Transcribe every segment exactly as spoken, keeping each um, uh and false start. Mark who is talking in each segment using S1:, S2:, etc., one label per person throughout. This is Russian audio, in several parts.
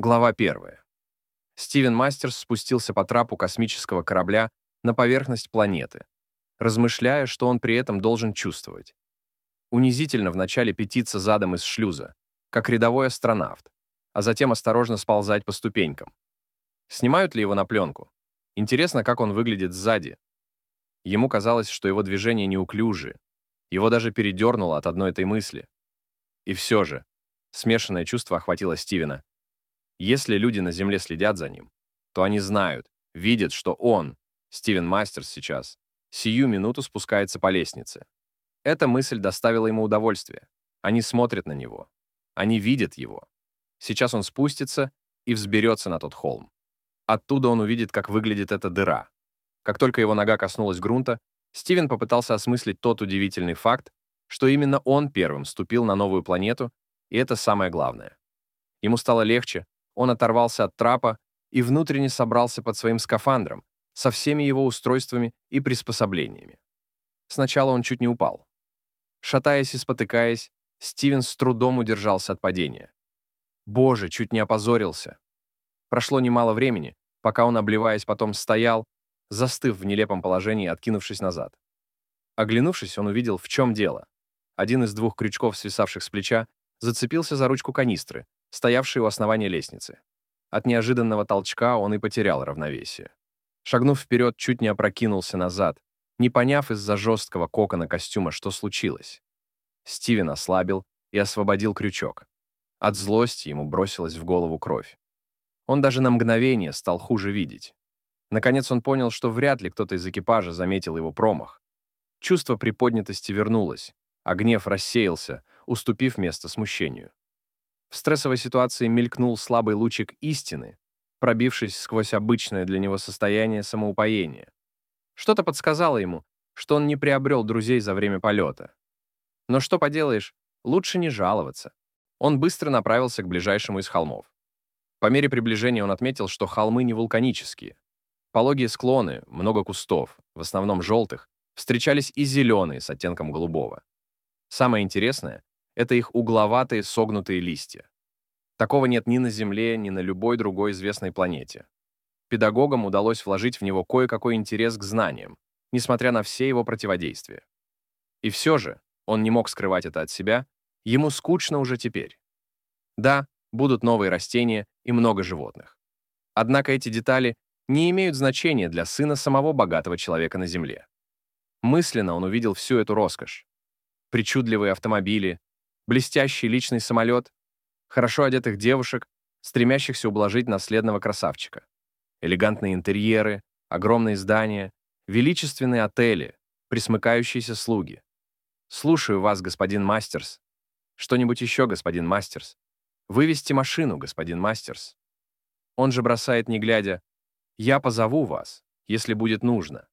S1: Глава первая. Стивен Мастерс спустился по трапу космического корабля на поверхность планеты, размышляя, что он при этом должен чувствовать. Унизительно вначале пятиться задом из шлюза, как рядовой астронавт, а затем осторожно сползать по ступенькам. Снимают ли его на пленку? Интересно, как он выглядит сзади. Ему казалось, что его движения неуклюжие. Его даже передернуло от одной этой мысли. И все же, смешанное чувство охватило Стивена. Если люди на Земле следят за ним, то они знают, видят, что он, Стивен Мастерс сейчас, сию минуту спускается по лестнице. Эта мысль доставила ему удовольствие. Они смотрят на него. Они видят его. Сейчас он спустится и взберется на тот холм. Оттуда он увидит, как выглядит эта дыра. Как только его нога коснулась грунта, Стивен попытался осмыслить тот удивительный факт, что именно он первым ступил на новую планету, и это самое главное. Ему стало легче, он оторвался от трапа и внутренне собрался под своим скафандром со всеми его устройствами и приспособлениями. Сначала он чуть не упал. Шатаясь и спотыкаясь, Стивен с трудом удержался от падения. Боже, чуть не опозорился. Прошло немало времени, пока он, обливаясь, потом стоял, застыв в нелепом положении, откинувшись назад. Оглянувшись, он увидел, в чем дело. Один из двух крючков, свисавших с плеча, зацепился за ручку канистры, стоявшей у основания лестницы. От неожиданного толчка он и потерял равновесие. Шагнув вперед, чуть не опрокинулся назад, не поняв из-за жесткого кокона костюма, что случилось. Стивен ослабил и освободил крючок. От злости ему бросилась в голову кровь. Он даже на мгновение стал хуже видеть. Наконец он понял, что вряд ли кто-то из экипажа заметил его промах. Чувство приподнятости вернулось, а гнев рассеялся, уступив место смущению. В стрессовой ситуации мелькнул слабый лучик истины, пробившись сквозь обычное для него состояние самоупоения. Что-то подсказало ему, что он не приобрел друзей за время полета. Но что поделаешь, лучше не жаловаться. Он быстро направился к ближайшему из холмов. По мере приближения он отметил, что холмы не вулканические. Пологие склоны, много кустов, в основном желтых, встречались и зеленые с оттенком голубого. Самое интересное — это их угловатые согнутые листья. Такого нет ни на Земле, ни на любой другой известной планете. Педагогам удалось вложить в него кое-какой интерес к знаниям, несмотря на все его противодействия. И все же, он не мог скрывать это от себя, ему скучно уже теперь. Да, будут новые растения и много животных. Однако эти детали не имеют значения для сына самого богатого человека на Земле. Мысленно он увидел всю эту роскошь. Причудливые автомобили, блестящий личный самолет, хорошо одетых девушек, стремящихся ублажить наследного красавчика. Элегантные интерьеры, огромные здания, величественные отели, присмыкающиеся слуги. «Слушаю вас, господин Мастерс». «Что-нибудь еще, господин Мастерс?» «Вывести машину, господин Мастерс». Он же бросает, не глядя: «Я позову вас, если будет нужно».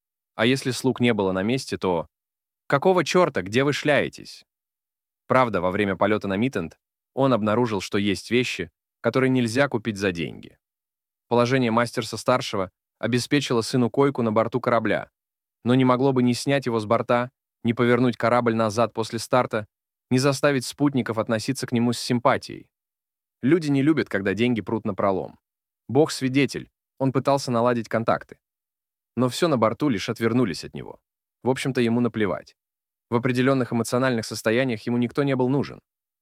S1: А если слуг не было на месте, то «Какого черта, где вы шляетесь?» Правда, во время полета на Митенд он обнаружил, что есть вещи, которые нельзя купить за деньги. Положение Мастерса-старшего обеспечило сыну койку на борту корабля, но не могло бы ни снять его с борта, ни повернуть корабль назад после старта, ни заставить спутников относиться к нему с симпатией. Люди не любят, когда деньги прут напролом. Бог свидетель, он пытался наладить контакты. Но все на борту лишь отвернулись от него. В общем-то, ему наплевать. В определенных эмоциональных состояниях ему никто не был нужен.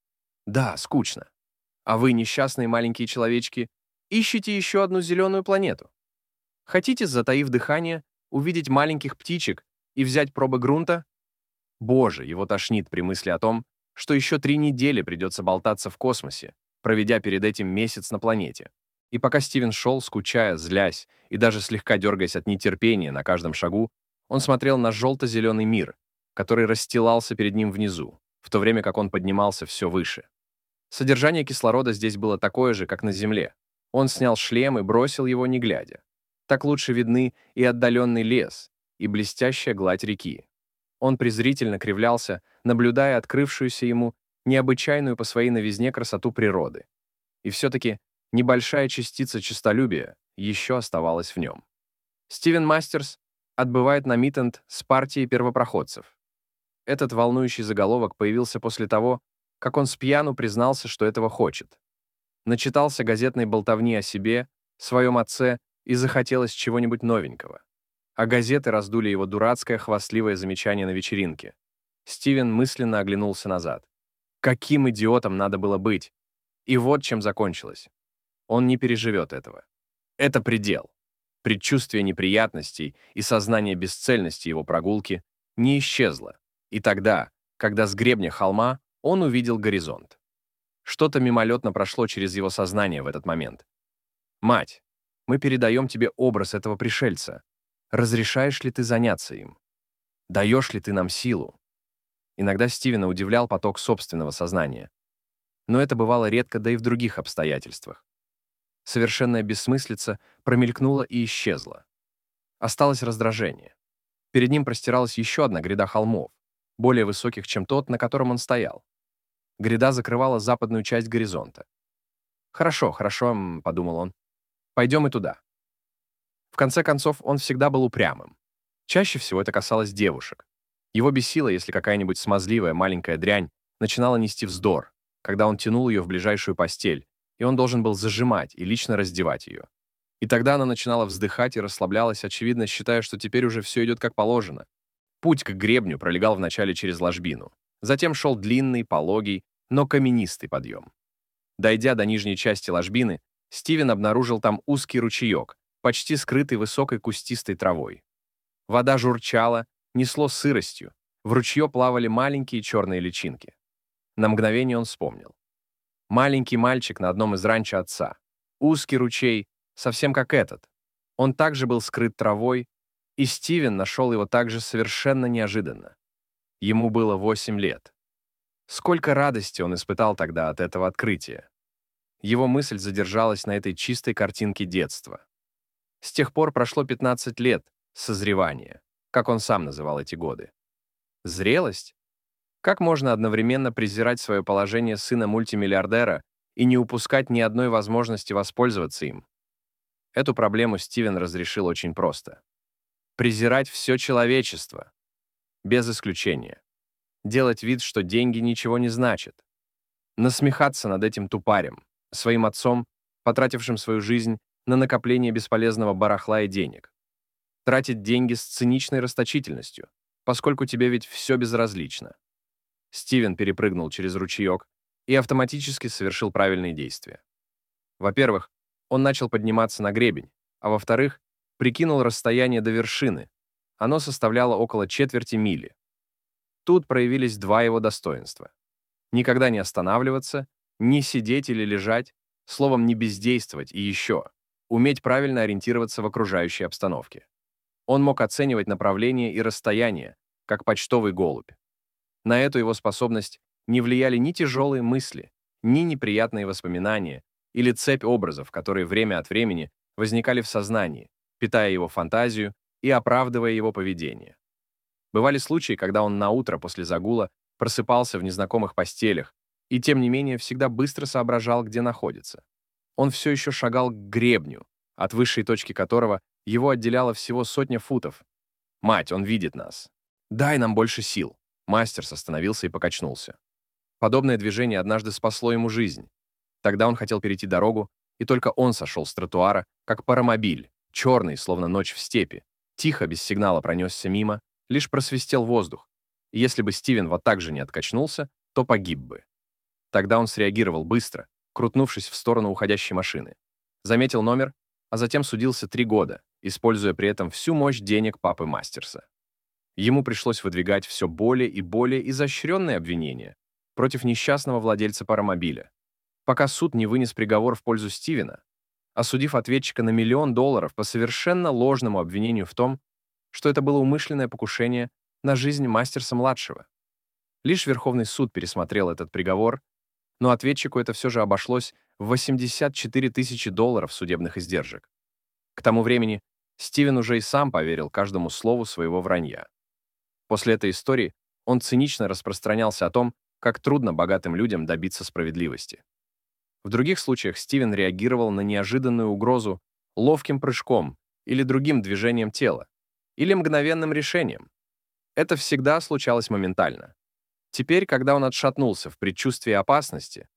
S1: Да, скучно. А вы, несчастные маленькие человечки, ищете еще одну зеленую планету. Хотите, затаив дыхание, увидеть маленьких птичек и взять пробы грунта? Боже, его тошнит при мысли о том, что еще три недели придется болтаться в космосе, проведя перед этим месяц на планете. И пока Стивен шел, скучая, злясь и даже слегка дергаясь от нетерпения на каждом шагу, он смотрел на желто-зеленый мир, который расстилался перед ним внизу, в то время как он поднимался все выше. Содержание кислорода здесь было такое же, как на Земле. Он снял шлем и бросил его, не глядя. Так лучше видны и отдаленный лес, и блестящая гладь реки. Он презрительно кривлялся, наблюдая открывшуюся ему необычайную по своей новизне красоту природы. И все-таки небольшая частица честолюбия еще оставалась в нем. Стивен Мастерс отбывает на Митенд с партией первопроходцев. Этот волнующий заголовок появился после того, как он с пьяну признался, что этого хочет. Начитался газетной болтовни о себе, своем отце, и захотелось чего-нибудь новенького. А газеты раздули его дурацкое хвастливое замечание на вечеринке. Стивен мысленно оглянулся назад. Каким идиотом надо было быть! И вот чем закончилось. Он не переживет этого. Это предел. Предчувствие неприятностей и сознание бесцельности его прогулки не исчезло. И тогда, когда с гребня холма он увидел горизонт. Что-то мимолетно прошло через его сознание в этот момент. «Мать, мы передаем тебе образ этого пришельца. Разрешаешь ли ты заняться им? Даешь ли ты нам силу?» Иногда Стивена удивлял поток собственного сознания. Но это бывало редко, да и в других обстоятельствах. Совершенная бессмыслица промелькнула и исчезла. Осталось раздражение. Перед ним простиралась еще одна гряда холмов, более высоких, чем тот, на котором он стоял. Гряда закрывала западную часть горизонта. «Хорошо, хорошо», — подумал он. «Пойдем и туда». В конце концов, он всегда был упрямым. Чаще всего это касалось девушек. Его бесило, если какая-нибудь смазливая маленькая дрянь начинала нести вздор, когда он тянул ее в ближайшую постель, и он должен был зажимать и лично раздевать ее. И тогда она начинала вздыхать и расслаблялась, очевидно, считая, что теперь уже все идет как положено. Путь к гребню пролегал вначале через ложбину. Затем шел длинный, пологий, но каменистый подъем. Дойдя до нижней части ложбины, Стивен обнаружил там узкий ручеек, почти скрытый высокой кустистой травой. Вода журчала, несло сыростью, в ручье плавали маленькие черные личинки. На мгновение он вспомнил. Маленький мальчик на одном из ранчо отца. Узкий ручей, совсем как этот. Он также был скрыт травой, и Стивен нашел его также совершенно неожиданно. Ему было восемь лет. Сколько радости он испытал тогда от этого открытия. Его мысль задержалась на этой чистой картинке детства. С тех пор прошло пятнадцать лет созревания, как он сам называл эти годы. Зрелость? Как можно одновременно презирать свое положение сына мультимиллиардера и не упускать ни одной возможности воспользоваться им? Эту проблему Стивен разрешил очень просто. Презирать все человечество. Без исключения. Делать вид, что деньги ничего не значат. Насмехаться над этим тупарем, своим отцом, потратившим свою жизнь на накопление бесполезного барахла и денег. Тратить деньги с циничной расточительностью, поскольку тебе ведь все безразлично. Стивен перепрыгнул через ручеек и автоматически совершил правильные действия. Во-первых, он начал подниматься на гребень, а во-вторых, прикинул расстояние до вершины. Оно составляло около четверти мили. Тут проявились два его достоинства. Никогда не останавливаться, не сидеть или лежать, словом, не бездействовать и еще уметь правильно ориентироваться в окружающей обстановке. Он мог оценивать направление и расстояние, как почтовый голубь. На эту его способность не влияли ни тяжелые мысли, ни неприятные воспоминания или цепь образов, которые время от времени возникали в сознании, питая его фантазию и оправдывая его поведение. Бывали случаи, когда он наутро после загула просыпался в незнакомых постелях и, тем не менее, всегда быстро соображал, где находится. Он все еще шагал к гребню, от высшей точки которого его отделяло всего сотня футов. «Мать, он видит нас. Дай нам больше сил». Мастерс остановился и покачнулся. Подобное движение однажды спасло ему жизнь. Тогда он хотел перейти дорогу, и только он сошел с тротуара, как паромобиль, черный, словно ночь в степи, тихо, без сигнала пронесся мимо, лишь просвистел воздух. И если бы Стивен вот так же не откачнулся, то погиб бы. Тогда он среагировал быстро, крутнувшись в сторону уходящей машины. Заметил номер, а затем судился три года, используя при этом всю мощь денег папы Мастерса. Ему пришлось выдвигать все более и более изощренные обвинения против несчастного владельца паромобиля, пока суд не вынес приговор в пользу Стивена, осудив ответчика на миллион долларов по совершенно ложному обвинению в том, что это было умышленное покушение на жизнь Мастерса-младшего. Лишь Верховный суд пересмотрел этот приговор, но ответчику это все же обошлось в восемьдесят четыре тысячи долларов судебных издержек. К тому времени Стивен уже и сам поверил каждому слову своего вранья. После этой истории он цинично распространялся о том, как трудно богатым людям добиться справедливости. В других случаях Стивен реагировал на неожиданную угрозу ловким прыжком или другим движением тела, или мгновенным решением. Это всегда случалось моментально. Теперь, когда он отшатнулся в предчувствии опасности,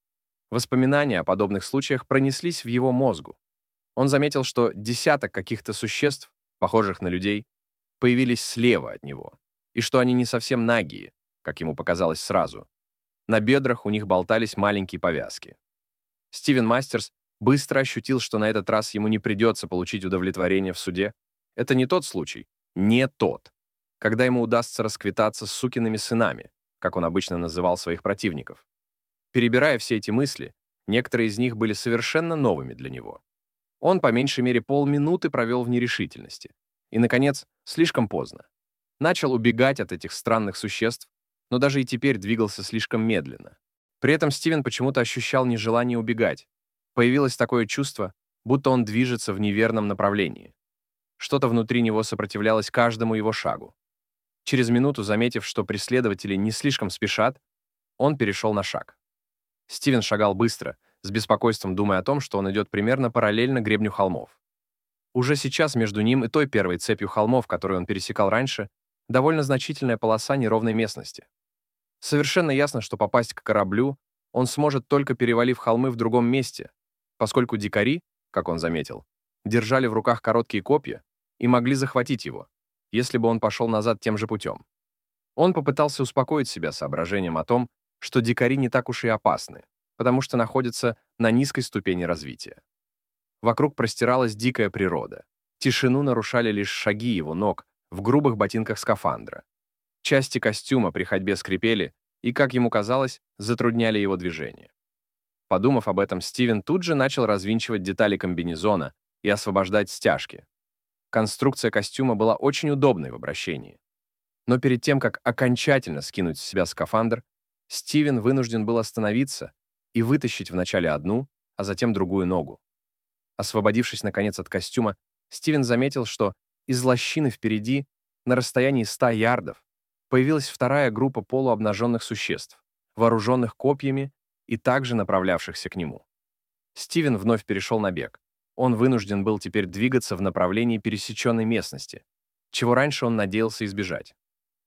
S1: Воспоминания о подобных случаях пронеслись в его мозгу. Он заметил, что десяток каких-то существ, похожих на людей, появились слева от него, и что они не совсем нагие, как ему показалось сразу. На бедрах у них болтались маленькие повязки. Стивен Мастерс быстро ощутил, что на этот раз ему не придется получить удовлетворение в суде. Это не тот случай, не тот, когда ему удастся расквитаться с сукиными сынами, как он обычно называл своих противников. Перебирая все эти мысли, некоторые из них были совершенно новыми для него. Он по меньшей мере полминуты провел в нерешительности. И, наконец, слишком поздно. Начал убегать от этих странных существ, но даже и теперь двигался слишком медленно. При этом Стивен почему-то ощущал нежелание убегать. Появилось такое чувство, будто он движется в неверном направлении. Что-то внутри него сопротивлялось каждому его шагу. Через минуту, заметив, что преследователи не слишком спешат, он перешел на шаг. Стивен шагал быстро, с беспокойством думая о том, что он идет примерно параллельно гребню холмов. Уже сейчас между ним и той первой цепью холмов, которую он пересекал раньше, довольно значительная полоса неровной местности. Совершенно ясно, что попасть к кораблю он сможет, только перевалив холмы в другом месте, поскольку дикари, как он заметил, держали в руках короткие копья и могли захватить его, если бы он пошел назад тем же путем. Он попытался успокоить себя соображением о том, что дикари не так уж и опасны, потому что находятся на низкой ступени развития. Вокруг простиралась дикая природа. Тишину нарушали лишь шаги его ног в грубых ботинках скафандра. Части костюма при ходьбе скрипели и, как ему казалось, затрудняли его движение. Подумав об этом, Стивен тут же начал развинчивать детали комбинезона и освобождать стяжки. Конструкция костюма была очень удобной в обращении. Но перед тем, как окончательно скинуть с себя скафандр, Стивен вынужден был остановиться и вытащить вначале одну, а затем другую ногу. Освободившись, наконец, от костюма, Стивен заметил, что из лощины впереди, на расстоянии ста ярдов, появилась вторая группа полуобнаженных существ, вооруженных копьями и также направлявшихся к нему. Стивен вновь перешел на бег. Он вынужден был теперь двигаться в направлении пересеченной местности, чего раньше он надеялся избежать.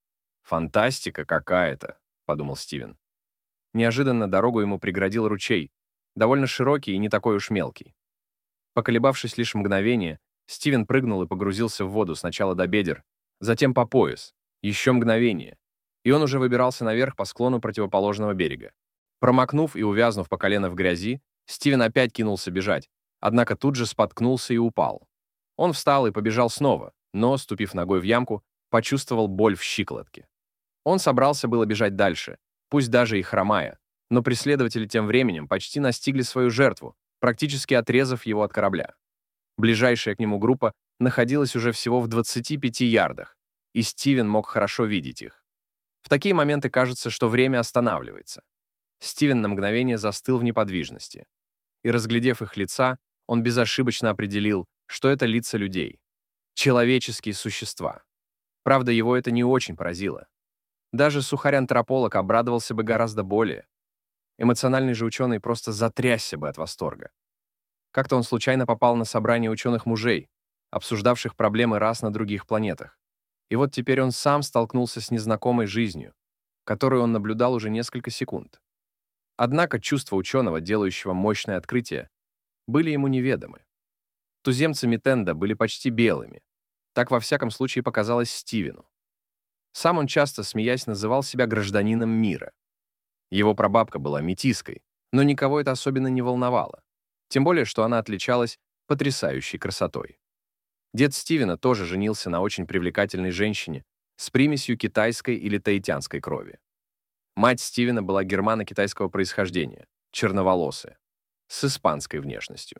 S1: «Фантастика какая-то», — подумал Стивен. Неожиданно дорогу ему преградил ручей, довольно широкий и не такой уж мелкий. Поколебавшись лишь мгновение, Стивен прыгнул и погрузился в воду сначала до бедер, затем по пояс, еще мгновение, и он уже выбирался наверх по склону противоположного берега. Промокнув и увязнув по колено в грязи, Стивен опять кинулся бежать, однако тут же споткнулся и упал. Он встал и побежал снова, но, ступив ногой в ямку, почувствовал боль в щиколотке. Он собрался было бежать дальше, пусть даже и хромая, но преследователи тем временем почти настигли свою жертву, практически отрезав его от корабля. Ближайшая к нему группа находилась уже всего в двадцати пяти ярдах, и Стивен мог хорошо видеть их. В такие моменты кажется, что время останавливается. Стивен на мгновение застыл в неподвижности. И, разглядев их лица, он безошибочно определил, что это лица людей. Человеческие существа. Правда, его это не очень поразило. Даже сухарь-антрополог обрадовался бы гораздо более. Эмоциональный же ученый просто затрясся бы от восторга. Как-то он случайно попал на собрание ученых-мужей, обсуждавших проблемы рас на других планетах. И вот теперь он сам столкнулся с незнакомой жизнью, которую он наблюдал уже несколько секунд. Однако чувства ученого, делающего мощное открытие, были ему неведомы. Туземцы Митенда были почти белыми. Так, во всяком случае, показалось Стивену. Сам он часто, смеясь, называл себя гражданином мира. Его прабабка была метиской, но никого это особенно не волновало. Тем более, что она отличалась потрясающей красотой. Дед Стивена тоже женился на очень привлекательной женщине с примесью китайской или таитянской крови. Мать Стивена была германо-китайского происхождения, черноволосая, с испанской внешностью.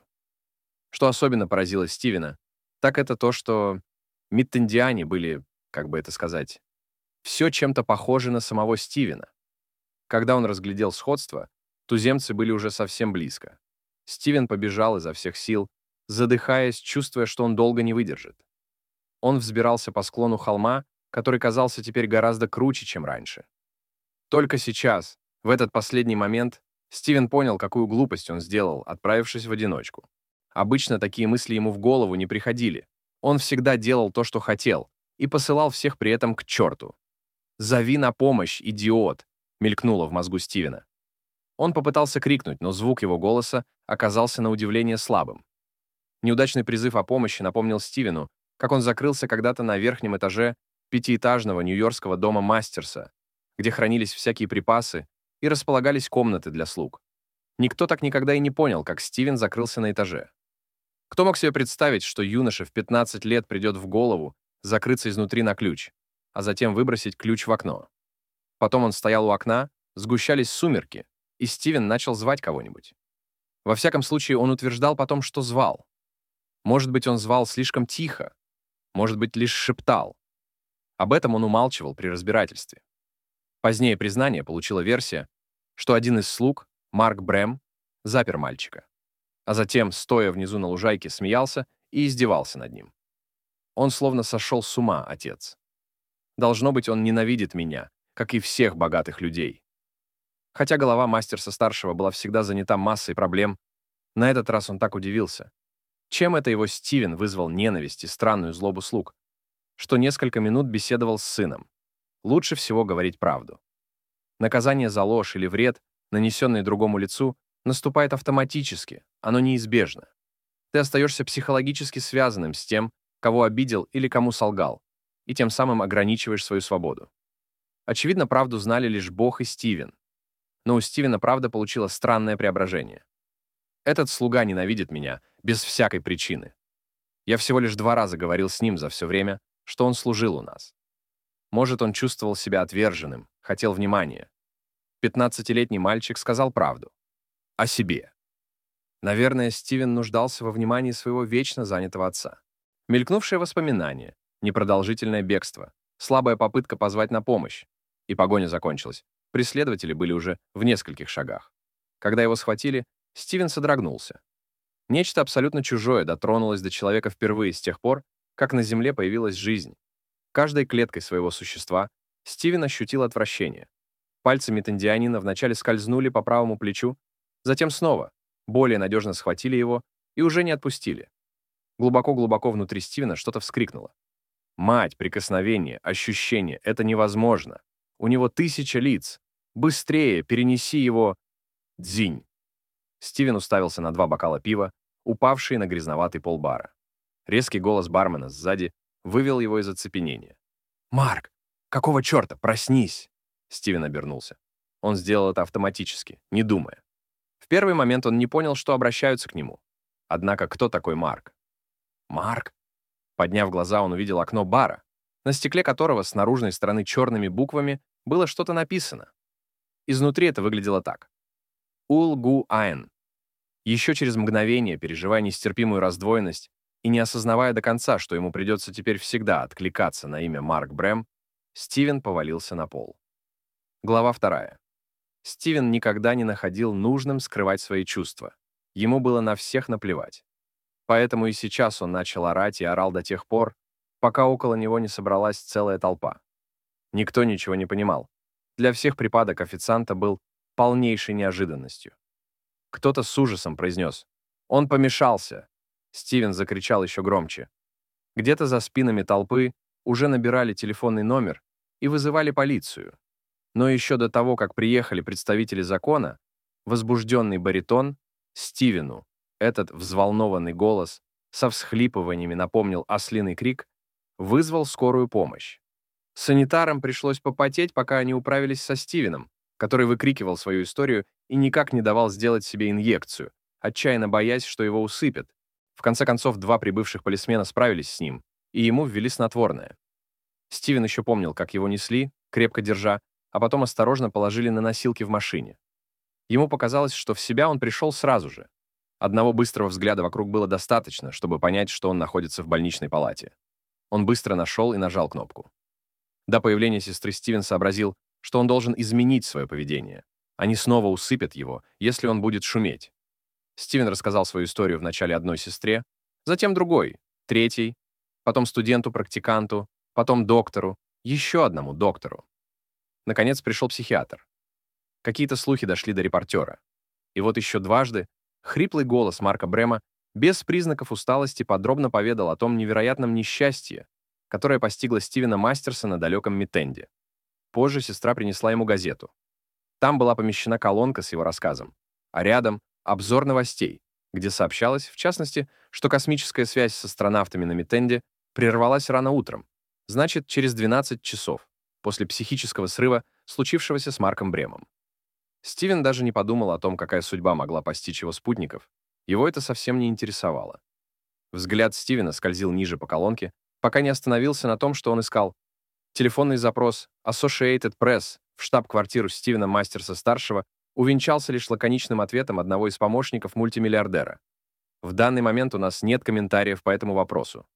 S1: Что особенно поразило Стивена, так это то, что миттендиане были, как бы это сказать, все чем-то похожи на самого Стивена. Когда он разглядел сходство, туземцы были уже совсем близко. Стивен побежал изо всех сил, задыхаясь, чувствуя, что он долго не выдержит. Он взбирался по склону холма, который казался теперь гораздо круче, чем раньше. Только сейчас, в этот последний момент, Стивен понял, какую глупость он сделал, отправившись в одиночку. Обычно такие мысли ему в голову не приходили. Он всегда делал то, что хотел, и посылал всех при этом к черту. «Зови на помощь, идиот!» — мелькнуло в мозгу Стивена. Он попытался крикнуть, но звук его голоса оказался на удивление слабым. Неудачный призыв о помощи напомнил Стивену, как он закрылся когда-то на верхнем этаже пятиэтажного нью-йоркского дома Мастерса, где хранились всякие припасы и располагались комнаты для слуг. Никто так никогда и не понял, как Стивен закрылся на этаже. Кто мог себе представить, что юноша в пятнадцать лет придет в голову закрыться изнутри на ключ, а затем выбросить ключ в окно? Потом он стоял у окна, сгущались сумерки, и Стивен начал звать кого-нибудь. Во всяком случае, он утверждал потом, что звал. Может быть, он звал слишком тихо, может быть, лишь шептал. Об этом он умалчивал при разбирательстве. Позднее признание получила версия, что один из слуг, Марк Брэм, запер мальчика, а затем, стоя внизу на лужайке, смеялся и издевался над ним. Он словно сошел с ума, отец. Должно быть, он ненавидит меня, как и всех богатых людей. Хотя голова Мастерса-старшего была всегда занята массой проблем, на этот раз он так удивился. Чем это его Стивен вызвал ненависть и странную злобу слуг? Что несколько минут беседовал с сыном. Лучше всего говорить правду. Наказание за ложь или вред, нанесенный другому лицу, наступает автоматически, оно неизбежно. Ты остаешься психологически связанным с тем, кого обидел или кому солгал, и тем самым ограничиваешь свою свободу. Очевидно, правду знали лишь Бог и Стивен. Но у Стивена правда получила странное преображение. Этот слуга ненавидит меня без всякой причины. Я всего лишь два раза говорил с ним за все время, что он служил у нас. Может, он чувствовал себя отверженным, хотел внимания. Пятнадцатилетний мальчик сказал правду. О себе. Наверное, Стивен нуждался во внимании своего вечно занятого отца. Мелькнувшее воспоминание, непродолжительное бегство, слабая попытка позвать на помощь. И погоня закончилась. Преследователи были уже в нескольких шагах. Когда его схватили, Стивен содрогнулся. Нечто абсолютно чужое дотронулось до человека впервые с тех пор, как на Земле появилась жизнь. Каждой клеткой своего существа Стивен ощутил отвращение. Пальцы митиндианина вначале скользнули по правому плечу, затем снова, более надежно схватили его и уже не отпустили. Глубоко-глубоко внутри Стивена что-то вскрикнуло. Мать, прикосновение, ощущение — это невозможно. У него тысяча лиц. Быстрее, перенеси его... Дзинь. Стивен уставился на два бокала пива, упавшие на грязноватый пол бара. Резкий голос бармена сзади вывел его из оцепенения. «Марк, какого черта? Проснись!» Стивен обернулся. Он сделал это автоматически, не думая. В первый момент он не понял, что обращаются к нему. Однако кто такой Марк? «Марк?» Подняв глаза, он увидел окно бара, на стекле которого с наружной стороны черными буквами было что-то написано. Изнутри это выглядело так. Ул-гу-айн. Еще через мгновение, переживая нестерпимую раздвоенность и не осознавая до конца, что ему придется теперь всегда откликаться на имя Марк Брэм, Стивен повалился на пол. Глава вторая. Стивен никогда не находил нужным скрывать свои чувства. Ему было на всех наплевать. Поэтому и сейчас он начал орать и орал до тех пор, пока около него не собралась целая толпа. Никто ничего не понимал. Для всех припадок официанта был полнейшей неожиданностью. Кто-то с ужасом произнес: «Он помешался!» Стивен закричал еще громче. Где-то за спинами толпы уже набирали телефонный номер и вызывали полицию. Но еще до того, как приехали представители закона, возбужденный баритон Стивену, этот взволнованный голос со всхлипываниями напомнил ослиный крик, вызвал скорую помощь. Санитарам пришлось попотеть, пока они управились со Стивеном, который выкрикивал свою историю и никак не давал сделать себе инъекцию, отчаянно боясь, что его усыпят. В конце концов, два прибывших полисмена справились с ним, и ему ввели снотворное. Стивен еще помнил, как его несли, крепко держа, а потом осторожно положили на носилки в машине. Ему показалось, что в себя он пришел сразу же. Одного быстрого взгляда вокруг было достаточно, чтобы понять, что он находится в больничной палате. Он быстро нашел и нажал кнопку. До появления сестры Стивен сообразил, что он должен изменить свое поведение. Они снова усыпят его, если он будет шуметь. Стивен рассказал свою историю вначале одной сестре, затем другой, третьей, потом студенту-практиканту, потом доктору, еще одному доктору. Наконец пришел психиатр. Какие-то слухи дошли до репортера. И вот еще дважды хриплый голос Марка Брэма без признаков усталости подробно поведал о том невероятном несчастье, которое постигло Стивена Мастерса на далеком Митенде. Позже сестра принесла ему газету. Там была помещена колонка с его рассказом, а рядом — обзор новостей, где сообщалось, в частности, что космическая связь с астронавтами на Митенде прервалась рано утром, значит, через двенадцать часов, после психического срыва, случившегося с Марком Бремом. Стивен даже не подумал о том, какая судьба могла постичь его спутников. Его это совсем не интересовало. Взгляд Стивена скользил ниже по колонке, пока не остановился на том, что он искал. Телефонный запрос Associated Press в штаб-квартиру Стивена Мастерса-старшего увенчался лишь лаконичным ответом одного из помощников мультимиллиардера. В данный момент у нас нет комментариев по этому вопросу.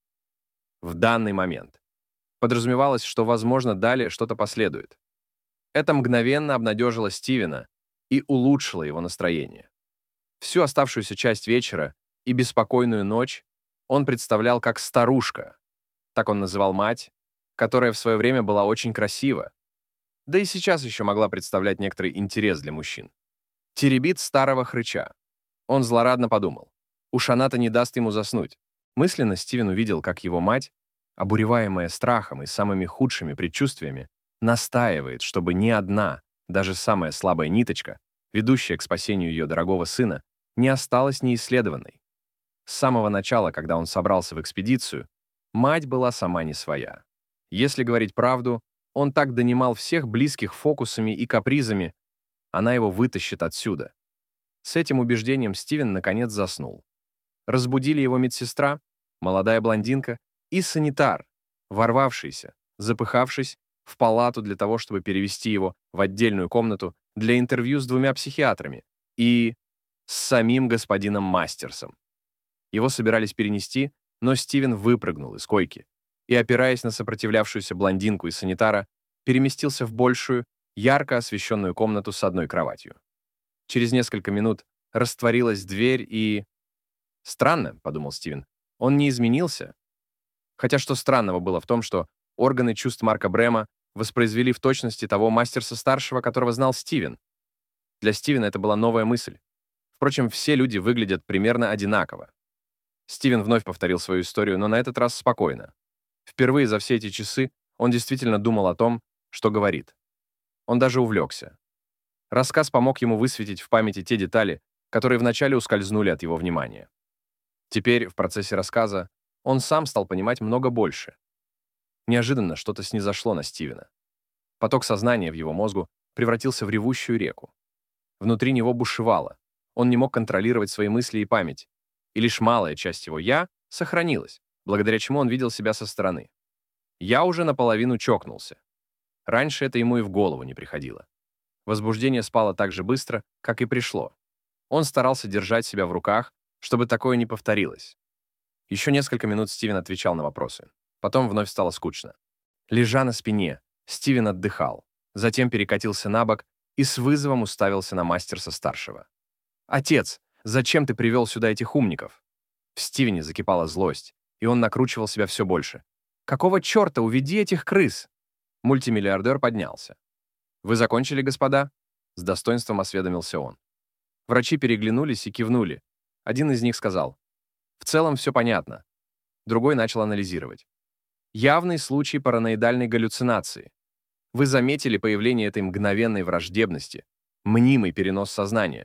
S1: В данный момент. Подразумевалось, что, возможно, далее что-то последует. Это мгновенно обнадежило Стивена и улучшило его настроение. Всю оставшуюся часть вечера и беспокойную ночь он представлял как старушка, так он называл мать, которая в свое время была очень красива, да и сейчас еще могла представлять некоторый интерес для мужчин. Теребит старого хрыча. Он злорадно подумал. Уж она-то не даст ему заснуть. Мысленно Стивен увидел, как его мать, обуреваемая страхом и самыми худшими предчувствиями, настаивает, чтобы ни одна, даже самая слабая ниточка, ведущая к спасению ее дорогого сына, не осталась неисследованной. С самого начала, когда он собрался в экспедицию, мать была сама не своя. Если говорить правду, он так донимал всех близких фокусами и капризами, она его вытащит отсюда. С этим убеждением Стивен наконец заснул. Разбудили его медсестра, молодая блондинка, и санитар, ворвавшийся, запыхавшись, в палату для того, чтобы перевести его в отдельную комнату для интервью с двумя психиатрами и с самим господином Мастерсом. Его собирались перенести, но Стивен выпрыгнул из койки и, опираясь на сопротивлявшуюся блондинку и санитара, переместился в большую, ярко освещенную комнату с одной кроватью. Через несколько минут растворилась дверь и... «Странно», — подумал Стивен, — «он не изменился». Хотя что странного было в том, что органы чувств Марка Брема воспроизвели в точности того Мастерса-старшего, которого знал Стивен. Для Стивена это была новая мысль. Впрочем, все люди выглядят примерно одинаково. Стивен вновь повторил свою историю, но на этот раз спокойно. Впервые за все эти часы он действительно думал о том, что говорит. Он даже увлекся. Рассказ помог ему высветить в памяти те детали, которые вначале ускользнули от его внимания. Теперь, в процессе рассказа, он сам стал понимать много больше. Неожиданно что-то снизошло на Стивена. Поток сознания в его мозгу превратился в ревущую реку. Внутри него бушевало. Он не мог контролировать свои мысли и память. И лишь малая часть его «я» сохранилась, благодаря чему он видел себя со стороны. «Я» уже наполовину чокнулся. Раньше это ему и в голову не приходило. Возбуждение спало так же быстро, как и пришло. Он старался держать себя в руках, чтобы такое не повторилось. Еще несколько минут Стивен отвечал на вопросы. Потом вновь стало скучно. Лежа на спине, Стивен отдыхал, затем перекатился на бок и с вызовом уставился на Мастерса-старшего. «Отец, зачем ты привел сюда этих умников?» В Стивене закипала злость, и он накручивал себя все больше. «Какого черта, уведи этих крыс!» Мультимиллиардер поднялся. «Вы закончили, господа?» С достоинством осведомился он. Врачи переглянулись и кивнули. Один из них сказал: «В целом все понятно». Другой начал анализировать. «Явный случай параноидальной галлюцинации. Вы заметили появление этой мгновенной враждебности, мнимый перенос сознания.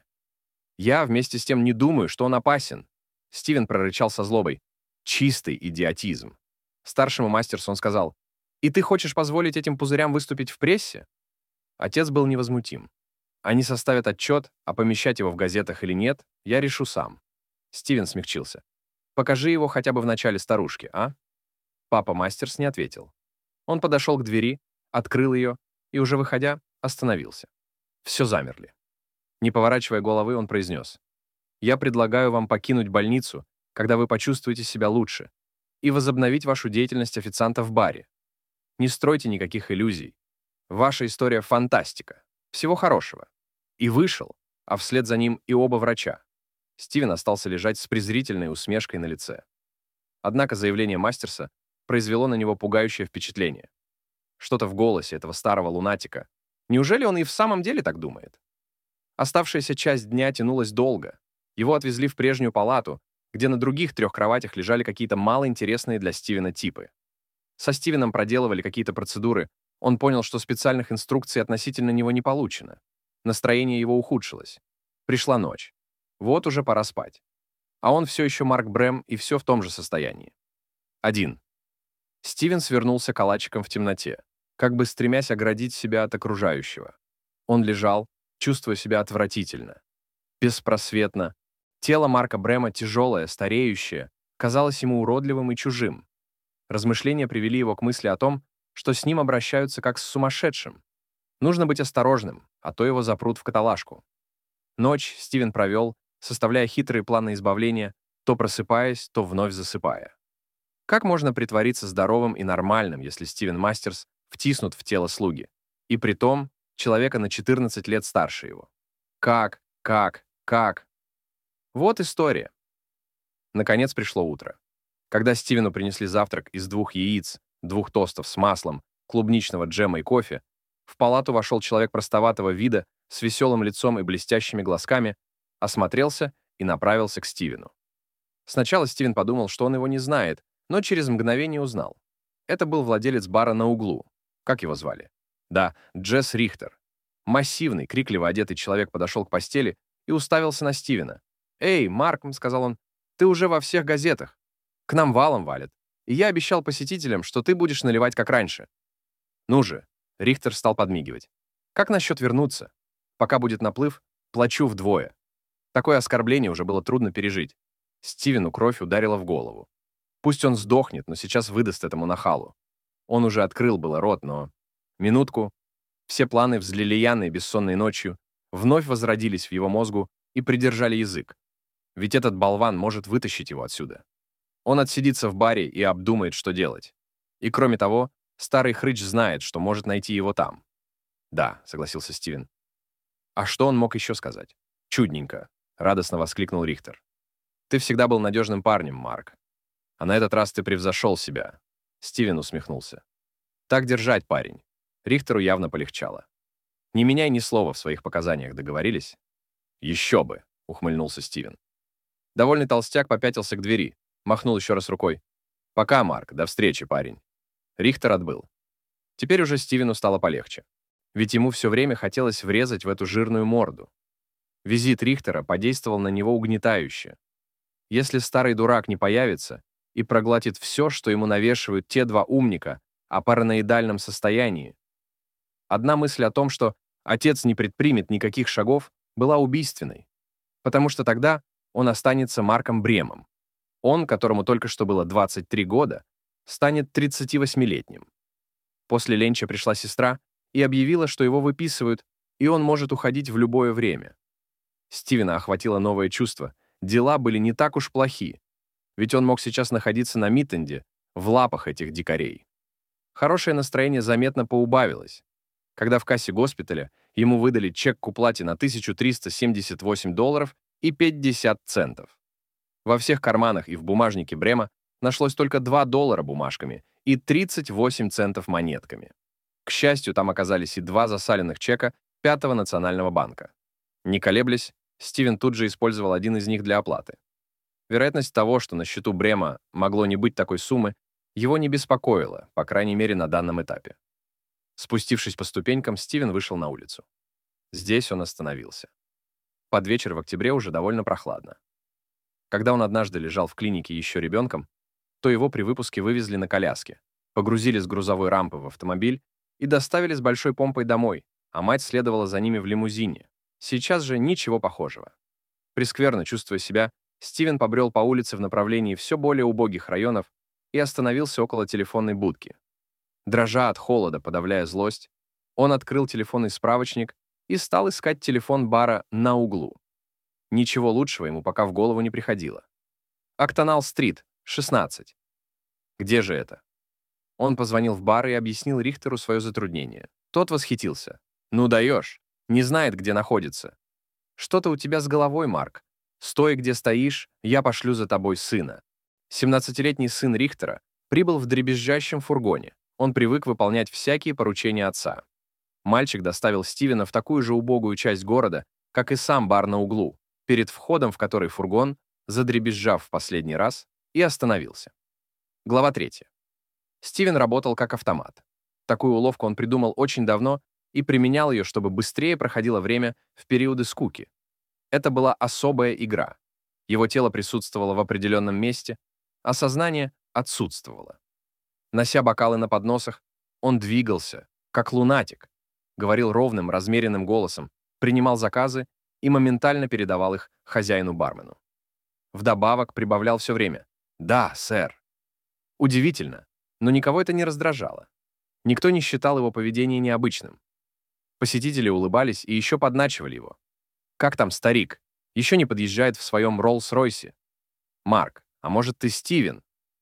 S1: Я вместе с тем не думаю, что он опасен». Стивен прорычал со злобой. «Чистый идиотизм». Старшему Мастерсу он сказал: «И ты хочешь позволить этим пузырям выступить в прессе?» Отец был невозмутим. «Они составят отчет, а помещать его в газетах или нет, я решу сам». Стивен смягчился. «Покажи его хотя бы в начале старушки, а?» Папа Мастерс не ответил. Он подошел к двери, открыл ее и, уже выходя, остановился. Все замерли. Не поворачивая головы, он произнес: «Я предлагаю вам покинуть больницу, когда вы почувствуете себя лучше, и возобновить вашу деятельность официанта в баре. Не стройте никаких иллюзий. Ваша история — фантастика. Всего хорошего». И вышел, а вслед за ним и оба врача. Стивен остался лежать с презрительной усмешкой на лице. Однако заявление Мастерса произвело на него пугающее впечатление. Что-то в голосе этого старого лунатика. Неужели он и в самом деле так думает? Оставшаяся часть дня тянулась долго. Его отвезли в прежнюю палату, где на других трех кроватях лежали какие-то малоинтересные для Стивена типы. Со Стивеном проделывали какие-то процедуры. Он понял, что специальных инструкций относительно него не получено. Настроение его ухудшилось. Пришла ночь. Вот уже пора спать. А он все еще Марк Брэм и все в том же состоянии. Один. Стивен свернулся калачиком в темноте, как бы стремясь оградить себя от окружающего. Он лежал, чувствуя себя отвратительно, беспросветно. Тело Марка Брэма, тяжелое, стареющее, казалось ему уродливым и чужим. Размышления привели его к мысли о том, что с ним обращаются как с сумасшедшим. Нужно быть осторожным, а то его запрут в каталажку. Ночь Стивен провел, составляя хитрые планы избавления, то просыпаясь, то вновь засыпая. Как можно притвориться здоровым и нормальным, если Стивен Мастерс втиснут в тело слуги, и притом человека на четырнадцать лет старше его? Как? Как? Как? Вот история. Наконец пришло утро. Когда Стивену принесли завтрак из двух яиц, двух тостов с маслом, клубничного джема и кофе, в палату вошел человек простоватого вида с веселым лицом и блестящими глазками, осмотрелся и направился к Стивену. Сначала Стивен подумал, что он его не знает, но через мгновение узнал. Это был владелец бара на углу. Как его звали? Да, Джесс Рихтер. Массивный, крикливо одетый человек подошел к постели и уставился на Стивена. «Эй, Марк», — сказал он, — «ты уже во всех газетах. К нам валом валит. И я обещал посетителям, что ты будешь наливать как раньше». «Ну же», — Рихтер стал подмигивать. «Как насчет вернуться? Пока будет наплыв, плачу вдвое». Такое оскорбление уже было трудно пережить. Стивену кровь ударила в голову. Пусть он сдохнет, но сейчас выдаст этому нахалу. Он уже открыл было рот, но... Минутку. Все планы, взлелеянные бессонной ночью, вновь возродились в его мозгу и придержали язык. Ведь этот болван может вытащить его отсюда. Он отсидится в баре и обдумает, что делать. И кроме того, старый хрыч знает, что может найти его там. «Да», — согласился Стивен. А что он мог еще сказать? «Чудненько», — радостно воскликнул Рихтер. «Ты всегда был надежным парнем, Марк. А на этот раз ты превзошел себя». Стивен усмехнулся. «Так держать, парень». Рихтеру явно полегчало. «Не меняй ни слова в своих показаниях, договорились?» «Еще бы», — ухмыльнулся Стивен. Довольный толстяк попятился к двери, махнул еще раз рукой. «Пока, Марк, до встречи, парень». Рихтер отбыл. Теперь уже Стивену стало полегче. Ведь ему все время хотелось врезать в эту жирную морду. Визит Рихтера подействовал на него угнетающе. Если старый дурак не появится и проглотит все, что ему навешивают те два умника о параноидальном состоянии. Одна мысль о том, что отец не предпримет никаких шагов, была убийственной, потому что тогда он останется Марком Бремом. Он, которому только что было двадцать три года, станет тридцативосьмилетним. После ленча пришла сестра и объявила, что его выписывают, и он может уходить в любое время. Стивена охватило новое чувство. Дела были не так уж плохи, ведь он мог сейчас находиться на Миттенде, в лапах этих дикарей. Хорошее настроение заметно поубавилось, когда в кассе госпиталя ему выдали чек к уплате на тысячу триста семьдесят восемь долларов и пятьдесят центов. Во всех карманах и в бумажнике Брема нашлось только два доллара бумажками и тридцать восемь центов монетками. К счастью, там оказались и два засаленных чека Пятого национального банка. Не колеблясь, Стивен тут же использовал один из них для оплаты. Вероятность того, что на счету Брема могло не быть такой суммы, его не беспокоила, по крайней мере, на данном этапе. Спустившись по ступенькам, Стивен вышел на улицу. Здесь он остановился. Под вечер в октябре уже довольно прохладно. Когда он однажды лежал в клинике еще ребенком, то его при выпуске вывезли на коляске, погрузили с грузовой рампы в автомобиль и доставили с большой помпой домой, а мать следовала за ними в лимузине. Сейчас же ничего похожего. Прескверно чувствуя себя, Стивен побрел по улице в направлении все более убогих районов и остановился около телефонной будки. Дрожа от холода, подавляя злость, он открыл телефонный справочник и стал искать телефон бара на углу. Ничего лучшего ему пока в голову не приходило. Октонал-стрит, шестнадцать. Где же это? Он позвонил в бар и объяснил Рихтеру свое затруднение. Тот восхитился. «Ну даешь, не знает, где находится. Что-то у тебя с головой, Марк. Стой, где стоишь, я пошлю за тобой сына». семнадцатилетний сын Рихтера прибыл в дребезжащем фургоне. Он привык выполнять всякие поручения отца. Мальчик доставил Стивена в такую же убогую часть города, как и сам бар на углу, перед входом в который фургон, задребезжав в последний раз, и остановился. Глава третья. Стивен работал как автомат. Такую уловку он придумал очень давно и применял ее, чтобы быстрее проходило время в периоды скуки. Это была особая игра. Его тело присутствовало в определенном месте, а сознание отсутствовало. Нося бокалы на подносах, он двигался, как лунатик, говорил ровным, размеренным голосом, принимал заказы и моментально передавал их хозяину-бармену. Вдобавок прибавлял все время «Да, сэр». Удивительно, но никого это не раздражало. Никто не считал его поведение необычным. Посетители улыбались и еще подначивали его. «Как там старик? Еще не подъезжает в своем Роллс-Ройсе? Марк, а может ты Стивен?»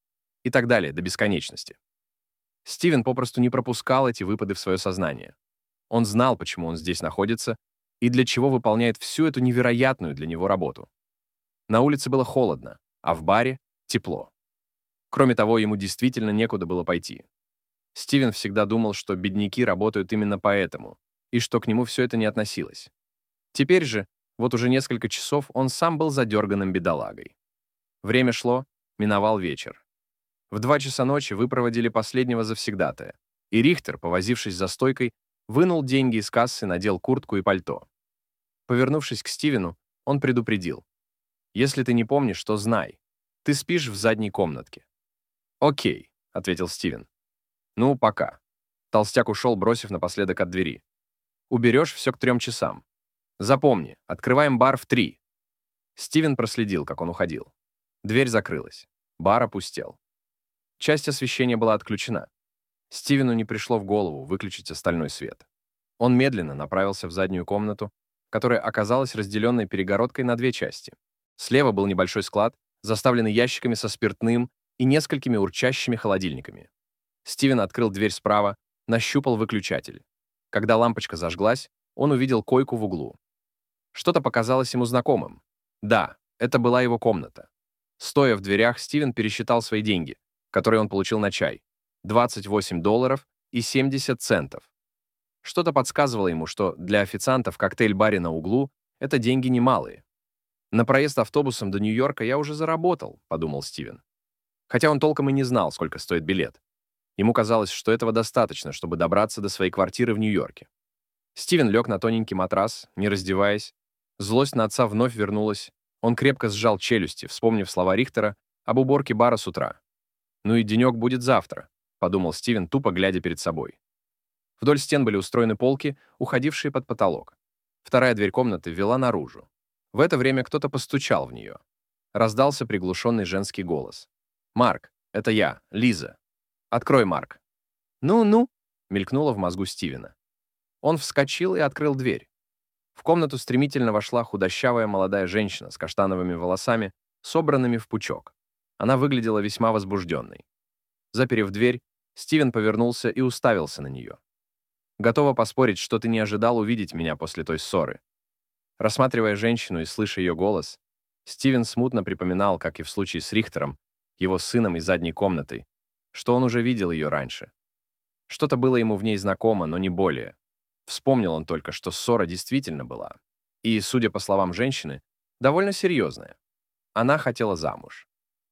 S1: И так далее, до бесконечности. Стивен попросту не пропускал эти выпады в свое сознание. Он знал, почему он здесь находится и для чего выполняет всю эту невероятную для него работу. На улице было холодно, а в баре — тепло. Кроме того, ему действительно некуда было пойти. Стивен всегда думал, что бедняки работают именно поэтому, и что к нему все это не относилось. Теперь же, вот уже несколько часов, он сам был задерганным бедолагой. Время шло, миновал вечер. В два часа ночи выпроводили последнего завсегдатая, и Рихтер, повозившись за стойкой, вынул деньги из кассы, надел куртку и пальто. Повернувшись к Стивену, он предупредил. «Если ты не помнишь, то знай. Ты спишь в задней комнатке». «Окей», — ответил Стивен. «Ну, пока». Толстяк ушел, бросив напоследок от двери. «Уберешь все к трем часам. Запомни, открываем бар в три». Стивен проследил, как он уходил. Дверь закрылась. Бар опустел. Часть освещения была отключена. Стивену не пришло в голову выключить остальной свет. Он медленно направился в заднюю комнату, которая оказалась разделенной перегородкой на две части. Слева был небольшой склад, заставленный ящиками со спиртным и несколькими урчащими холодильниками. Стивен открыл дверь справа, нащупал выключатель. Когда лампочка зажглась, он увидел койку в углу. Что-то показалось ему знакомым. Да, это была его комната. Стоя в дверях, Стивен пересчитал свои деньги, которые он получил на чай. двадцать восемь долларов и семьдесят центов. Что-то подсказывало ему, что для официанта в коктейль-баре на углу это деньги немалые. «На проезд автобусом до Нью-Йорка я уже заработал», — подумал Стивен. Хотя он толком и не знал, сколько стоит билет. Ему казалось, что этого достаточно, чтобы добраться до своей квартиры в Нью-Йорке. Стивен лег на тоненький матрас, не раздеваясь. Злость на отца вновь вернулась. Он крепко сжал челюсти, вспомнив слова Рихтера об уборке бара с утра. «Ну и денек будет завтра», — подумал Стивен, тупо глядя перед собой. Вдоль стен были устроены полки, уходившие под потолок. Вторая дверь комнаты вела наружу. В это время кто-то постучал в нее. Раздался приглушенный женский голос. «Марк, это я, Лиза. Открой, Марк». «Ну-ну», — мелькнуло в мозгу Стивена. Он вскочил и открыл дверь. В комнату стремительно вошла худощавая молодая женщина с каштановыми волосами, собранными в пучок. Она выглядела весьма возбужденной. Заперев дверь, Стивен повернулся и уставился на нее. «Готова поспорить, что ты не ожидал увидеть меня после той ссоры». Рассматривая женщину и слыша ее голос, Стивен смутно припоминал, как и в случае с Рихтером, его сыном из задней комнаты, что он уже видел ее раньше. Что-то было ему в ней знакомо, но не более. Вспомнил он только, что ссора действительно была. И, судя по словам женщины, довольно серьезная. Она хотела замуж.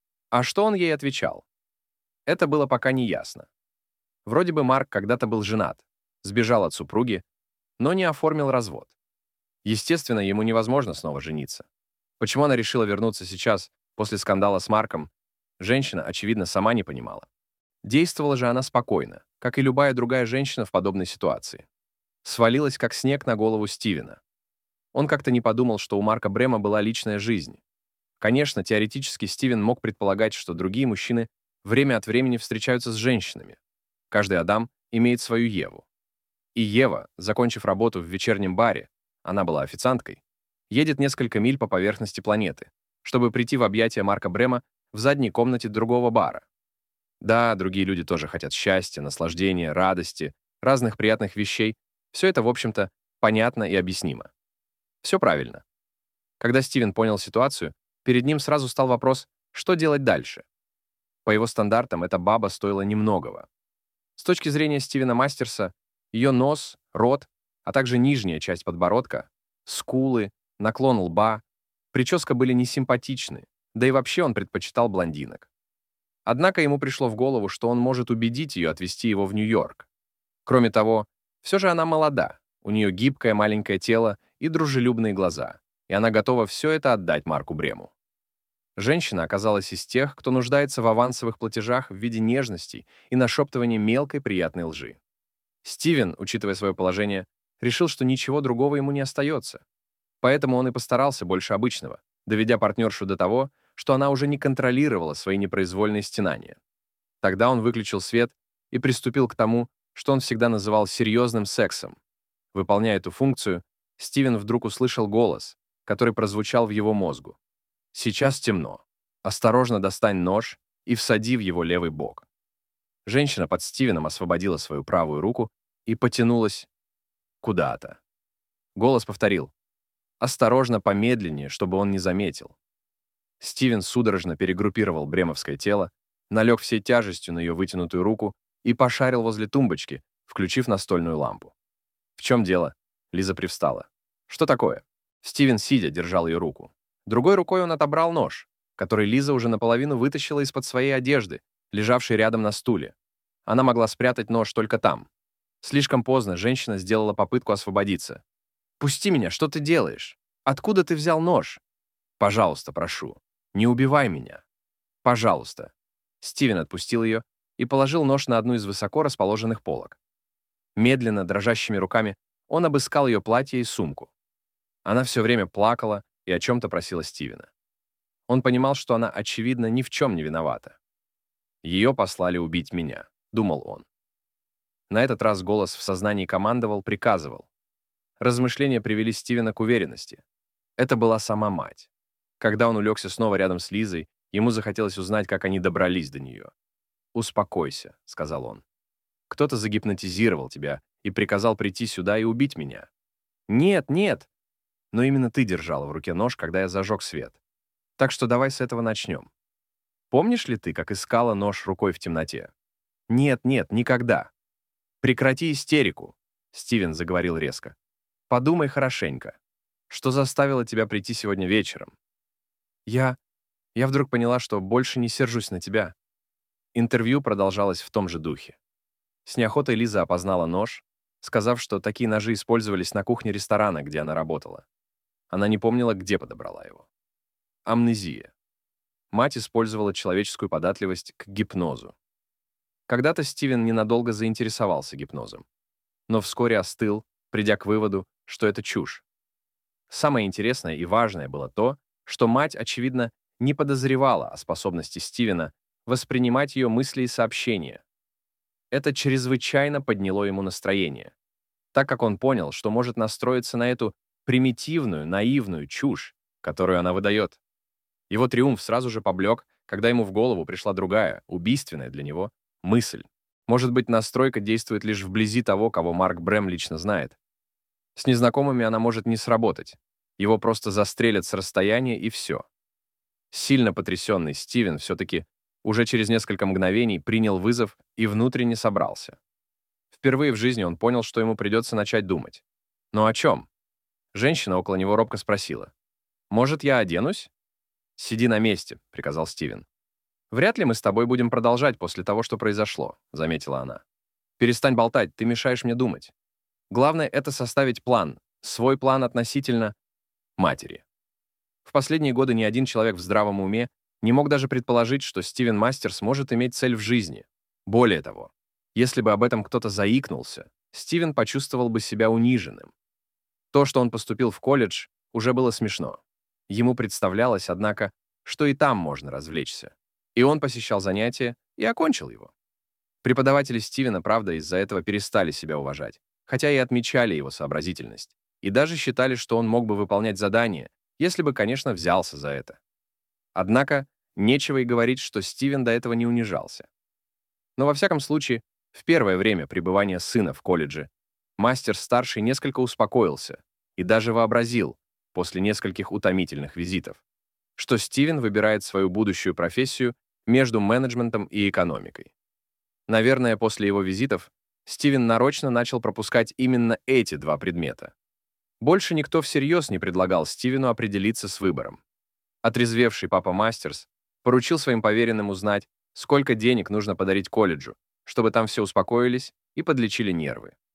S1: А что он ей отвечал? Это было пока не ясно. Вроде бы Марк когда-то был женат, сбежал от супруги, но не оформил развод. Естественно, ему невозможно снова жениться. Почему она решила вернуться сейчас, после скандала с Марком, женщина, очевидно, сама не понимала. Действовала же она спокойно, как и любая другая женщина в подобной ситуации. Свалилась, как снег, на голову Стивена. Он как-то не подумал, что у Марка Брема была личная жизнь. Конечно, теоретически Стивен мог предполагать, что другие мужчины время от времени встречаются с женщинами. Каждый Адам имеет свою Еву. И Ева, закончив работу в вечернем баре, она была официанткой, едет несколько миль по поверхности планеты, чтобы прийти в объятия Марка Брема в задней комнате другого бара. Да, другие люди тоже хотят счастья, наслаждения, радости, разных приятных вещей. Все это, в общем-то, понятно и объяснимо. Все правильно. Когда Стивен понял ситуацию, перед ним сразу стал вопрос, что делать дальше. По его стандартам, эта баба стоила немногого. С точки зрения Стивена Мастерса, ее нос, рот, а также нижняя часть подбородка, скулы, наклон лба, прическа были несимпатичны, да и вообще он предпочитал блондинок. Однако ему пришло в голову, что он может убедить ее отвезти его в Нью-Йорк. Кроме того, Все же она молода, у нее гибкое маленькое тело и дружелюбные глаза, и она готова все это отдать Марку Брему. Женщина оказалась из тех, кто нуждается в авансовых платежах в виде нежностей и нашептывания мелкой приятной лжи. Стивен, учитывая свое положение, решил, что ничего другого ему не остается. Поэтому он и постарался больше обычного, доведя партнершу до того, что она уже не контролировала свои непроизвольные стенания. Тогда он выключил свет и приступил к тому, что он всегда называл серьезным сексом. Выполняя эту функцию, Стивен вдруг услышал голос, который прозвучал в его мозгу. «Сейчас темно. Осторожно достань нож и всади в его левый бок». Женщина под Стивеном освободила свою правую руку и потянулась куда-то. Голос повторил: «Осторожно, помедленнее, чтобы он не заметил». Стивен судорожно перегруппировал бремовское тело, налег всей тяжестью на ее вытянутую руку и пошарил возле тумбочки, включив настольную лампу. «В чем дело?» Лиза привстала. «Что такое?» Стивен, сидя, держал ее руку. Другой рукой он отобрал нож, который Лиза уже наполовину вытащила из-под своей одежды, лежавшей рядом на стуле. Она могла спрятать нож только там. Слишком поздно женщина сделала попытку освободиться. «Пусти меня, что ты делаешь? Откуда ты взял нож?» «Пожалуйста, прошу, не убивай меня. Пожалуйста». Стивен отпустил ее и положил нож на одну из высоко расположенных полок. Медленно, дрожащими руками, он обыскал ее платье и сумку. Она все время плакала и о чем-то просила Стивена. Он понимал, что она, очевидно, ни в чем не виновата. «Ее послали убить меня», — думал он. На этот раз голос в сознании командовал, приказывал. Размышления привели Стивена к уверенности. Это была сама мать. Когда он улегся снова рядом с Лизой, ему захотелось узнать, как они добрались до нее. «Успокойся», — сказал он. «Кто-то загипнотизировал тебя и приказал прийти сюда и убить меня». «Нет, нет!» «Но именно ты держала в руке нож, когда я зажег свет. Так что давай с этого начнем. Помнишь ли ты, как искала нож рукой в темноте?» «Нет, нет, никогда». «Прекрати истерику», — Стивен заговорил резко. «Подумай хорошенько. Что заставило тебя прийти сегодня вечером?» «Я... я вдруг поняла, что больше не сержусь на тебя». Интервью продолжалось в том же духе. С неохотой Лиза опознала нож, сказав, что такие ножи использовались на кухне ресторана, где она работала. Она не помнила, где подобрала его. Амнезия. Мать использовала человеческую податливость к гипнозу. Когда-то Стивен ненадолго заинтересовался гипнозом, но вскоре остыл, придя к выводу, что это чушь. Самое интересное и важное было то, что мать, очевидно, не подозревала о способности Стивена воспринимать ее мысли и сообщения. Это чрезвычайно подняло ему настроение, так как он понял, что может настроиться на эту примитивную, наивную чушь, которую она выдает. Его триумф сразу же поблек, когда ему в голову пришла другая, убийственная для него, мысль. Может быть, настройка действует лишь вблизи того, кого Марк Брэм лично знает. С незнакомыми она может не сработать. Его просто застрелят с расстояния, и все. Сильно потрясенный Стивен все-таки уже через несколько мгновений принял вызов и внутренне собрался. Впервые в жизни он понял, что ему придется начать думать. «Но о чем?» Женщина около него робко спросила. «Может, я оденусь?» «Сиди на месте», — приказал Стивен. «Вряд ли мы с тобой будем продолжать после того, что произошло», — заметила она. «Перестань болтать, ты мешаешь мне думать. Главное — это составить план, свой план относительно матери». В последние годы ни один человек в здравом уме не мог даже предположить, что Стивен Мастерс может иметь цель в жизни. Более того, если бы об этом кто-то заикнулся, Стивен почувствовал бы себя униженным. То, что он поступил в колледж, уже было смешно. Ему представлялось, однако, что и там можно развлечься. И он посещал занятия и окончил его. Преподаватели Стивена, правда, из-за этого перестали себя уважать, хотя и отмечали его сообразительность, и даже считали, что он мог бы выполнять задания, если бы, конечно, взялся за это. Однако, нечего и говорить, что Стивен до этого не унижался. Но во всяком случае, в первое время пребывания сына в колледже Мастерс-старший несколько успокоился и даже вообразил, после нескольких утомительных визитов, что Стивен выбирает свою будущую профессию между менеджментом и экономикой. Наверное, после его визитов Стивен нарочно начал пропускать именно эти два предмета. Больше никто всерьез не предлагал Стивену определиться с выбором. Отрезвевший папа Мастерс поручил своим поверенным узнать, сколько денег нужно подарить колледжу, чтобы там все успокоились и подлечили нервы.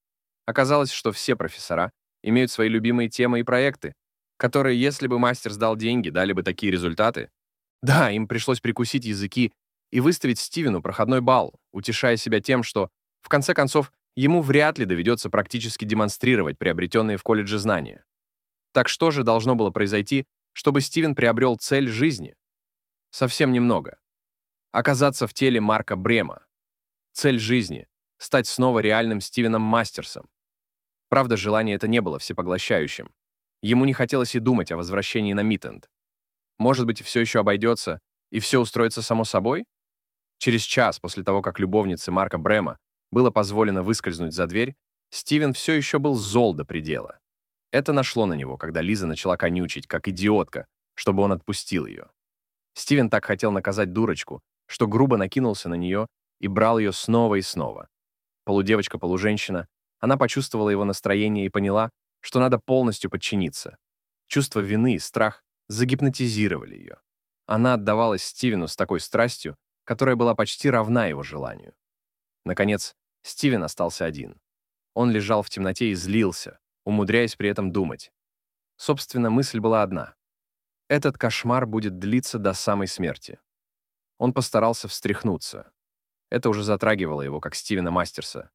S1: Оказалось, что все профессора имеют свои любимые темы и проекты, которые, если бы мастер сдал деньги, дали бы такие результаты. Да, им пришлось прикусить языки и выставить Стивену проходной балл, утешая себя тем, что, в конце концов, ему вряд ли доведется практически демонстрировать приобретенные в колледже знания. Так что же должно было произойти, чтобы Стивен приобрел цель жизни? Совсем немного. Оказаться в теле Марка Брема. Цель жизни — стать снова реальным Стивеном Мастерсом. Правда, желание это не было всепоглощающим. Ему не хотелось и думать о возвращении на Митенд. Может быть, все еще обойдется, и все устроится само собой? Через час после того, как любовнице Марка Брема было позволено выскользнуть за дверь, Стивен все еще был зол до предела. Это нашло на него, когда Лиза начала конючить, как идиотка, чтобы он отпустил ее. Стивен так хотел наказать дурочку, что грубо накинулся на нее и брал ее снова и снова. Полудевочка-полуженщина, она почувствовала его настроение и поняла, что надо полностью подчиниться. Чувство вины и страх загипнотизировали ее. Она отдавалась Стивену с такой страстью, которая была почти равна его желанию. Наконец, Стивен остался один. Он лежал в темноте и злился, умудряясь при этом думать. Собственно, мысль была одна. Этот кошмар будет длиться до самой смерти. Он постарался встряхнуться. Это уже затрагивало его, как Стивена Мастерса.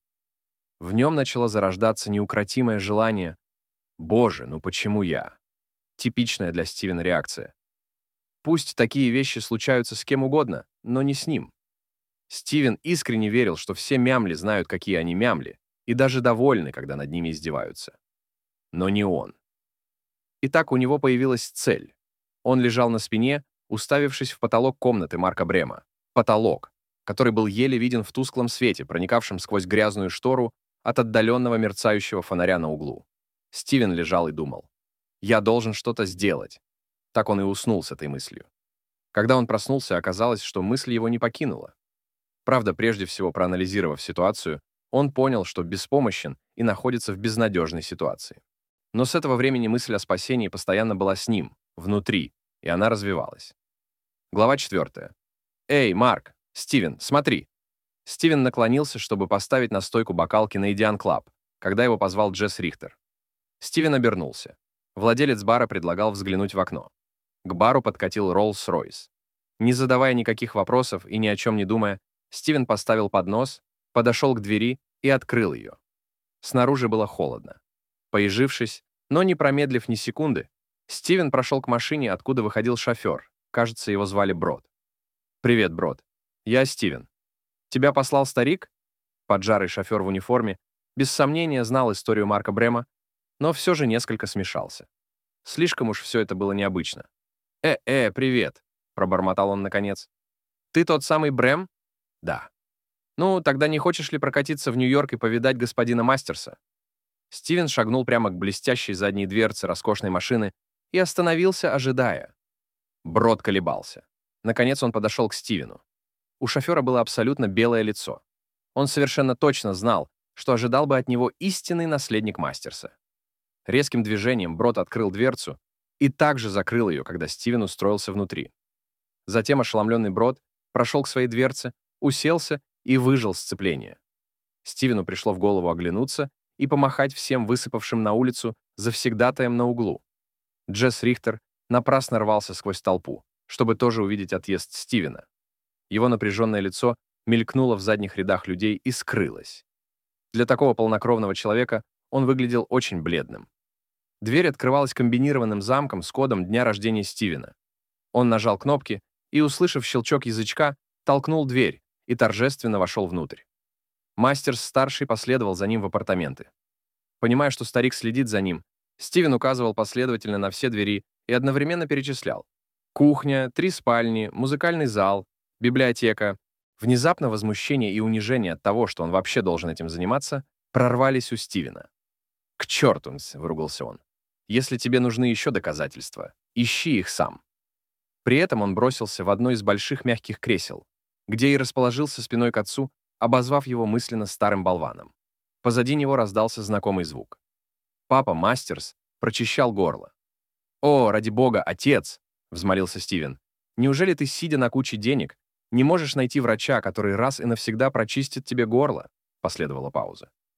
S1: В нем начало зарождаться неукротимое желание «Боже, ну почему я?» Типичная для Стивена реакция. Пусть такие вещи случаются с кем угодно, но не с ним. Стивен искренне верил, что все мямли знают, какие они мямли, и даже довольны, когда над ними издеваются. Но не он. Итак, у него появилась цель. Он лежал на спине, уставившись в потолок комнаты Марка Брема. Потолок, который был еле виден в тусклом свете, проникавшем сквозь грязную штору от отдаленного мерцающего фонаря на углу. Стивен лежал и думал. «Я должен что-то сделать». Так он и уснул с этой мыслью. Когда он проснулся, оказалось, что мысль его не покинула. Правда, прежде всего проанализировав ситуацию, он понял, что беспомощен и находится в безнадежной ситуации. Но с этого времени мысль о спасении постоянно была с ним, внутри, и она развивалась. Глава четвертая. «Эй, Марк! Стивен, смотри!» Стивен наклонился, чтобы поставить на стойку бокал Canadian Club, когда его позвал Джесс Рихтер. Стивен обернулся. Владелец бара предлагал взглянуть в окно. К бару подкатил Роллс-Ройс. Не задавая никаких вопросов и ни о чем не думая, Стивен поставил поднос, подошел к двери и открыл ее. Снаружи было холодно. Поежившись, но не промедлив ни секунды, Стивен прошел к машине, откуда выходил шофер. Кажется, его звали Брод. «Привет, Брод. Я Стивен. Тебя послал старик?» Поджарый шофер в униформе без сомнения знал историю Марка Брема, но все же несколько смешался. Слишком уж все это было необычно. «Э-э, привет», — пробормотал он наконец. «Ты тот самый Брэм?» «Да». «Ну, тогда не хочешь ли прокатиться в Нью-Йорк и повидать господина Мастерса?» Стивен шагнул прямо к блестящей задней дверце роскошной машины и остановился, ожидая. Брод колебался. Наконец он подошел к Стивену. У шофера было абсолютно белое лицо. Он совершенно точно знал, что ожидал бы от него истинный наследник Мастерса. Резким движением Брод открыл дверцу и также закрыл ее, когда Стивен устроился внутри. Затем ошеломленный Брод прошел к своей дверце, уселся и выжил сцепление. Стивену пришло в голову оглянуться и помахать всем высыпавшим на улицу завсегдатаем на углу. Джесс Рихтер напрасно рвался сквозь толпу, чтобы тоже увидеть отъезд Стивена. Его напряженное лицо мелькнуло в задних рядах людей и скрылось. Для такого полнокровного человека он выглядел очень бледным. Дверь открывалась комбинированным замком с кодом дня рождения Стивена. Он нажал кнопки и, услышав щелчок язычка, толкнул дверь и торжественно вошел внутрь. Мастерс-старший последовал за ним в апартаменты. Понимая, что старик следит за ним, Стивен указывал последовательно на все двери и одновременно перечислял. Кухня, три спальни, музыкальный зал, библиотека. Внезапно возмущение и унижение от того, что он вообще должен этим заниматься, прорвались у Стивена. «К черту!» — выругался он. «Если тебе нужны еще доказательства, ищи их сам». При этом он бросился в одно из больших мягких кресел, где и расположился спиной к отцу, обозвав его мысленно старым болваном. Позади него раздался знакомый звук. Папа Мастерс прочищал горло. «О, ради бога, отец!» — взмолился Стивен. «Неужели ты, сидя на куче денег, не можешь найти врача, который раз и навсегда прочистит тебе горло?» Последовала пауза.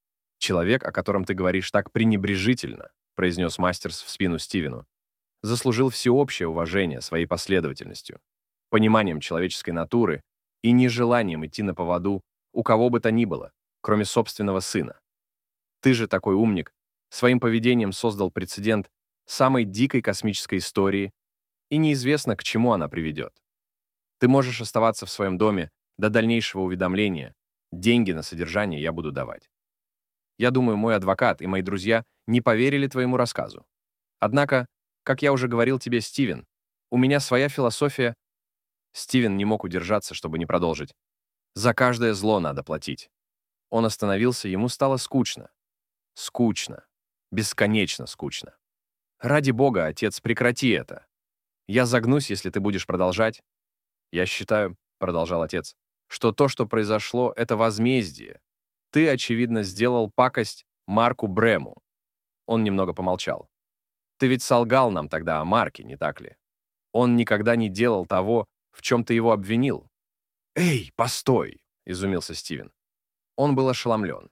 S1: «Человек, о котором ты говоришь так пренебрежительно», произнес Мастерс в спину Стивену, заслужил всеобщее уважение своей последовательностью, пониманием человеческой натуры и нежеланием идти на поводу у кого бы то ни было, кроме собственного сына. Ты же такой умник, своим поведением создал прецедент самой дикой космической истории, и неизвестно, к чему она приведет. Ты можешь оставаться в своем доме до дальнейшего уведомления, деньги на содержание я буду давать. Я думаю, мой адвокат и мои друзья не поверили твоему рассказу. Однако, как я уже говорил тебе, Стивен, у меня своя философия. Стивен не мог удержаться, чтобы не продолжить. За каждое зло надо платить. Он остановился, ему стало скучно. Скучно. Бесконечно скучно. Ради бога, отец, прекрати это. Я загнусь, если ты будешь продолжать. Я считаю, продолжал отец, что то, что произошло, это возмездие. Ты, очевидно, сделал пакость Марку Брэму. Он немного помолчал. Ты ведь солгал нам тогда о Марке, не так ли? Он никогда не делал того, в чем ты его обвинил. «Эй, постой!» — изумился Стивен. Он был ошеломлен.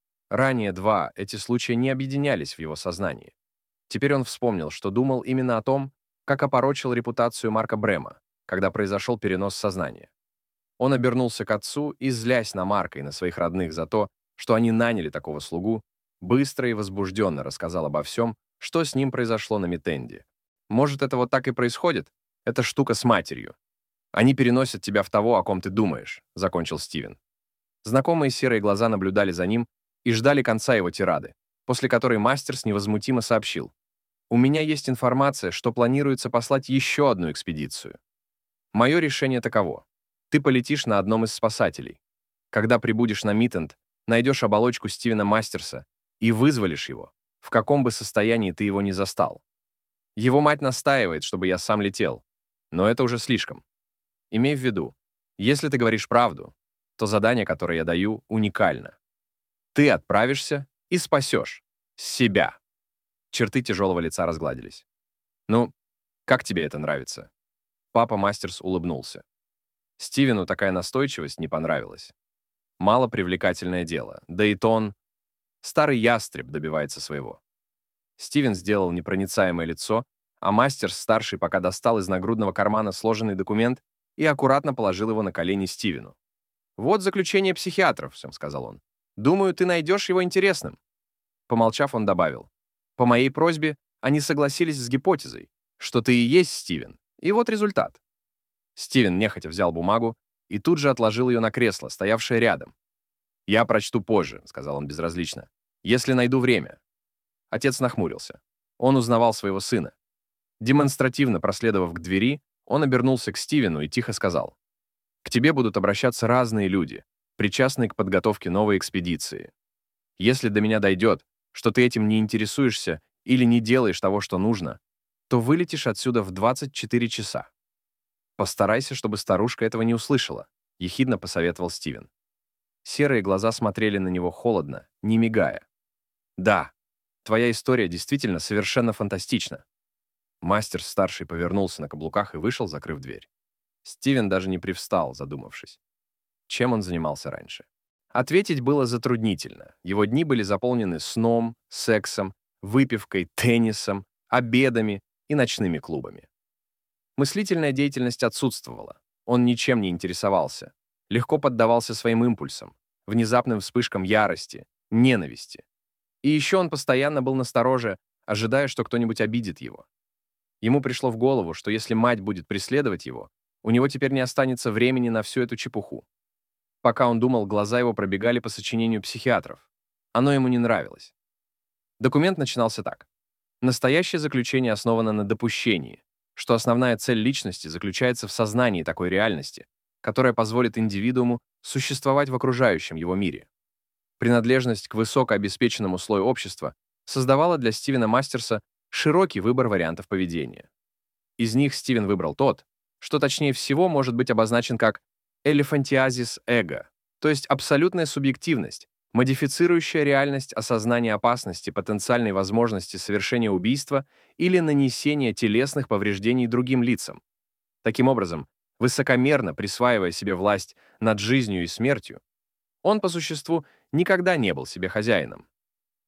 S1: Ранее два эти случая не объединялись в его сознании. Теперь он вспомнил, что думал именно о том, как опорочил репутацию Марка Брэма, когда произошел перенос сознания. Он обернулся к отцу и, злясь на Марка и на своих родных за то, что они наняли такого слугу, быстро и возбужденно рассказал обо всем, что с ним произошло на Митенде. «Может, это вот так и происходит? Это штука с матерью. Они переносят тебя в того, о ком ты думаешь», — закончил Стивен. Знакомые серые глаза наблюдали за ним и ждали конца его тирады, после которой Мастерс невозмутимо сообщил: «У меня есть информация, что планируется послать еще одну экспедицию. Мое решение таково. Ты полетишь на одном из спасателей. Когда прибудешь на Митенд, найдешь оболочку Стивена Мастерса и вызволишь его, в каком бы состоянии ты его ни застал. Его мать настаивает, чтобы я сам летел, но это уже слишком. Имей в виду, если ты говоришь правду, то задание, которое я даю, уникально. Ты отправишься и спасешь себя». Черты тяжелого лица разгладились. «Ну, как тебе это нравится?» Папа Мастерс улыбнулся. Стивену такая настойчивость не понравилась. Мало привлекательное дело, да и тон. Старый ястреб добивается своего. Стивен сделал непроницаемое лицо, а Мастерс-старший пока достал из нагрудного кармана сложенный документ и аккуратно положил его на колени Стивену. «Вот заключение психиатров», — всем сказал он. «Думаю, ты найдешь его интересным». Помолчав, он добавил: «По моей просьбе они согласились с гипотезой, что ты и есть Стивен, и вот результат». Стивен нехотя взял бумагу и тут же отложил ее на кресло, стоявшее рядом. «Я прочту позже», — сказал он безразлично, — «если найду время». Отец нахмурился. Он узнавал своего сына. Демонстративно проследовав к двери, он обернулся к Стивену и тихо сказал: «К тебе будут обращаться разные люди, причастные к подготовке новой экспедиции. Если до меня дойдет, что ты этим не интересуешься или не делаешь того, что нужно, то вылетишь отсюда в двадцать четыре часа. Постарайся, чтобы старушка этого не услышала», — ехидно посоветовал Стивен. Серые глаза смотрели на него холодно, не мигая. «Да, твоя история действительно совершенно фантастична». Мастерс-старший повернулся на каблуках и вышел, закрыв дверь. Стивен даже не привстал, задумавшись. Чем он занимался раньше? Ответить было затруднительно. Его дни были заполнены сном, сексом, выпивкой, теннисом, обедами и ночными клубами. Мыслительная деятельность отсутствовала. Он ничем не интересовался, легко поддавался своим импульсам, внезапным вспышкам ярости, ненависти. И еще он постоянно был настороже, ожидая, что кто-нибудь обидит его. Ему пришло в голову, что если мать будет преследовать его, у него теперь не останется времени на всю эту чепуху. Пока он думал, глаза его пробегали по сочинению психиатров. Оно ему не нравилось. Документ начинался так. Настоящее заключение основано на допущении, что основная цель личности заключается в сознании такой реальности, которая позволит индивидууму существовать в окружающем его мире. Принадлежность к высокообеспеченному слою общества создавала для Стивена Мастерса широкий выбор вариантов поведения. Из них Стивен выбрал тот, что точнее всего может быть обозначен как элефантиазис эго, то есть абсолютная субъективность, модифицирующая реальность осознания опасности, потенциальной возможности совершения убийства или нанесения телесных повреждений другим лицам. Таким образом, высокомерно присваивая себе власть над жизнью и смертью, он, по существу, никогда не был себе хозяином,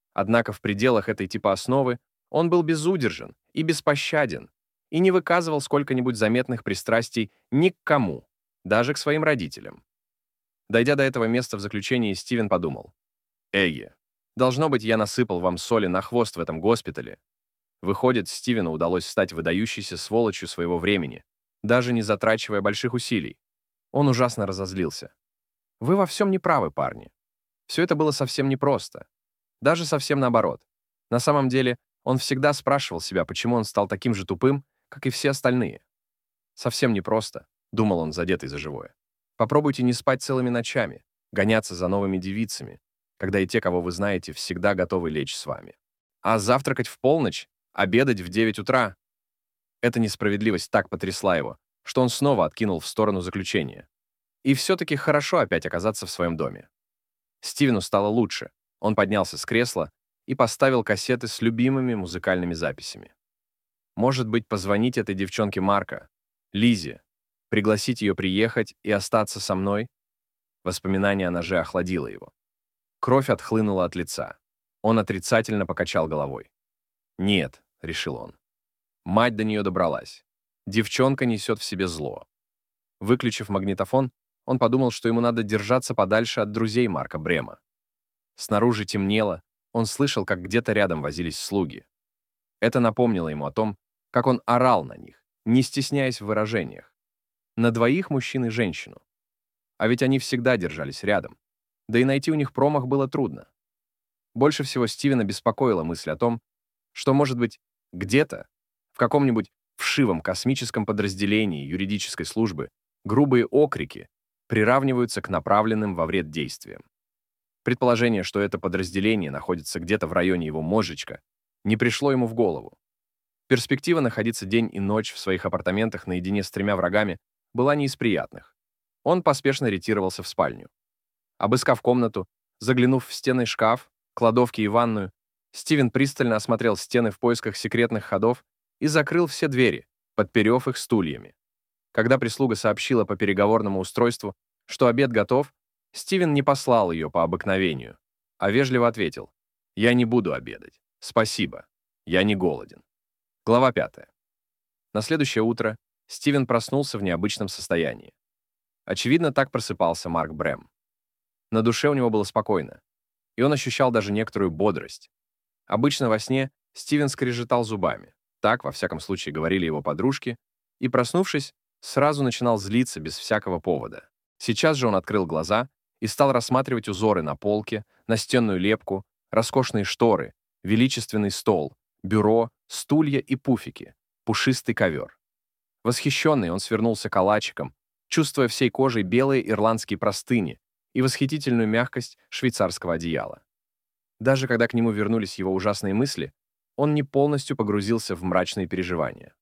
S1: Однако в пределах этой типа основы он был безудержен и беспощаден и не выказывал сколько-нибудь заметных пристрастий ни к кому, даже к своим родителям. Дойдя до этого места в заключении, Стивен подумал: «Эгги, должно быть, я насыпал вам соли на хвост в этом госпитале». Выходит, Стивену удалось стать выдающейся сволочью своего времени, даже не затрачивая больших усилий. Он ужасно разозлился. «Вы во всем не правы, парни. Все это было совсем непросто. Даже совсем наоборот. На самом деле, он всегда спрашивал себя, почему он стал таким же тупым, как и все остальные. Совсем непросто», — думал он, задетый за живое. «Попробуйте не спать целыми ночами, гоняться за новыми девицами, когда и те, кого вы знаете, всегда готовы лечь с вами. А завтракать в полночь, обедать в девять утра». Эта несправедливость так потрясла его, что он снова откинул в сторону заключения. И все-таки хорошо опять оказаться в своем доме. Стивену стало лучше. Он поднялся с кресла и поставил кассеты с любимыми музыкальными записями. Может быть, позвонить этой девчонке Марка, Лизе, пригласить ее приехать и остаться со мной? Воспоминание о ноже охладило его. Кровь отхлынула от лица. Он отрицательно покачал головой. «Нет», — решил он. Мать до нее добралась. Девчонка несет в себе зло. Выключив магнитофон, он подумал, что ему надо держаться подальше от друзей Марка Брема. Снаружи темнело, он слышал, как где-то рядом возились слуги. Это напомнило ему о том, как он орал на них, не стесняясь в выражениях. На двоих мужчин и женщину. А ведь они всегда держались рядом. Да и найти у них промах было трудно. Больше всего Стивена беспокоила мысль о том, что, может быть, где-то, в каком-нибудь вшивом космическом подразделении юридической службы, грубые окрики приравниваются к направленным во вред действиям. Предположение, что это подразделение находится где-то в районе его мозжечка, не пришло ему в голову. Перспектива находиться день и ночь в своих апартаментах наедине с тремя врагами была не из приятных. Он поспешно ретировался в спальню. Обыскав комнату, заглянув в стенный шкаф, кладовки и ванную, Стивен пристально осмотрел стены в поисках секретных ходов и закрыл все двери, подперев их стульями. Когда прислуга сообщила по переговорному устройству, что обед готов, Стивен не послал ее по обыкновению, а вежливо ответил: «Я не буду обедать. Спасибо. Я не голоден». Глава пятая. На следующее утро Стивен проснулся в необычном состоянии. Очевидно, так просыпался Марк Брэм. На душе у него было спокойно, и он ощущал даже некоторую бодрость. Обычно во сне Стивен скрежетал зубами. Так, во всяком случае, говорили его подружки, и, проснувшись, сразу начинал злиться без всякого повода. Сейчас же он открыл глаза и стал рассматривать узоры на полке, настенную лепку, роскошные шторы, величественный стол, бюро, стулья и пуфики, пушистый ковер. Восхищенный, он свернулся калачиком, чувствуя всей кожей белые ирландские простыни и восхитительную мягкость швейцарского одеяла. Даже когда к нему вернулись его ужасные мысли, он не полностью погрузился в мрачные переживания.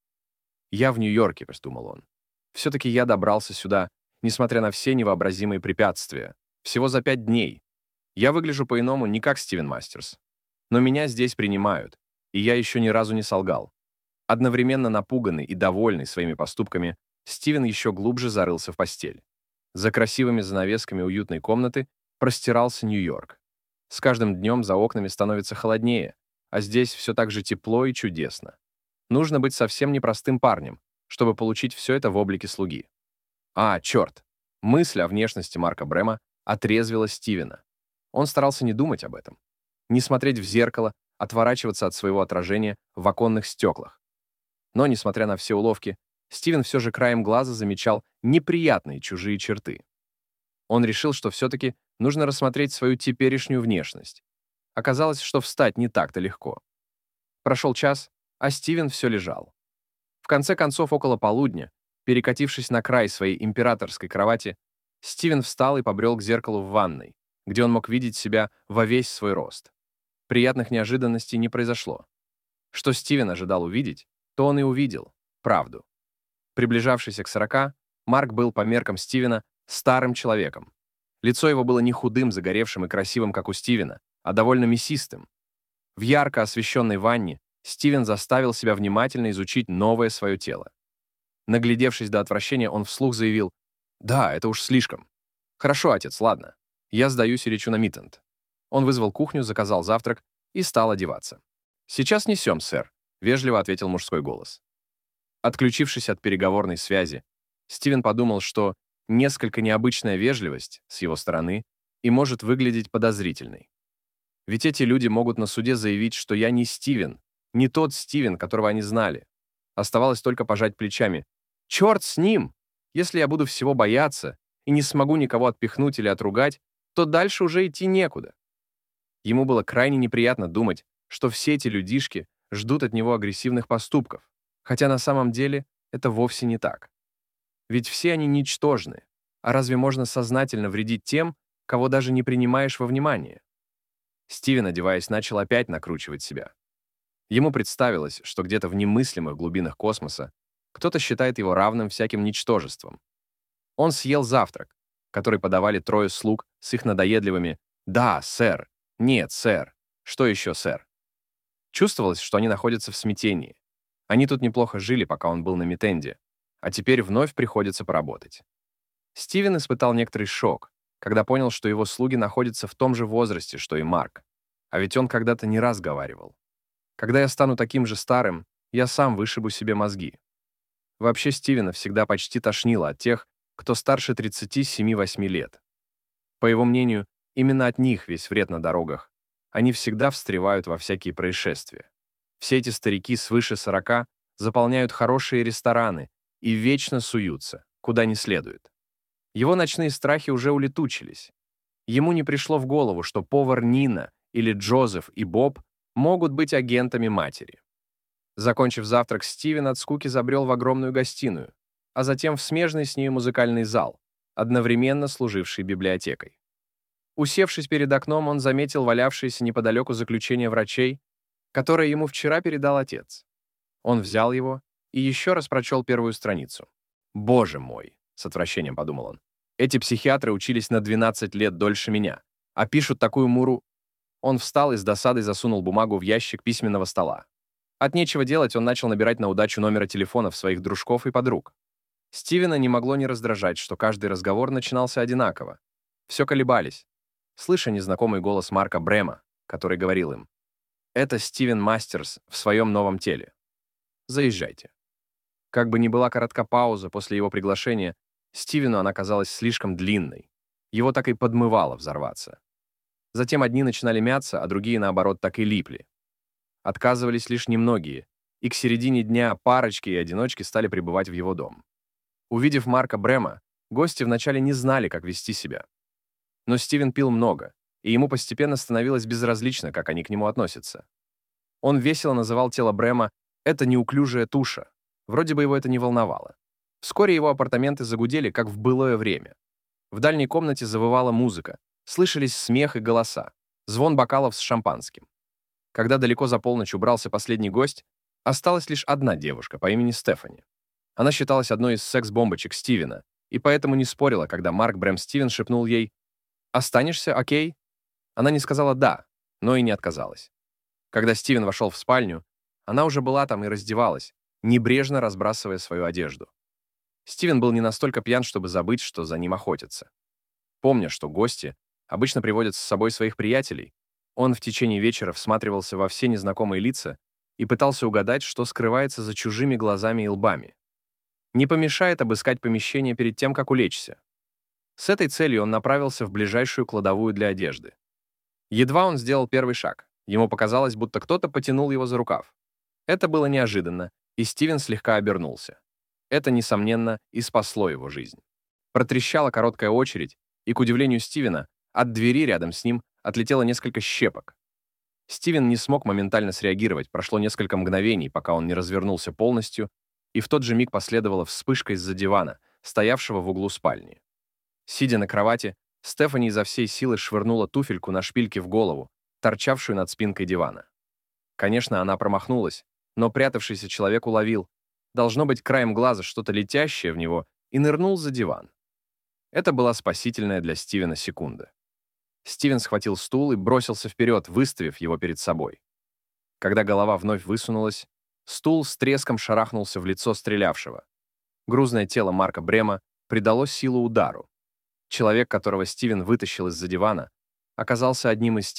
S1: «Я в Нью-Йорке», — подумал он. «Все-таки я добрался сюда, несмотря на все невообразимые препятствия, всего за пять дней. Я выгляжу по-иному не как Стивен Мастерс. Но меня здесь принимают, и я еще ни разу не солгал». Одновременно напуганный и довольный своими поступками, Стивен еще глубже зарылся в постель. За красивыми занавесками уютной комнаты простирался Нью-Йорк. С каждым днем за окнами становится холоднее, а здесь все так же тепло и чудесно. Нужно быть совсем непростым парнем, чтобы получить все это в облике слуги. А, черт! Мысль о внешности Марка Брэма отрезвила Стивена. Он старался не думать об этом. Не смотреть в зеркало, отворачиваться от своего отражения в оконных стеклах. Но, несмотря на все уловки, Стивен все же краем глаза замечал неприятные чужие черты. Он решил, что все-таки нужно рассмотреть свою теперешнюю внешность. Оказалось, что встать не так-то легко. Прошел час, а Стивен все лежал. В конце концов, около полудня, перекатившись на край своей императорской кровати, Стивен встал и побрел к зеркалу в ванной, где он мог видеть себя во весь свой рост. Приятных неожиданностей не произошло. Что Стивен ожидал увидеть, то он и увидел — правду. Приближавшийся к сорока, Марк был по меркам Стивена старым человеком. Лицо его было не худым, загоревшим и красивым, как у Стивена, а довольно мясистым. В ярко освещенной ванне Стивен заставил себя внимательно изучить новое свое тело. Наглядевшись до отвращения, он вслух заявил: «Да, это уж слишком. Хорошо, отец, ладно. Я сдаюсь и лечу на Миттенд». Он вызвал кухню, заказал завтрак и стал одеваться. «Сейчас несем, сэр», — вежливо ответил мужской голос. Отключившись от переговорной связи, Стивен подумал, что несколько необычная вежливость с его стороны и может выглядеть подозрительной. Ведь эти люди могут на суде заявить, что я не Стивен, не тот Стивен, которого они знали. Оставалось только пожать плечами. Черт с ним! Если я буду всего бояться и не смогу никого отпихнуть или отругать, то дальше уже идти некуда. Ему было крайне неприятно думать, что все эти людишки ждут от него агрессивных поступков, хотя на самом деле это вовсе не так. Ведь все они ничтожны, а разве можно сознательно вредить тем, кого даже не принимаешь во внимание? Стивен, одеваясь, начал опять накручивать себя. Ему представилось, что где-то в немыслимых глубинах космоса кто-то считает его равным всяким ничтожеством. Он съел завтрак, который подавали трое слуг с их надоедливыми «Да, сэр», «Нет, сэр», «Что еще, сэр?». Чувствовалось, что они находятся в смятении. Они тут неплохо жили, пока он был на Митенде, а теперь вновь приходится поработать. Стивен испытал некоторый шок, когда понял, что его слуги находятся в том же возрасте, что и Марк. А ведь он когда-то не раз говаривал: «Когда я стану таким же старым, я сам вышибу себе мозги». Вообще Стивена всегда почти тошнило от тех, кто старше тридцати семи-восьми лет. По его мнению, именно от них весь вред на дорогах. Они всегда встревают во всякие происшествия. Все эти старики свыше сорока заполняют хорошие рестораны и вечно суются, куда не следует. Его ночные страхи уже улетучились. Ему не пришло в голову, что повар Нина или Джозеф и Боб могут быть агентами матери. Закончив завтрак, Стивен от скуки забрел в огромную гостиную, а затем в смежный с ней музыкальный зал, одновременно служивший библиотекой. Усевшись перед окном, он заметил валявшееся неподалеку заключение врачей, которое ему вчера передал отец. Он взял его и еще раз прочел первую страницу. «Боже мой!» — с отвращением подумал он. «Эти психиатры учились на двенадцать лет дольше меня, а пишут такую муру». Он встал и с досадой засунул бумагу в ящик письменного стола. От нечего делать он начал набирать на удачу номера телефонов своих дружков и подруг. Стивена не могло не раздражать, что каждый разговор начинался одинаково. Все колебались, слыша незнакомый голос Марка Брема, который говорил им: «Это Стивен Мастерс в своем новом теле. Заезжайте». Как бы ни была коротка пауза после его приглашения, Стивену она казалась слишком длинной. Его так и подмывало взорваться. Затем одни начинали мяться, а другие, наоборот, так и липли. Отказывались лишь немногие, и к середине дня парочки и одиночки стали прибывать в его дом. Увидев Марка Брема, гости вначале не знали, как вести себя. Но Стивен пил много, и ему постепенно становилось безразлично, как они к нему относятся. Он весело называл тело Брема «это неуклюжая туша». Вроде бы его это не волновало. Вскоре его апартаменты загудели, как в былое время. В дальней комнате завывала музыка, слышались смех и голоса, звон бокалов с шампанским. Когда далеко за полночь убрался последний гость, осталась лишь одна девушка по имени Стефани. Она считалась одной из секс-бомбочек Стивена, и поэтому не спорила, когда Марк Брэм Стивен шепнул ей: «Останешься, окей?» Она не сказала «да», но и не отказалась. Когда Стивен вошел в спальню, она уже была там и раздевалась, небрежно разбрасывая свою одежду. Стивен был не настолько пьян, чтобы забыть, что за ним охотятся. Помня, что гости обычно приводят с собой своих приятелей, он в течение вечера всматривался во все незнакомые лица и пытался угадать, что скрывается за чужими глазами и лбами. Не помешает обыскать помещение перед тем, как улечься. С этой целью он направился в ближайшую кладовую для одежды. Едва он сделал первый шаг, ему показалось, будто кто-то потянул его за рукав. Это было неожиданно, и Стивен слегка обернулся. Это, несомненно, и спасло его жизнь. Протрещала короткая очередь, и, к удивлению Стивена, от двери рядом с ним отлетело несколько щепок. Стивен не смог моментально среагировать, прошло несколько мгновений, пока он не развернулся полностью, и в тот же миг последовала вспышка из-за дивана, стоявшего в углу спальни. Сидя на кровати, Стефани изо всей силы швырнула туфельку на шпильке в голову, торчавшую над спинкой дивана. Конечно, она промахнулась, но прятавшийся человек уловил, должно быть, краем глаза что-то летящее в него, и нырнул за диван. Это была спасительная для Стивена секунда. Стивен схватил стул и бросился вперед, выставив его перед собой. Когда голова вновь высунулась, стул с треском шарахнулся в лицо стрелявшего. Грузное тело Марка Брема придало силу удару. Человек, которого Стивен вытащил из-за дивана, оказался одним из тех,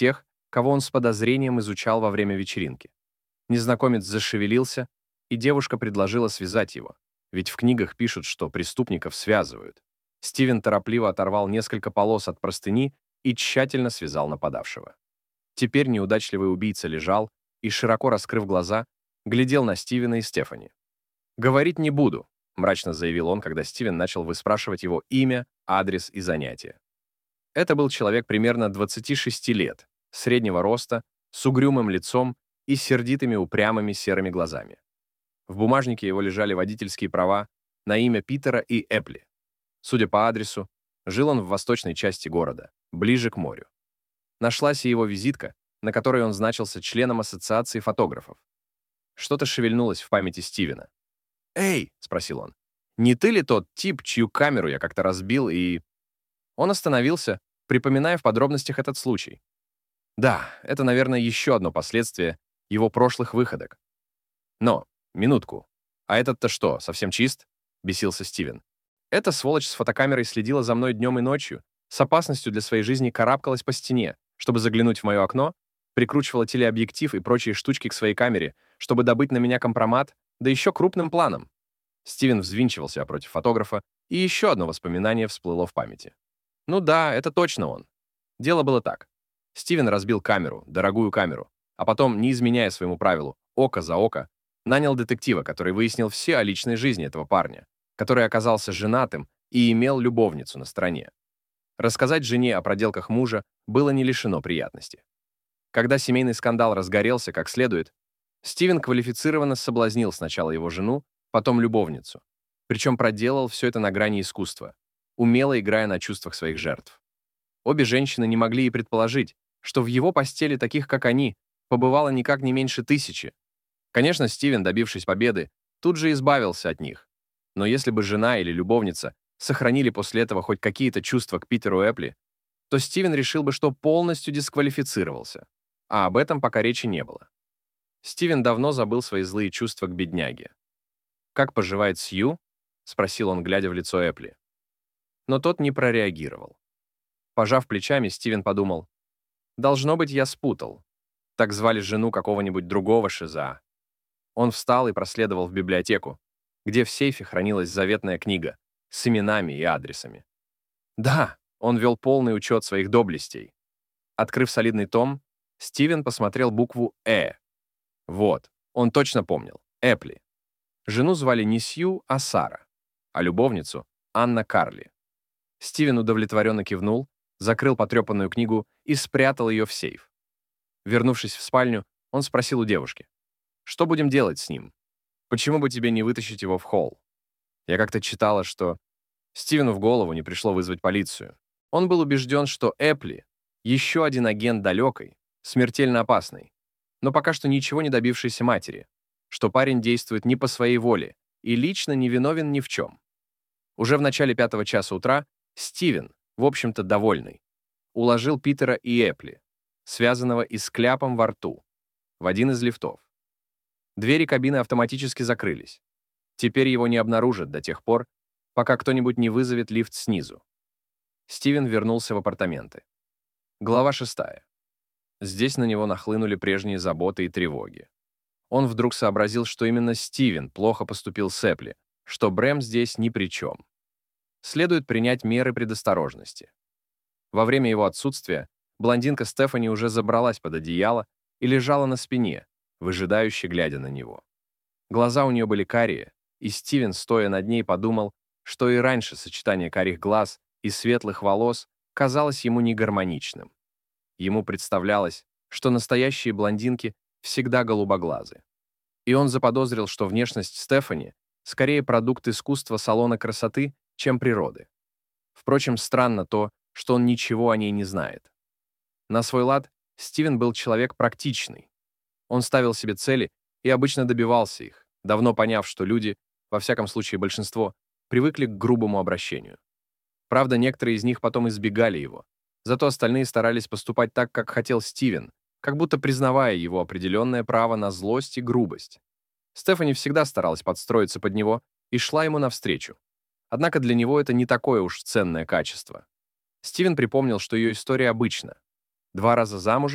S1: кого он с подозрением изучал во время вечеринки. Незнакомец зашевелился, и девушка предложила связать его, ведь в книгах пишут, что преступников связывают. Стивен торопливо оторвал несколько полос от простыни и тщательно связал нападавшего. Теперь неудачливый убийца лежал и, широко раскрыв глаза, глядел на Стивена и Стефани. «Говорить не буду», — мрачно заявил он, когда Стивен начал выспрашивать его имя, адрес и занятия. Это был человек примерно двадцати шести лет, среднего роста, с угрюмым лицом и сердитыми упрямыми серыми глазами. В бумажнике его лежали водительские права на имя Питера и Эпли. Судя по адресу, жил он в восточной части города, ближе к морю. Нашлась и его визитка, на которой он значился членом ассоциации фотографов. Что-то шевельнулось в памяти Стивена. «Эй!» — спросил он. «Не ты ли тот тип, чью камеру я как-то разбил и...» Он остановился, припоминая в подробностях этот случай. Да, это, наверное, еще одно последствие его прошлых выходок. Но, минутку. А этот-то что, совсем чист? Бесился Стивен. Эта сволочь с фотокамерой следила за мной днем и ночью, с опасностью для своей жизни карабкалась по стене, чтобы заглянуть в мое окно, прикручивала телеобъектив и прочие штучки к своей камере, чтобы добыть на меня компромат, да еще крупным планом. Стивен взвинчивался против фотографа, и еще одно воспоминание всплыло в памяти. Ну да, это точно он. Дело было так. Стивен разбил камеру, дорогую камеру, а потом, не изменяя своему правилу, око за око, нанял детектива, который выяснил все о личной жизни этого парня, который оказался женатым и имел любовницу на стороне. Рассказать жене о проделках мужа было не лишено приятности. Когда семейный скандал разгорелся как следует, Стивен квалифицированно соблазнил сначала его жену, потом любовницу. Причем проделал все это на грани искусства, умело играя на чувствах своих жертв. Обе женщины не могли и предположить, что в его постели таких, как они, побывало никак не меньше тысячи. Конечно, Стивен, добившись победы, тут же избавился от них. Но если бы жена или любовница сохранили после этого хоть какие-то чувства к Питеру Эпли, то Стивен решил бы, что полностью дисквалифицировался. А об этом пока речи не было. Стивен давно забыл свои злые чувства к бедняге. «Как поживает Сью?» — спросил он, глядя в лицо Эпли. Но тот не прореагировал. Пожав плечами, Стивен подумал, «Должно быть, я спутал. Так звали жену какого-нибудь другого шиза». Он встал и проследовал в библиотеку, где в сейфе хранилась заветная книга с именами и адресами. Да, он вел полный учет своих доблестей. Открыв солидный том, Стивен посмотрел букву «Э». Вот, он точно помнил. Эпли. Жену звали не Сью, а Сара, а любовницу — Анна Карли. Стивен удовлетворенно кивнул, закрыл потрепанную книгу и спрятал ее в сейф. Вернувшись в спальню, он спросил у девушки, «Что будем делать с ним? Почему бы тебе не вытащить его в холл?» Я как-то читала, что Стивену в голову не пришло вызвать полицию. Он был убежден, что Эпли — еще один агент далекой, смертельно опасный, но пока что ничего не добившейся матери, что парень действует не по своей воле и лично не виновен ни в чем. Уже в начале пятого часа утра Стивен, в общем-то довольный, уложил Питера и Эпли, связанного и с кляпом во рту, в один из лифтов. Двери кабины автоматически закрылись. Теперь его не обнаружат до тех пор, пока кто-нибудь не вызовет лифт снизу. Стивен вернулся в апартаменты. Глава шестая. Здесь на него нахлынули прежние заботы и тревоги. Он вдруг сообразил, что именно Стивен плохо поступил с Эпли, что Брэм здесь ни при чем. Следует принять меры предосторожности. Во время его отсутствия блондинка Стефани уже забралась под одеяло и лежала на спине, выжидающе глядя на него. Глаза у нее были карие, и Стивен, стоя над ней, подумал, что и раньше сочетание карих глаз и светлых волос казалось ему негармоничным. Ему представлялось, что настоящие блондинки всегда голубоглазы. И он заподозрил, что внешность Стефани скорее продукт искусства салона красоты, чем природы. Впрочем, странно то, что он ничего о ней не знает. На свой лад Стивен был человек практичный. Он ставил себе цели и обычно добивался их, давно поняв, что люди, во всяком случае большинство, привыкли к грубому обращению. Правда, некоторые из них потом избегали его, зато остальные старались поступать так, как хотел Стивен, как будто признавая его определенное право на злость и грубость. Стефани всегда старалась подстроиться под него и шла ему навстречу. Однако для него это не такое уж ценное качество. Стивен припомнил, что ее история обычна. Два раза замужем,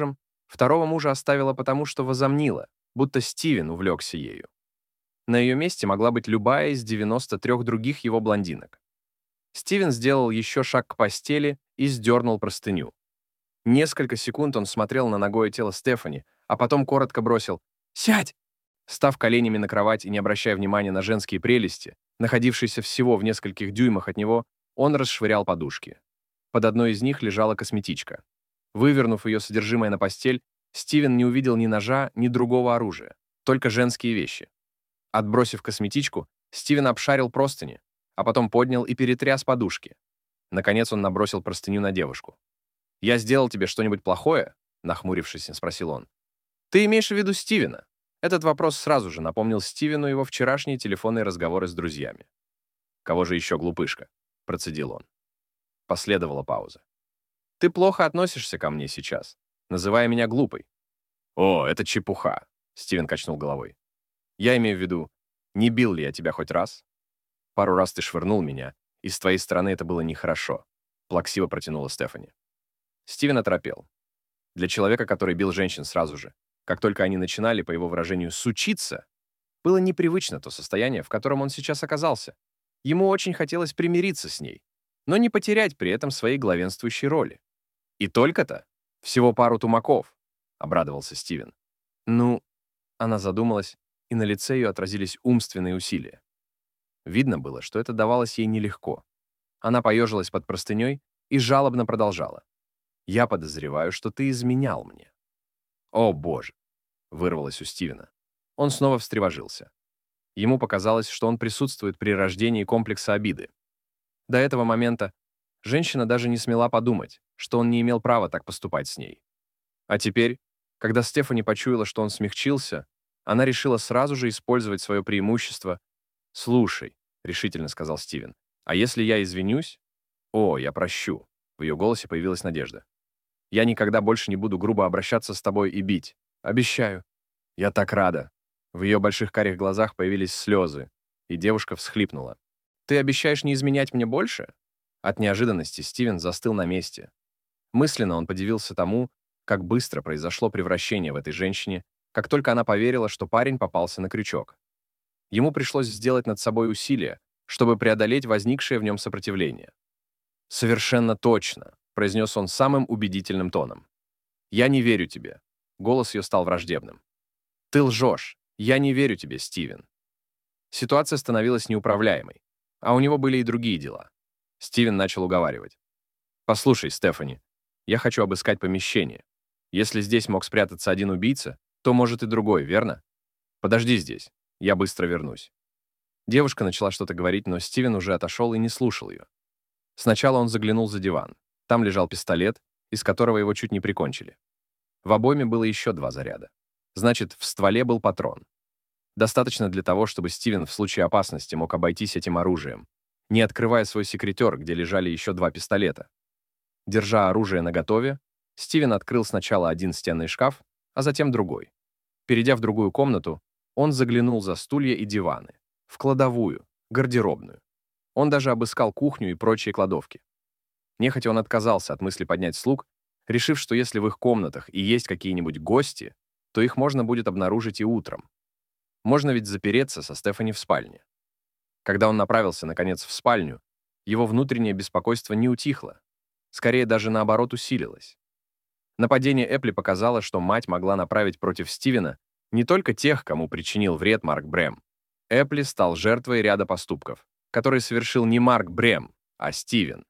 S1: Второго мужа оставила потому, что возомнила, будто Стивен увлекся ею. На ее месте могла быть любая из девяноста трёх других его блондинок. Стивен сделал еще шаг к постели и сдернул простыню. Несколько секунд он смотрел на нагое тело Стефани, а потом коротко бросил «Сядь!». Став коленями на кровать и не обращая внимания на женские прелести, находившиеся всего в нескольких дюймах от него, он расшвырял подушки. Под одной из них лежала косметичка. Вывернув ее содержимое на постель, Стивен не увидел ни ножа, ни другого оружия, только женские вещи. Отбросив косметичку, Стивен обшарил простыни, а потом поднял и перетряс подушки. Наконец он набросил простыню на девушку. «Я сделал тебе что-нибудь плохое?» — нахмурившись, спросил он. «Ты имеешь в виду Стивена?» Этот вопрос сразу же напомнил Стивену его вчерашние телефонные разговоры с друзьями. «Кого же еще, глупышка?» — процедил он. Последовала пауза. «Ты плохо относишься ко мне сейчас, называя меня глупой». «О, это чепуха», — Стивен качнул головой. «Я имею в виду, не бил ли я тебя хоть раз? Пару раз ты швырнул меня, и с твоей стороны это было нехорошо», — плаксиво протянула Стефани. Стивен оторопел. Для человека, который бил женщин сразу же, как только они начинали, по его выражению, «сучиться», было непривычно то состояние, в котором он сейчас оказался. Ему очень хотелось примириться с ней, но не потерять при этом своей главенствующей роли. «И только-то? Всего пару тумаков», — обрадовался Стивен. «Ну...» — она задумалась, и на лице ее отразились умственные усилия. Видно было, что это давалось ей нелегко. Она поежилась под простыней и жалобно продолжала. «Я подозреваю, что ты изменял мне». «О, боже!» — вырвалось у Стивена. Он снова встревожился. Ему показалось, что он присутствует при рождении комплекса обиды. До этого момента женщина даже не смела подумать, что он не имел права так поступать с ней. А теперь, когда Стефани почуяла, что он смягчился, она решила сразу же использовать свое преимущество. «Слушай», — решительно сказал Стивен, «а если я извинюсь?» «О, я прощу». В ее голосе появилась надежда. «Я никогда больше не буду грубо обращаться с тобой и бить. Обещаю». «Я так рада». В ее больших карих глазах появились слезы, и девушка всхлипнула. «Ты обещаешь не изменять мне больше?» От неожиданности Стивен застыл на месте. Мысленно он подивился тому, как быстро произошло превращение в этой женщине, как только она поверила, что парень попался на крючок. Ему пришлось сделать над собой усилие, чтобы преодолеть возникшее в нем сопротивление. «Совершенно точно», — произнес он самым убедительным тоном. «Я не верю тебе». Голос ее стал враждебным. «Ты лжешь. Я не верю тебе, Стивен». Ситуация становилась неуправляемой, а у него были и другие дела. Стивен начал уговаривать. «Послушай, Стефани, я хочу обыскать помещение. Если здесь мог спрятаться один убийца, то может и другой, верно? Подожди здесь, я быстро вернусь». Девушка начала что-то говорить, но Стивен уже отошел и не слушал ее. Сначала он заглянул за диван. Там лежал пистолет, из которого его чуть не прикончили. В обойме было еще два заряда. Значит, в стволе был патрон. Достаточно для того, чтобы Стивен в случае опасности мог обойтись этим оружием, не открывая свой секретер, где лежали еще два пистолета. Держа оружие наготове, Стивен открыл сначала один стенный шкаф, а затем другой. Перейдя в другую комнату, он заглянул за стулья и диваны, в кладовую, гардеробную. Он даже обыскал кухню и прочие кладовки. Нехотя он отказался от мысли поднять слуг, решив, что если в их комнатах и есть какие-нибудь гости, то их можно будет обнаружить и утром. Можно ведь запереться со Стефани в спальне. Когда он направился, наконец, в спальню, его внутреннее беспокойство не утихло, скорее даже наоборот усилилось. Нападение Эпли показало, что мать могла направить против Стивена не только тех, кому причинил вред Марк Брэм. Эпли стал жертвой ряда поступков, которые совершил не Марк Брэм, а Стивен.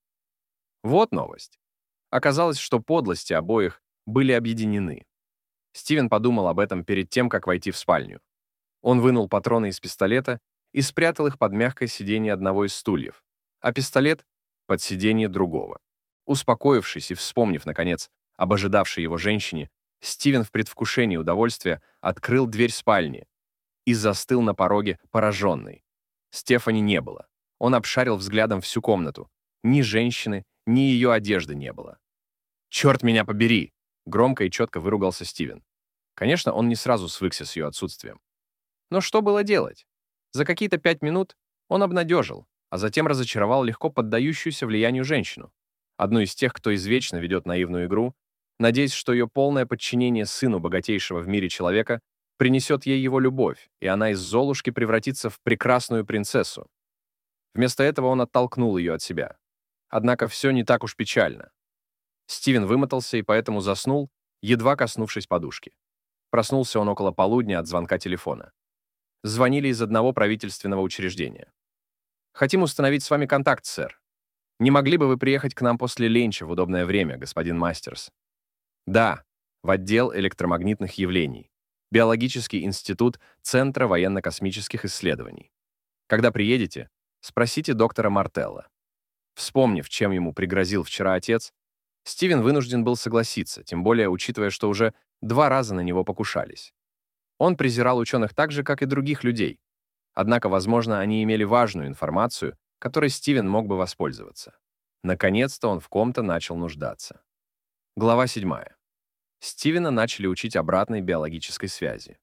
S1: Вот новость. Оказалось, что подлости обоих были объединены. Стивен подумал об этом перед тем, как войти в спальню. Он вынул патроны из пистолета и спрятал их под мягкое сиденье одного из стульев, а пистолет — под сиденье другого. Успокоившись и вспомнив, наконец, об ожидавшей его женщине, Стивен в предвкушении удовольствия открыл дверь спальни и застыл на пороге пораженный. Стефани не было. Он обшарил взглядом всю комнату. Ни женщины, ни ее одежды не было. «Черт меня побери!» — громко и четко выругался Стивен. Конечно, он не сразу свыкся с ее отсутствием. Но что было делать? За какие-то пять минут он обнадежил, а затем разочаровал легко поддающуюся влиянию женщину. Одну из тех, кто извечно ведет наивную игру, надеясь, что ее полное подчинение сыну богатейшего в мире человека принесет ей его любовь, и она из Золушки превратится в прекрасную принцессу. Вместо этого он оттолкнул ее от себя. Однако все не так уж печально. Стивен вымотался и поэтому заснул, едва коснувшись подушки. Проснулся он около полудня от звонка телефона. Звонили из одного правительственного учреждения. «Хотим установить с вами контакт, сэр. Не могли бы вы приехать к нам после ленча в удобное время, господин Мастерс?» «Да, в отдел электромагнитных явлений. Биологический институт Центра военно-космических исследований. Когда приедете, спросите доктора Мартелла». Вспомнив, чем ему пригрозил вчера отец, Стивен вынужден был согласиться, тем более учитывая, что уже два раза на него покушались. Он презирал ученых так же, как и других людей. Однако, возможно, они имели важную информацию, которой Стивен мог бы воспользоваться. Наконец-то он в ком-то начал нуждаться. Глава седьмая. Стивена начали учить обратной биологической связи.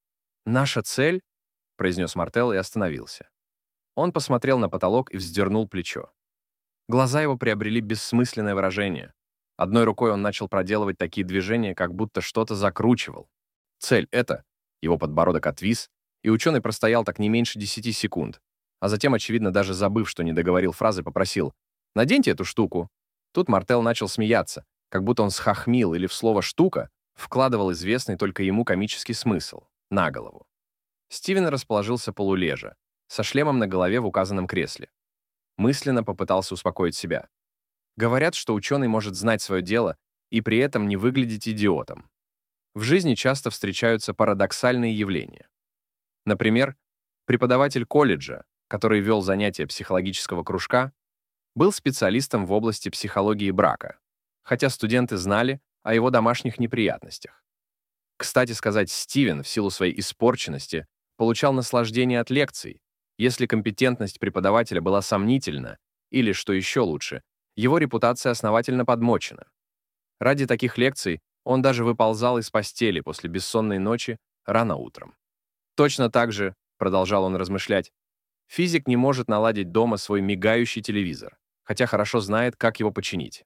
S1: «Наша цель?» — произнес Мартелл и остановился. Он посмотрел на потолок и вздернул плечо. Глаза его приобрели бессмысленное выражение. Одной рукой он начал проделывать такие движения, как будто что-то закручивал. Цель — это... Его подбородок отвис, и ученый простоял так не меньше десяти секунд, а затем, очевидно, даже забыв, что не договорил фразы, попросил: «Наденьте эту штуку». Тут Мартелл начал смеяться, как будто он схохмил или в слово «штука» вкладывал известный только ему комический смысл — на голову. Стивен расположился полулежа, со шлемом на голове в указанном кресле. Мысленно попытался успокоить себя. Говорят, что ученый может знать свое дело и при этом не выглядеть идиотом. В жизни часто встречаются парадоксальные явления. Например, преподаватель колледжа, который вел занятия психологического кружка, был специалистом в области психологии брака, хотя студенты знали о его домашних неприятностях. Кстати сказать, Стивен в силу своей испорченности получал наслаждение от лекций, если компетентность преподавателя была сомнительна или, что еще лучше, его репутация основательно подмочена. Ради таких лекций он даже выползал из постели после бессонной ночи рано утром. Точно так же, продолжал он размышлять, физик не может наладить дома свой мигающий телевизор, хотя хорошо знает, как его починить.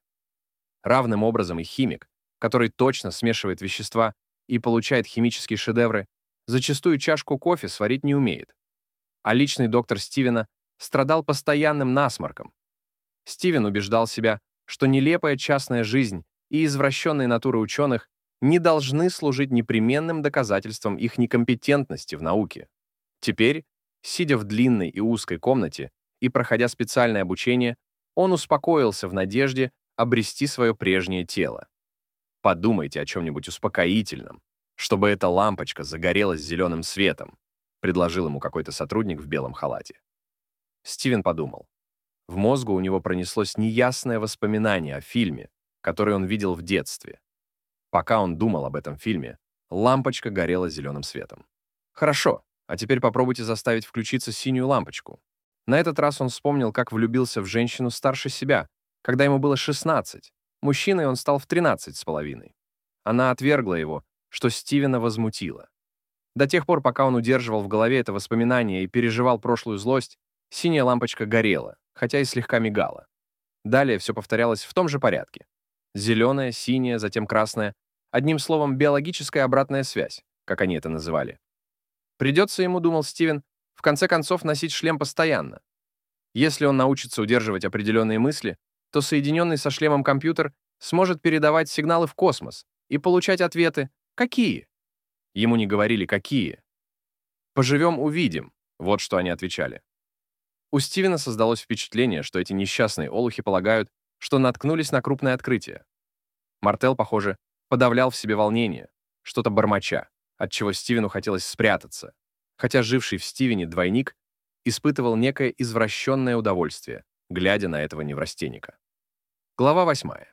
S1: Равным образом и химик, который точно смешивает вещества и получает химические шедевры, зачастую чашку кофе сварить не умеет. А личный доктор Стивена страдал постоянным насморком. Стивен убеждал себя, что нелепая частная жизнь и извращенные натуры ученых не должны служить непременным доказательством их некомпетентности в науке. Теперь, сидя в длинной и узкой комнате и проходя специальное обучение, он успокоился в надежде обрести свое прежнее тело. «Подумайте о чем-нибудь успокоительном, чтобы эта лампочка загорелась зеленым светом», предложил ему какой-то сотрудник в белом халате. Стивен подумал. В мозгу у него пронеслось неясное воспоминание о фильме, который он видел в детстве. Пока он думал об этом фильме, лампочка горела зеленым светом. Хорошо, а теперь попробуйте заставить включиться синюю лампочку. На этот раз он вспомнил, как влюбился в женщину старше себя, когда ему было шестнадцать. Мужчиной он стал в тринадцать с половиной. Она отвергла его, что Стивена возмутило. До тех пор, пока он удерживал в голове это воспоминание и переживал прошлую злость, синяя лампочка горела, хотя и слегка мигала. Далее все повторялось в том же порядке. Зеленая, синяя, затем красная. Одним словом, биологическая обратная связь, как они это называли. Придется ему, думал Стивен, в конце концов носить шлем постоянно. Если он научится удерживать определенные мысли, то соединенный со шлемом компьютер сможет передавать сигналы в космос и получать ответы «какие?». Ему не говорили «какие?». «Поживем, увидим», вот что они отвечали. У Стивена создалось впечатление, что эти несчастные олухи полагают, что наткнулись на крупное открытие. Мартелл, похоже, подавлял в себе волнение, что-то бормоча, отчего Стивену хотелось спрятаться, хотя живший в Стивене двойник испытывал некое извращенное удовольствие, глядя на этого неврастенника. Глава восьмая.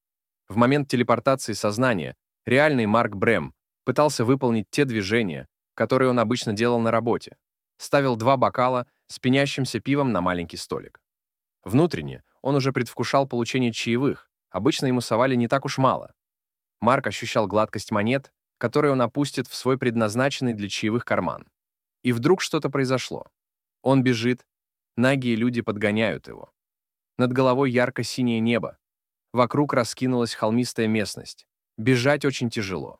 S1: В момент телепортации сознания реальный Марк Брэм пытался выполнить те движения, которые он обычно делал на работе. Ставил два бокала с пенящимся пивом на маленький столик. Внутренне он уже предвкушал получение чаевых, обычно ему совали не так уж мало. Марк ощущал гладкость монет, которые он опустит в свой предназначенный для чаевых карман. И вдруг что-то произошло. Он бежит, нагие люди подгоняют его. Над головой ярко-синее небо. Вокруг раскинулась холмистая местность. Бежать очень тяжело.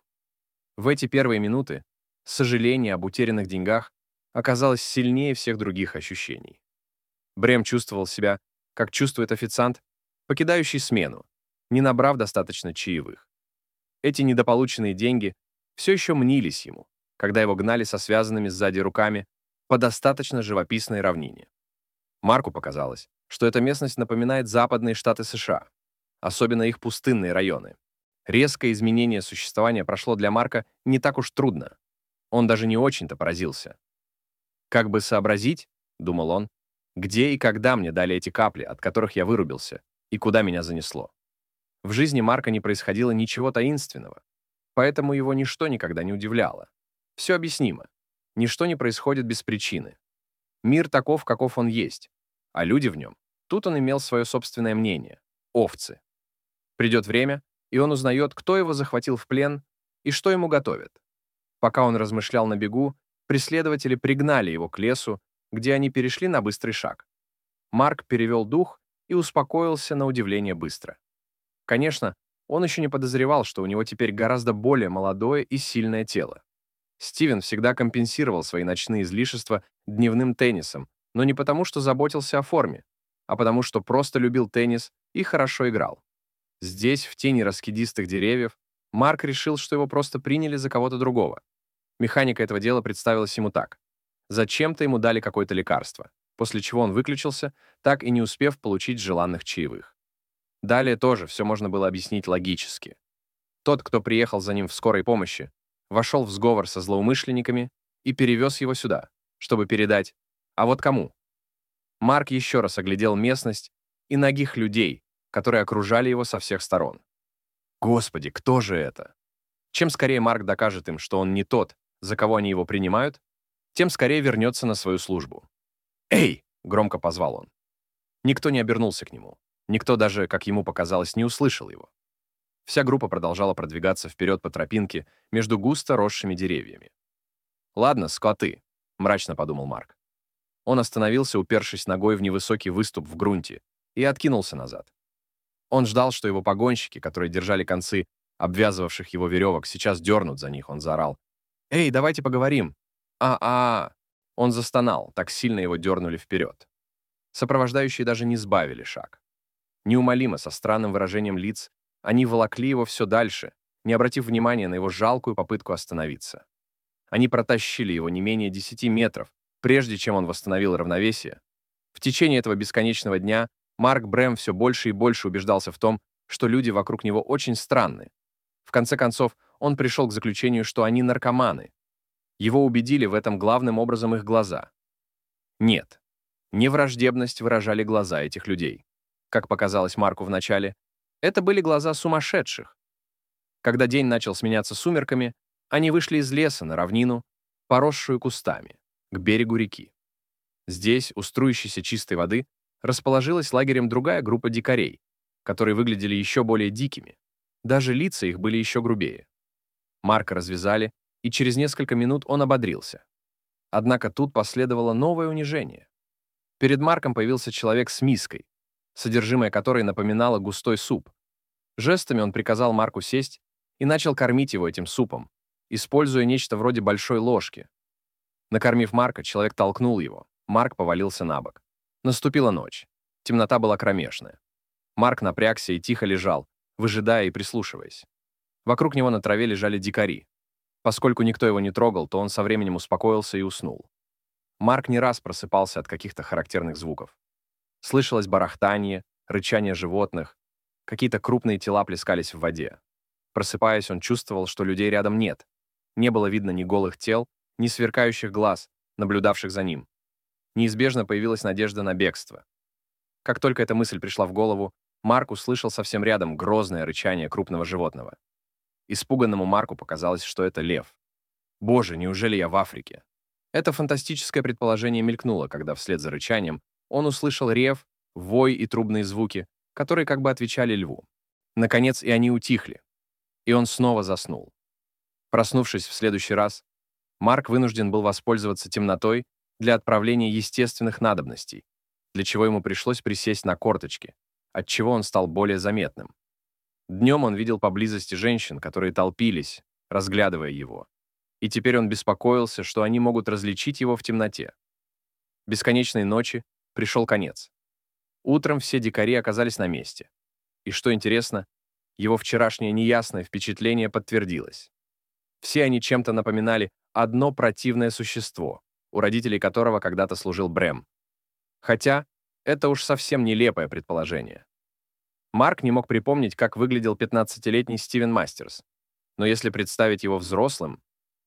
S1: В эти первые минуты сожаление об утерянных деньгах оказалось сильнее всех других ощущений. Брэм чувствовал себя, как чувствует официант, покидающий смену, не набрав достаточно чаевых. Эти недополученные деньги все еще мнились ему, когда его гнали со связанными сзади руками по достаточно живописной равнине. Марку показалось, что эта местность напоминает западные штаты США, особенно их пустынные районы. Резкое изменение существования прошло для Марка не так уж трудно. Он даже не очень-то поразился. «Как бы сообразить, — думал он, — где и когда мне дали эти капли, от которых я вырубился, и куда меня занесло?» В жизни Марка не происходило ничего таинственного, поэтому его ничто никогда не удивляло. Все объяснимо. Ничто не происходит без причины. Мир таков, каков он есть, а люди в нем. Тут он имел свое собственное мнение. Овцы. Придет время, и он узнает, кто его захватил в плен и что ему готовят. Пока он размышлял на бегу, преследователи пригнали его к лесу, где они перешли на быстрый шаг. Марк перевел дух и успокоился на удивление быстро. Конечно, он еще не подозревал, что у него теперь гораздо более молодое и сильное тело. Стивен всегда компенсировал свои ночные излишества дневным теннисом, но не потому, что заботился о форме, а потому, что просто любил теннис и хорошо играл. Здесь, в тени раскидистых деревьев, Марк решил, что его просто приняли за кого-то другого. Механика этого дела представилась ему так. Зачем-то ему дали какое-то лекарство, после чего он выключился, так и не успев получить желанных чаевых. Далее тоже все можно было объяснить логически. Тот, кто приехал за ним в скорой помощи, вошел в сговор со злоумышленниками и перевез его сюда, чтобы передать. А вот кому? Марк еще раз оглядел местность и нагих людей, которые окружали его со всех сторон. Господи, кто же это? Чем скорее Марк докажет им, что он не тот, за кого они его принимают, тем скорее вернется на свою службу. «Эй!» — громко позвал он. Никто не обернулся к нему. Никто даже, как ему показалось, не услышал его. Вся группа продолжала продвигаться вперед по тропинке между густо росшими деревьями. «Ладно, скоты», — мрачно подумал Марк. Он остановился, упершись ногой в невысокий выступ в грунте, и откинулся назад. Он ждал, что его погонщики, которые держали концы обвязывавших его веревок, сейчас дернут за них, он заорал. «Эй, давайте поговорим!» «А-а!» Он застонал, так сильно его дернули вперед. Сопровождающие даже не сбавили шаг. Неумолимо, со странным выражением лиц, они волокли его все дальше, не обратив внимания на его жалкую попытку остановиться. Они протащили его не менее десяти метров, прежде чем он восстановил равновесие. В течение этого бесконечного дня Марк Брэм все больше и больше убеждался в том, что люди вокруг него очень странны. В конце концов, он пришел к заключению, что они наркоманы. Его убедили в этом главным образом их глаза. Нет, не враждебность выражали глаза этих людей. Как показалось Марку вначале, это были глаза сумасшедших. Когда день начал сменяться сумерками, они вышли из леса на равнину, поросшую кустами, к берегу реки. Здесь, у струящейся чистой воды, расположилась лагерем другая группа дикарей, которые выглядели еще более дикими. Даже лица их были еще грубее. Марка развязали, и через несколько минут он ободрился. Однако тут последовало новое унижение. Перед Марком появился человек с миской, содержимое которой напоминало густой суп. Жестами он приказал Марку сесть и начал кормить его этим супом, используя нечто вроде большой ложки. Накормив Марка, человек толкнул его. Марк повалился на бок. Наступила ночь. Темнота была кромешная. Марк напрягся и тихо лежал, выжидая и прислушиваясь. Вокруг него на траве лежали дикари. Поскольку никто его не трогал, то он со временем успокоился и уснул. Марк не раз просыпался от каких-то характерных звуков. Слышалось барахтание, рычание животных, какие-то крупные тела плескались в воде. Просыпаясь, он чувствовал, что людей рядом нет. Не было видно ни голых тел, ни сверкающих глаз, наблюдавших за ним. Неизбежно появилась надежда на бегство. Как только эта мысль пришла в голову, Марк услышал совсем рядом грозное рычание крупного животного. Испуганному Марку показалось, что это лев. «Боже, неужели я в Африке?» Это фантастическое предположение мелькнуло, когда вслед за рычанием он услышал рев, вой и трубные звуки, которые как бы отвечали льву. Наконец и они утихли, и он снова заснул. Проснувшись в следующий раз, Марк вынужден был воспользоваться темнотой для отправления естественных надобностей, для чего ему пришлось присесть на корточки, отчего он стал более заметным. Днем он видел поблизости женщин, которые толпились, разглядывая его. И теперь он беспокоился, что они могут различить его в темноте. Бесконечной ночи пришел конец. Утром все дикари оказались на месте. И что интересно, его вчерашнее неясное впечатление подтвердилось. Все они чем-то напоминали одно противное существо, у родителей которого когда-то служил Брэм. Хотя это уж совсем нелепое предположение. Марк не мог припомнить, как выглядел пятнадцатилетний Стивен Мастерс, но если представить его взрослым,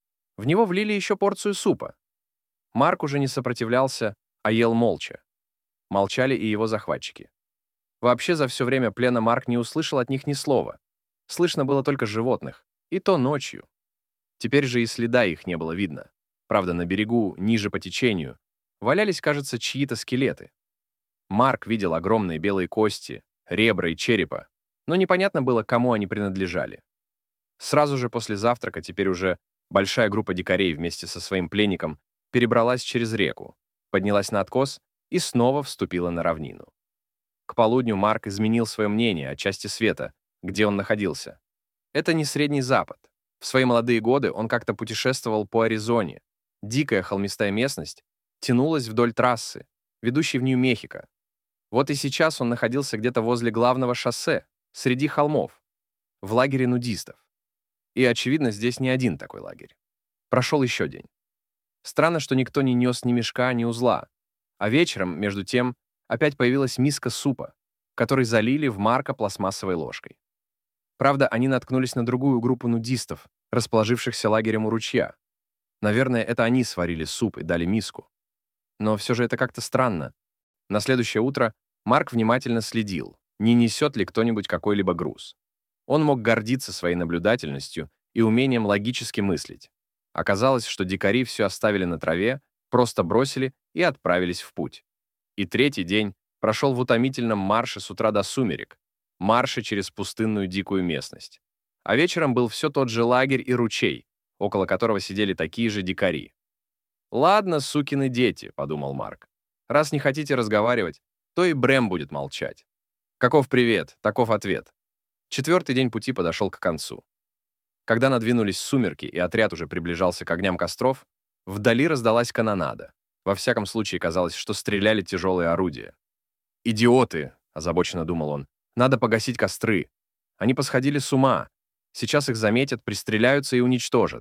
S1: в него влили еще порцию супа. Марк уже не сопротивлялся, а ел молча. Молчали и его захватчики. Вообще за все время плена Марк не услышал от них ни слова. Слышно было только животных, и то ночью. Теперь же и следа их не было видно. Правда, на берегу, ниже по течению, валялись, кажется, чьи-то скелеты. Марк видел огромные белые кости, ребра и черепа, но непонятно было, кому они принадлежали. Сразу же после завтрака теперь уже большая группа дикарей вместе со своим пленником перебралась через реку, поднялась на откос и снова вступила на равнину. К полудню Марк изменил свое мнение о части света, где он находился. Это не Средний Запад. В свои молодые годы он как-то путешествовал по Аризоне. Дикая холмистая местность тянулась вдоль трассы, ведущей в Нью-Мехико. Вот и сейчас он находился где-то возле главного шоссе, среди холмов, в лагере нудистов. И, очевидно, здесь не один такой лагерь. Прошел еще день. Странно, что никто не нес ни мешка, ни узла. А вечером, между тем, опять появилась миска супа, который залили в Марка пластмассовой ложкой. Правда, они наткнулись на другую группу нудистов, расположившихся лагерем у ручья. Наверное, это они сварили суп и дали миску. Но все же это как-то странно. На следующее утро Марк внимательно следил, не несет ли кто-нибудь какой-либо груз. Он мог гордиться своей наблюдательностью и умением логически мыслить. Оказалось, что дикари все оставили на траве, просто бросили и отправились в путь. И третий день прошел в утомительном марше с утра до сумерек, марше через пустынную дикую местность. А вечером был все тот же лагерь и ручей, около которого сидели такие же дикари. «Ладно, сукины дети», — подумал Марк. «Раз не хотите разговаривать, то и Брэм будет молчать. Каков привет, таков ответ». Четвертый день пути подошел к концу. Когда надвинулись сумерки и отряд уже приближался к огням костров, вдали раздалась канонада. Во всяком случае, казалось, что стреляли тяжелые орудия. «Идиоты!» — озабоченно думал он. «Надо погасить костры. Они посходили с ума. Сейчас их заметят, пристреляются и уничтожат».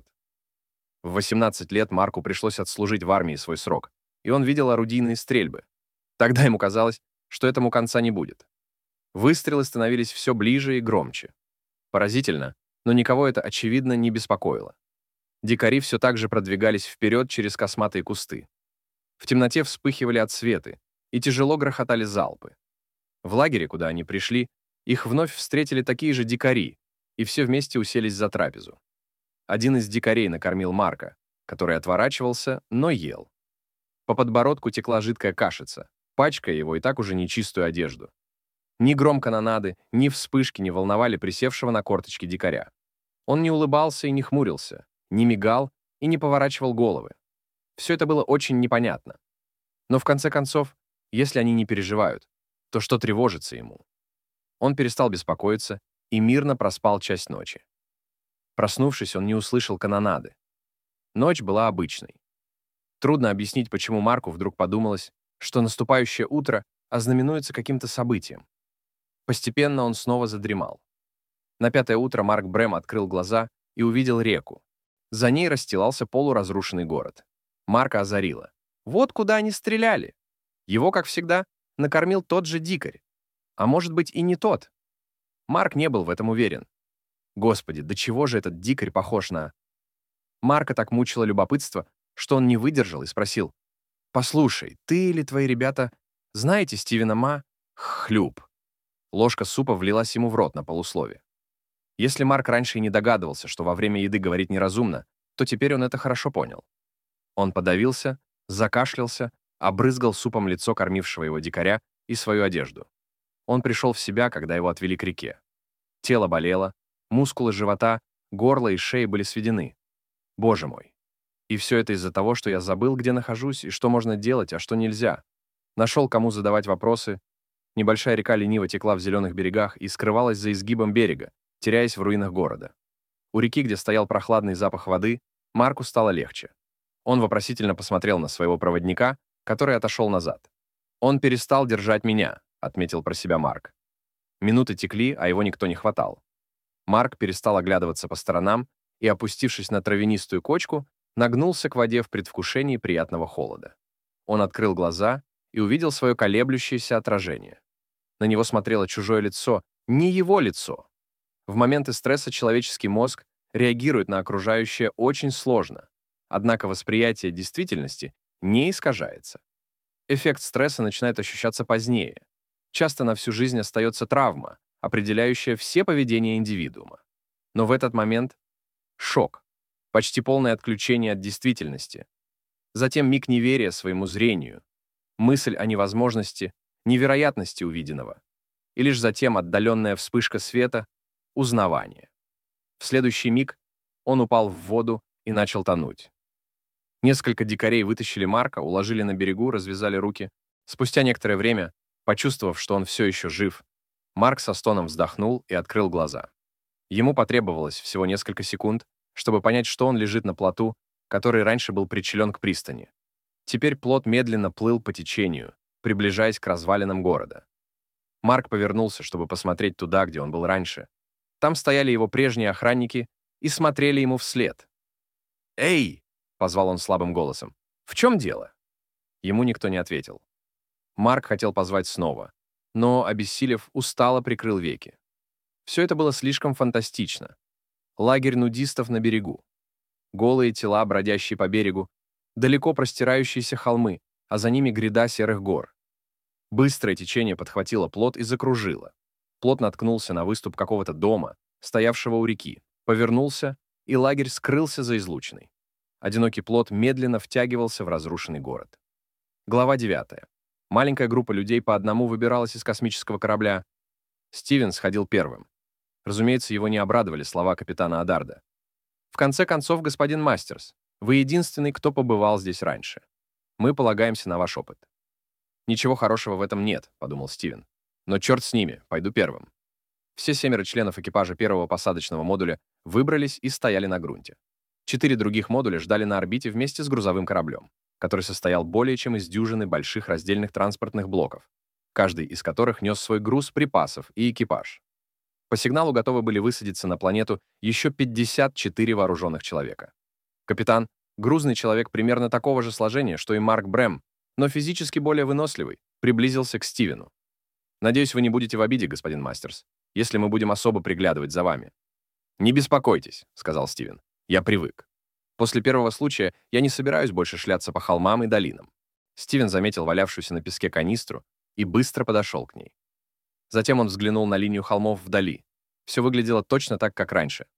S1: В восемнадцать лет Марку пришлось отслужить в армии свой срок, и он видел орудийные стрельбы. Тогда ему казалось, что этому конца не будет. Выстрелы становились все ближе и громче. Поразительно, но никого это, очевидно, не беспокоило. Дикари все так же продвигались вперед через косматые кусты. В темноте вспыхивали отсветы, и тяжело грохотали залпы. В лагере, куда они пришли, их вновь встретили такие же дикари, и все вместе уселись за трапезу. Один из дикарей накормил Марка, который отворачивался, но ел. По подбородку текла жидкая кашица, пачкая его и так уже нечистую одежду. Ни гром канонады, ни вспышки не волновали присевшего на корточки дикаря. Он не улыбался и не хмурился, не мигал и не поворачивал головы. Все это было очень непонятно. Но в конце концов, если они не переживают, то что тревожится ему? Он перестал беспокоиться и мирно проспал часть ночи. Проснувшись, он не услышал канонады. Ночь была обычной. Трудно объяснить, почему Марку вдруг подумалось, что наступающее утро ознаменуется каким-то событием. Постепенно он снова задремал. На пятое утро Марк Брэм открыл глаза и увидел реку. За ней расстилался полуразрушенный город. Марка озарило. Вот куда они стреляли. Его, как всегда, накормил тот же дикарь. А может быть и не тот. Марк не был в этом уверен. Господи, до чего же этот дикарь похож на... Марка так мучило любопытство, что он не выдержал и спросил: «Послушай, ты или твои ребята знаете Стивена Ма?» Хлюп. Ложка супа влилась ему в рот на полуслове. Если Марк раньше и не догадывался, что во время еды говорить неразумно, то теперь он это хорошо понял. Он подавился, закашлялся, обрызгал супом лицо кормившего его дикаря и свою одежду. Он пришел в себя, когда его отвели к реке. Тело болело, мускулы живота, горла и шеи были сведены. Боже мой. И все это из-за того, что я забыл, где нахожусь и что можно делать, а что нельзя. Нашел, кому задавать вопросы. Небольшая река лениво текла в зеленых берегах и скрывалась за изгибом берега, теряясь в руинах города. У реки, где стоял прохладный запах воды, Марку стало легче. Он вопросительно посмотрел на своего проводника, который отошел назад. «Он перестал держать меня», — отметил про себя Марк. Минуты текли, а его никто не хватал. Марк перестал оглядываться по сторонам и, опустившись на травянистую кочку, нагнулся к воде в предвкушении приятного холода. Он открыл глаза и увидел свое колеблющееся отражение. На него смотрело чужое лицо, не его лицо. В моменты стресса человеческий мозг реагирует на окружающее очень сложно, однако восприятие действительности не искажается. Эффект стресса начинает ощущаться позднее. Часто на всю жизнь остается травма, определяющая все поведения индивидуума. Но в этот момент — шок, почти полное отключение от действительности. Затем миг неверия своему зрению, мысль о невозможности, невероятности увиденного. И лишь затем отдаленная вспышка света — узнавание. В следующий миг он упал в воду и начал тонуть. Несколько дикарей вытащили Марка, уложили на берегу, развязали руки. Спустя некоторое время, почувствовав, что он все еще жив, Марк со стоном вздохнул и открыл глаза. Ему потребовалось всего несколько секунд, чтобы понять, что он лежит на плоту, который раньше был причален к пристани. Теперь плот медленно плыл по течению, приближаясь к развалинам города. Марк повернулся, чтобы посмотреть туда, где он был раньше. Там стояли его прежние охранники и смотрели ему вслед. «Эй!» — позвал он слабым голосом. «В чем дело?» Ему никто не ответил. Марк хотел позвать снова, но, обессилев, устало прикрыл веки. Все это было слишком фантастично. Лагерь нудистов на берегу. Голые тела, бродящие по берегу, далеко простирающиеся холмы, а за ними гряда серых гор. Быстрое течение подхватило плот и закружило. Плот наткнулся на выступ какого-то дома, стоявшего у реки, повернулся, и лагерь скрылся за излучиной. Одинокий плот медленно втягивался в разрушенный город. Глава девятая. Маленькая группа людей по одному выбиралась из космического корабля. Стивен сходил первым. Разумеется, его не обрадовали слова капитана Адарда. «В конце концов, господин Мастерс, вы единственный, кто побывал здесь раньше. Мы полагаемся на ваш опыт». «Ничего хорошего в этом нет», — подумал Стивен. «Но черт с ними, пойду первым». Все семеро членов экипажа первого посадочного модуля выбрались и стояли на грунте. Четыре других модуля ждали на орбите вместе с грузовым кораблем, который состоял более чем из дюжины больших раздельных транспортных блоков, каждый из которых нес свой груз припасов и экипаж. По сигналу готовы были высадиться на планету еще пятьдесят четыре вооруженных человека. Капитан, грузный человек примерно такого же сложения, что и Марк Брэм, но физически более выносливый, приблизился к Стивену. «Надеюсь, вы не будете в обиде, господин Мастерс, если мы будем особо приглядывать за вами». «Не беспокойтесь», — сказал Стивен. «Я привык. После первого случая я не собираюсь больше шляться по холмам и долинам». Стивен заметил валявшуюся на песке канистру и быстро подошел к ней. Затем он взглянул на линию холмов вдали. Все выглядело точно так, как раньше.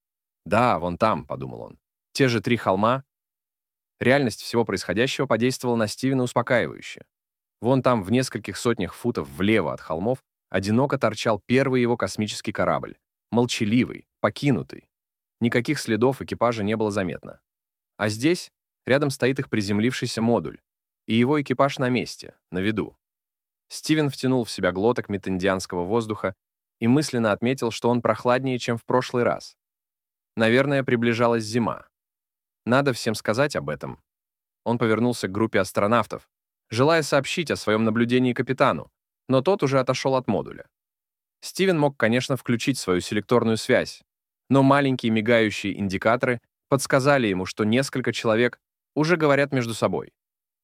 S1: «Да, вон там», — подумал он. «Те же три холма». Реальность всего происходящего подействовала на Стивена успокаивающе. Вон там, в нескольких сотнях футов влево от холмов, одиноко торчал первый его космический корабль, молчаливый, покинутый. Никаких следов экипажа не было заметно. А здесь рядом стоит их приземлившийся модуль, и его экипаж на месте, на виду. Стивен втянул в себя глоток мидтендианского воздуха и мысленно отметил, что он прохладнее, чем в прошлый раз. Наверное, приближалась зима. Надо всем сказать об этом. Он повернулся к группе астронавтов, желая сообщить о своем наблюдении капитану, но тот уже отошел от модуля. Стивен мог, конечно, включить свою селекторную связь, но маленькие мигающие индикаторы подсказали ему, что несколько человек уже говорят между собой.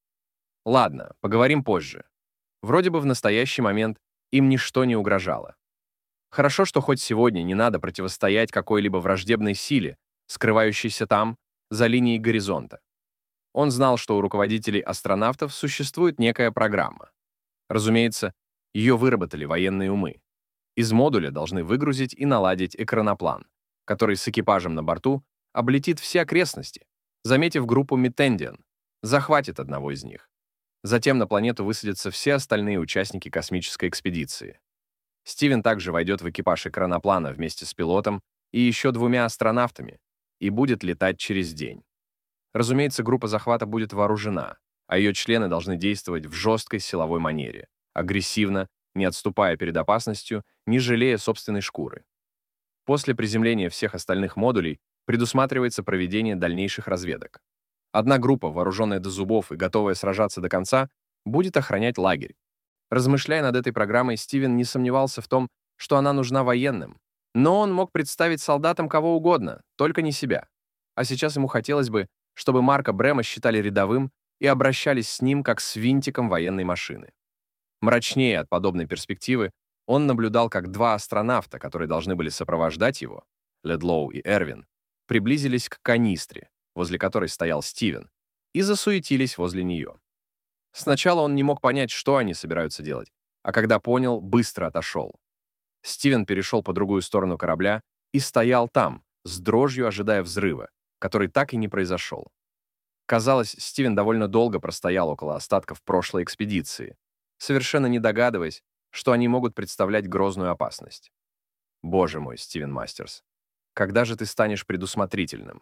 S1: Ладно, поговорим позже. Вроде бы в настоящий момент им ничто не угрожало. Хорошо, что хоть сегодня не надо противостоять какой-либо враждебной силе, скрывающейся там, за линией горизонта. Он знал, что у руководителей астронавтов существует некая программа. Разумеется, ее выработали военные умы. Из модуля должны выгрузить и наладить экраноплан, который с экипажем на борту облетит все окрестности, заметив группу Мидтендиан, захватит одного из них. Затем на планету высадятся все остальные участники космической экспедиции. Стивен также войдет в экипаж экраноплана вместе с пилотом и еще двумя астронавтами и будет летать через день. Разумеется, группа захвата будет вооружена, а ее члены должны действовать в жесткой силовой манере, агрессивно, не отступая перед опасностью, не жалея собственной шкуры. После приземления всех остальных модулей предусматривается проведение дальнейших разведок. Одна группа, вооруженная до зубов и готовая сражаться до конца, будет охранять лагерь. Размышляя над этой программой, Стивен не сомневался в том, что она нужна военным. Но он мог представить солдатам кого угодно, только не себя. А сейчас ему хотелось бы, чтобы Марка Брема считали рядовым и обращались с ним как с винтиком военной машины. Мрачнее от подобной перспективы, он наблюдал, как два астронавта, которые должны были сопровождать его, Ледлоу и Эрвин, приблизились к канистре, возле которой стоял Стивен, и засуетились возле нее. Сначала он не мог понять, что они собираются делать, а когда понял, быстро отошел. Стивен перешел по другую сторону корабля и стоял там, с дрожью ожидая взрыва, который так и не произошел. Казалось, Стивен довольно долго простоял около остатков прошлой экспедиции, совершенно не догадываясь, что они могут представлять грозную опасность. Боже мой, Стивен Мастерс, когда же ты станешь предусмотрительным?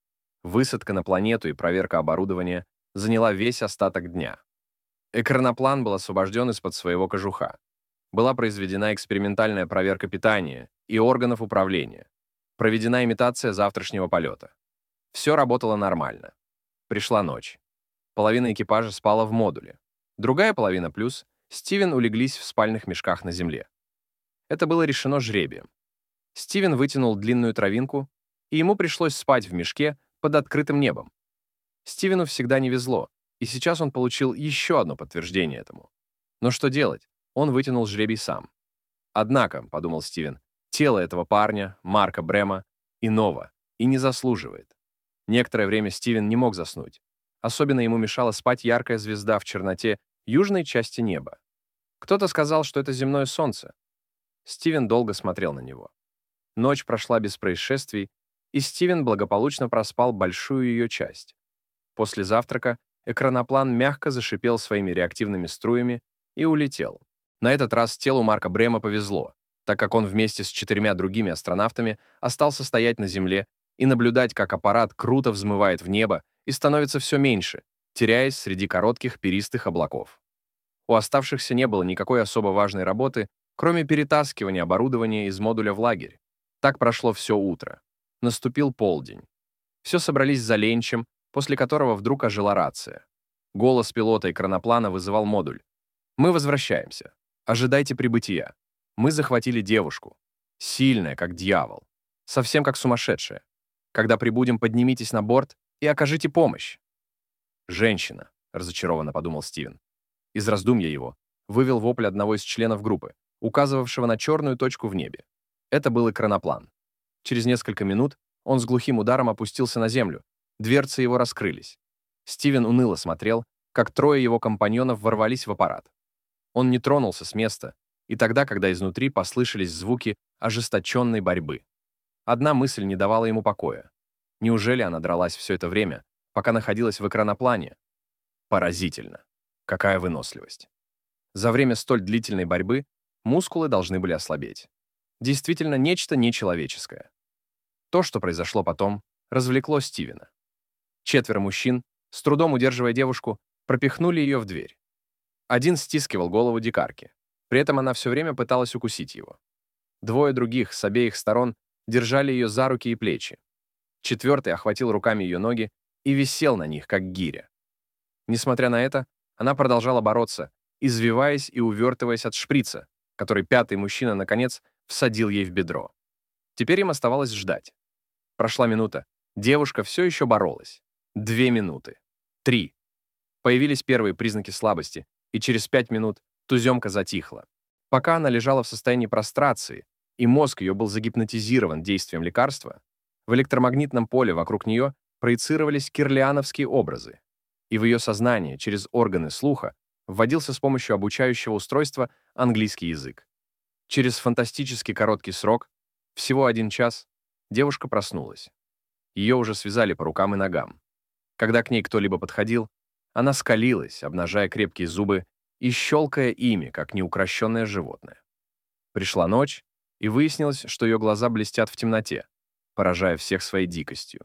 S1: Высадка на планету и проверка оборудования заняла весь остаток дня. Экраноплан был освобожден из-под своего кожуха. Была произведена экспериментальная проверка питания и органов управления. Проведена имитация завтрашнего полета. Все работало нормально. Пришла ночь. Половина экипажа спала в модуле. Другая половина плюс Стивен улеглись в спальных мешках на земле. Это было решено жребием. Стивен вытянул длинную травинку, и ему пришлось спать в мешке под открытым небом. Стивену всегда не везло, и сейчас он получил еще одно подтверждение этому. Но что делать? Он вытянул жребий сам. Однако, подумал Стивен, тело этого парня, Марка Брема, иного, и не заслуживает. Некоторое время Стивен не мог заснуть. Особенно ему мешала спать яркая звезда в черноте южной части неба. Кто-то сказал, что это земное солнце. Стивен долго смотрел на него. Ночь прошла без происшествий, и Стивен благополучно проспал большую ее часть. После завтрака экраноплан мягко зашипел своими реактивными струями и улетел. На этот раз телу Марка Брема повезло, так как он вместе с четырьмя другими астронавтами остался стоять на Земле и наблюдать, как аппарат круто взмывает в небо и становится все меньше, теряясь среди коротких перистых облаков. У оставшихся не было никакой особо важной работы, кроме перетаскивания оборудования из модуля в лагерь. Так прошло все утро. Наступил полдень. Все собрались за ленчем, после которого вдруг ожила рация. Голос пилота экраноплана вызывал модуль. «Мы возвращаемся. Ожидайте прибытия. Мы захватили девушку. Сильная, как дьявол. Совсем как сумасшедшая. Когда прибудем, поднимитесь на борт и окажите помощь». «Женщина», — разочарованно подумал Стивен. Из раздумья его вывел вопль одного из членов группы, указывавшего на черную точку в небе. Это был экраноплан. Через несколько минут он с глухим ударом опустился на землю. Дверцы его раскрылись. Стивен уныло смотрел, как трое его компаньонов ворвались в аппарат. Он не тронулся с места, и тогда, когда изнутри послышались звуки ожесточенной борьбы. Одна мысль не давала ему покоя. Неужели она дралась все это время, пока находилась в экраноплане? Поразительно. Какая выносливость. За время столь длительной борьбы мускулы должны были ослабеть. Действительно, нечто нечеловеческое. То, что произошло потом, развлекло Стивена. Четверо мужчин, с трудом удерживая девушку, пропихнули ее в дверь. Один стискивал голову дикарки. При этом она все время пыталась укусить его. Двое других с обеих сторон держали ее за руки и плечи. Четвертый охватил руками ее ноги и висел на них, как гиря. Несмотря на это, она продолжала бороться, извиваясь и увертываясь от шприца, который пятый мужчина, наконец, всадил ей в бедро. Теперь им оставалось ждать. Прошла минута. Девушка все еще боролась. Две минуты. Три. Появились первые признаки слабости, и через пять минут туземка затихла. Пока она лежала в состоянии прострации, и мозг ее был загипнотизирован действием лекарства, в электромагнитном поле вокруг нее проецировались кирлиановские образы, и в ее сознание через органы слуха вводился с помощью обучающего устройства английский язык. Через фантастически короткий срок, всего один час, девушка проснулась. Ее уже связали по рукам и ногам. Когда к ней кто-либо подходил, она скалилась, обнажая крепкие зубы и щелкая ими, как неукрощенное животное. Пришла ночь, и выяснилось, что ее глаза блестят в темноте, поражая всех своей дикостью.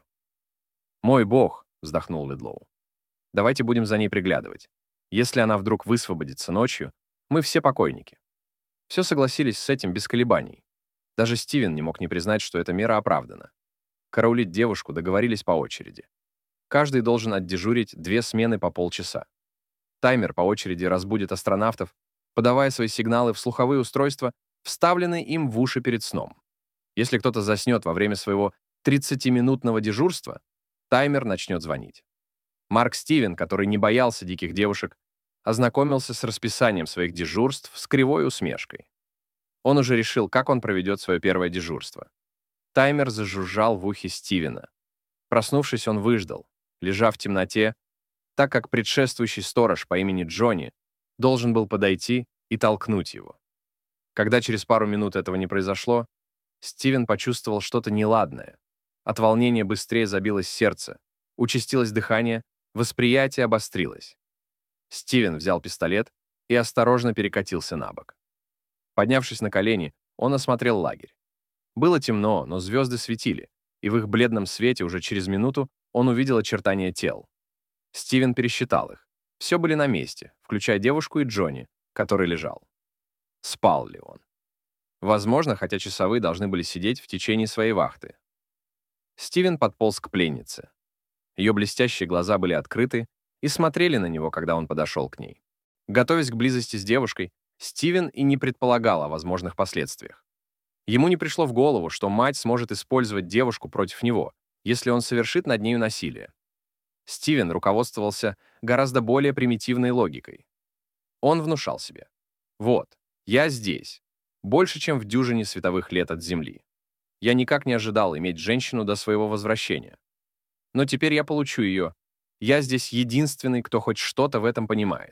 S1: «Мой бог», — вздохнул Ледлоу. «Давайте будем за ней приглядывать. Если она вдруг высвободится ночью, мы все покойники». Все согласились с этим без колебаний. Даже Стивен не мог не признать, что эта мера оправдана. Караулить девушку договорились по очереди. Каждый должен отдежурить две смены по полчаса. Таймер по очереди разбудит астронавтов, подавая свои сигналы в слуховые устройства, вставленные им в уши перед сном. Если кто-то заснет во время своего тридцатиминутного дежурства, таймер начнет звонить. Марк Стивен, который не боялся диких девушек, ознакомился с расписанием своих дежурств с кривой усмешкой. Он уже решил, как он проведет свое первое дежурство. Таймер зажужжал в ухе Стивена. Проснувшись, он выждал, лежа в темноте, так как предшествующий сторож по имени Джонни должен был подойти и толкнуть его. Когда через пару минут этого не произошло, Стивен почувствовал что-то неладное. От волнения быстрее забилось сердце, участилось дыхание, восприятие обострилось. Стивен взял пистолет и осторожно перекатился на бок. Поднявшись на колени, он осмотрел лагерь. Было темно, но звезды светили, и в их бледном свете уже через минуту он увидел очертания тел. Стивен пересчитал их. Все были на месте, включая девушку и Джонни, который лежал. Спал ли он? Возможно, хотя часовые должны были сидеть в течение своей вахты. Стивен подполз к пленнице. Ее блестящие глаза были открыты и смотрели на него, когда он подошел к ней. Готовясь к близости с девушкой, Стивен и не предполагал о возможных последствиях. Ему не пришло в голову, что мать сможет использовать девушку против него, если он совершит над нею насилие. Стивен руководствовался гораздо более примитивной логикой. Он внушал себе: «Вот, я здесь, больше, чем в дюжине световых лет от Земли. Я никак не ожидал иметь женщину до своего возвращения. Но теперь я получу ее. Я здесь единственный, кто хоть что-то в этом понимает».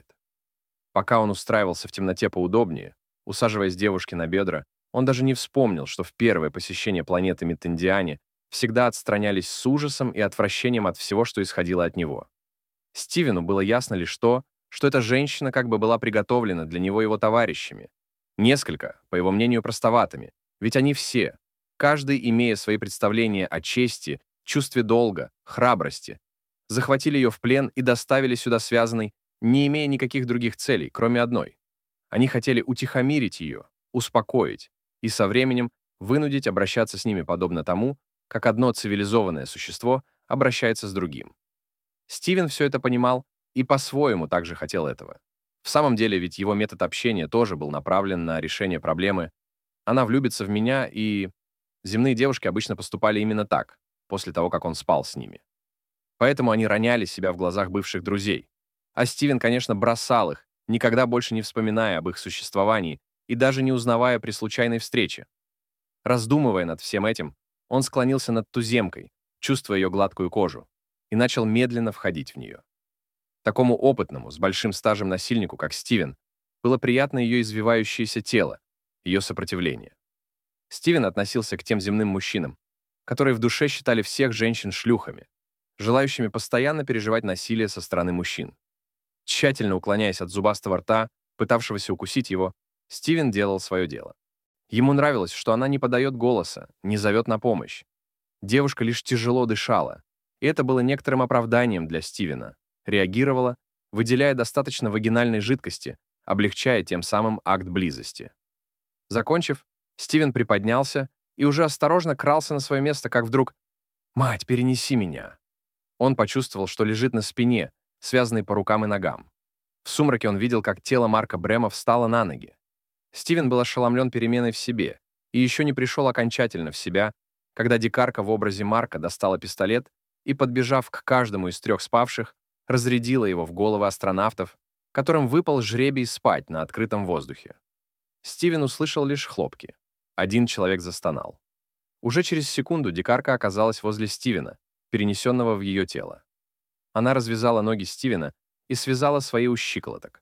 S1: Пока он устраивался в темноте поудобнее, усаживаясь девушке на бедра, он даже не вспомнил, что в первое посещение планеты Митандиане всегда отстранялись с ужасом и отвращением от всего, что исходило от него. Стивену было ясно лишь то, что эта женщина как бы была приготовлена для него его товарищами. Несколько, по его мнению, простоватыми, ведь они все, каждый имея свои представления о чести, чувстве долга, храбрости, захватили ее в плен и доставили сюда связанной, не имея никаких других целей, кроме одной. Они хотели утихомирить ее, успокоить и со временем вынудить обращаться с ними подобно тому, как одно цивилизованное существо обращается с другим. Стивен все это понимал и по-своему также хотел этого. В самом деле, ведь его метод общения тоже был направлен на решение проблемы «она влюбится в меня», и земные девушки обычно поступали именно так, после того, как он спал с ними. Поэтому они роняли себя в глазах бывших друзей. А Стивен, конечно, бросал их, никогда больше не вспоминая об их существовании и даже не узнавая при случайной встрече. Раздумывая над всем этим, он склонился над туземкой, чувствуя ее гладкую кожу, и начал медленно входить в нее. Такому опытному, с большим стажем насильнику, как Стивен, было приятно ее извивающееся тело, ее сопротивление. Стивен относился к тем земным мужчинам, которые в душе считали всех женщин шлюхами, желающими постоянно переживать насилие со стороны мужчин. Тщательно уклоняясь от зубастого рта, пытавшегося укусить его, Стивен делал свое дело. Ему нравилось, что она не подает голоса, не зовет на помощь. Девушка лишь тяжело дышала, и это было некоторым оправданием для Стивена. Реагировала, выделяя достаточно вагинальной жидкости, облегчая тем самым акт близости. Закончив, Стивен приподнялся и уже осторожно крался на свое место, как вдруг «Мать, перенеси меня!». Он почувствовал, что лежит на спине, связанный по рукам и ногам. В сумраке он видел, как тело Марка Брема встало на ноги. Стивен был ошеломлен переменой в себе и еще не пришел окончательно в себя, когда дикарка в образе Марка достала пистолет и, подбежав к каждому из трех спавших, разрядила его в головы астронавтов, которым выпал жребий спать на открытом воздухе. Стивен услышал лишь хлопки. Один человек застонал. Уже через секунду дикарка оказалась возле Стивена, перенесенного в ее тело. Она развязала ноги Стивена и связала свои у щиколоток.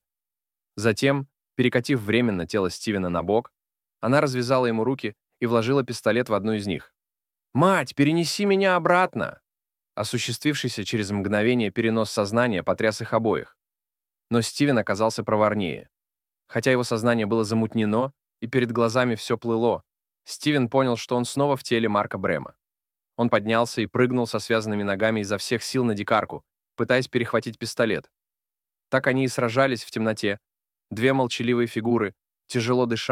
S1: Затем, перекатив временно тело Стивена на бок, она развязала ему руки и вложила пистолет в одну из них. «Мать, перенеси меня обратно!» Осуществившийся через мгновение перенос сознания потряс их обоих. Но Стивен оказался проворнее. Хотя его сознание было замутнено, и перед глазами все плыло, Стивен понял, что он снова в теле Марка Брема. Он поднялся и прыгнул со связанными ногами изо всех сил на дикарку, пытаясь перехватить пистолет. Так они и сражались в темноте. Две молчаливые фигуры, тяжело дыша,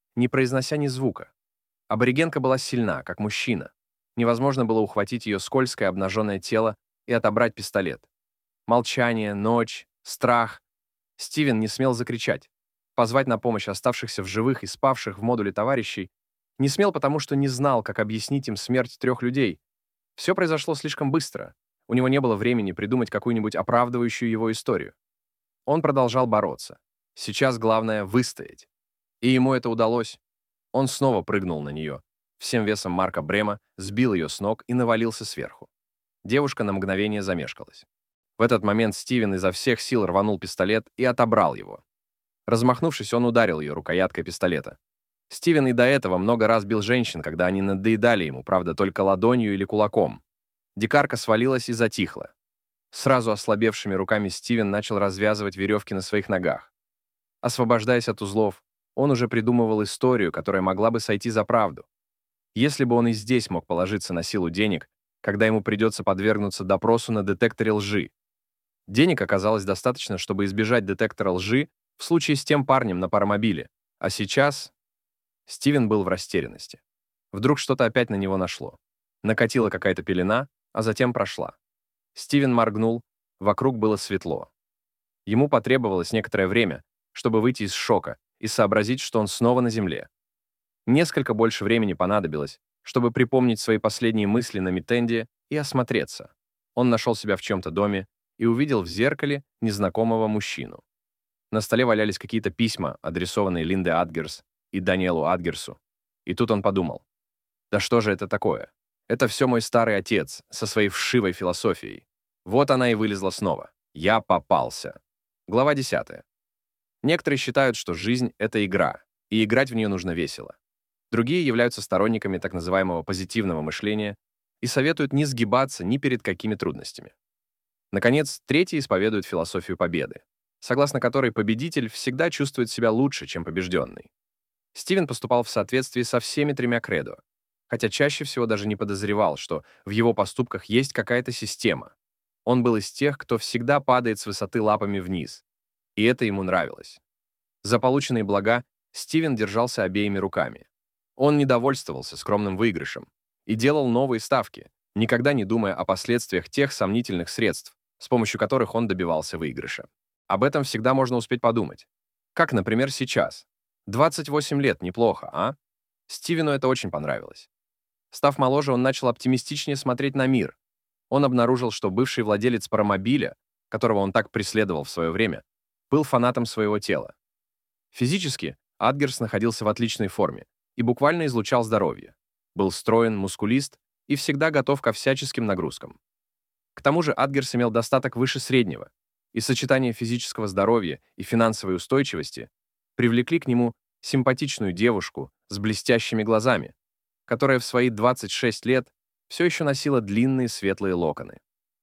S1: не произнося ни звука. Аборигенка была сильна, как мужчина. Невозможно было ухватить ее скользкое обнаженное тело и отобрать пистолет. Молчание, ночь, страх. Стивен не смел закричать, позвать на помощь оставшихся в живых и спавших в модуле товарищей. Не смел, потому что не знал, как объяснить им смерть трех людей. Все произошло слишком быстро. У него не было времени придумать какую-нибудь оправдывающую его историю. Он продолжал бороться. Сейчас главное — выстоять. И ему это удалось. Он снова прыгнул на нее. Всем весом Марка Брема сбил ее с ног и навалился сверху. Девушка на мгновение замешкалась. В этот момент Стивен изо всех сил рванул пистолет и отобрал его. Размахнувшись, он ударил ее рукояткой пистолета. Стивен и до этого много раз бил женщин, когда они надоедали ему, правда, только ладонью или кулаком. Дикарка свалилась и затихла. Сразу ослабевшими руками Стивен начал развязывать веревки на своих ногах. Освобождаясь от узлов, он уже придумывал историю, которая могла бы сойти за правду. Если бы он и здесь мог положиться на силу денег, когда ему придется подвергнуться допросу на детекторе лжи. Денег оказалось достаточно, чтобы избежать детектора лжи в случае с тем парнем на паромобиле. А сейчас Стивен был в растерянности. Вдруг что-то опять на него нашло. Накатила какая-то пелена, а затем прошла. Стивен моргнул, вокруг было светло. Ему потребовалось некоторое время, чтобы выйти из шока и сообразить, что он снова на земле. Несколько больше времени понадобилось, чтобы припомнить свои последние мысли на Митенде и осмотреться. Он нашел себя в чем-то доме и увидел в зеркале незнакомого мужчину. На столе валялись какие-то письма, адресованные Линде Адгерс и Даниэлу Адгерсу. И тут он подумал: да что же это такое? Это все мой старый отец со своей вшивой философией. Вот она и вылезла снова. Я попался. Глава десятая. Некоторые считают, что жизнь — это игра, и играть в нее нужно весело. Другие являются сторонниками так называемого позитивного мышления и советуют не сгибаться ни перед какими трудностями. Наконец, третьи исповедуют философию победы, согласно которой победитель всегда чувствует себя лучше, чем побежденный. Стивен поступал в соответствии со всеми тремя кредо, хотя чаще всего даже не подозревал, что в его поступках есть какая-то система. Он был из тех, кто всегда падает с высоты лапами вниз, и это ему нравилось. За полученные блага Стивен держался обеими руками. Он не довольствовался скромным выигрышем и делал новые ставки, никогда не думая о последствиях тех сомнительных средств, с помощью которых он добивался выигрыша. Об этом всегда можно успеть подумать. Как, например, сейчас. двадцать восемь лет, неплохо, а? Стивену это очень понравилось. Став моложе, он начал оптимистичнее смотреть на мир. Он обнаружил, что бывший владелец паромобиля, которого он так преследовал в свое время, был фанатом своего тела. Физически Адгерс находился в отличной форме и буквально излучал здоровье. Был строен, мускулист и всегда готов ко всяческим нагрузкам. К тому же Адгерс имел достаток выше среднего, и сочетание физического здоровья и финансовой устойчивости привлекли к нему симпатичную девушку с блестящими глазами, которая в свои двадцать шесть лет все еще носила длинные светлые локоны.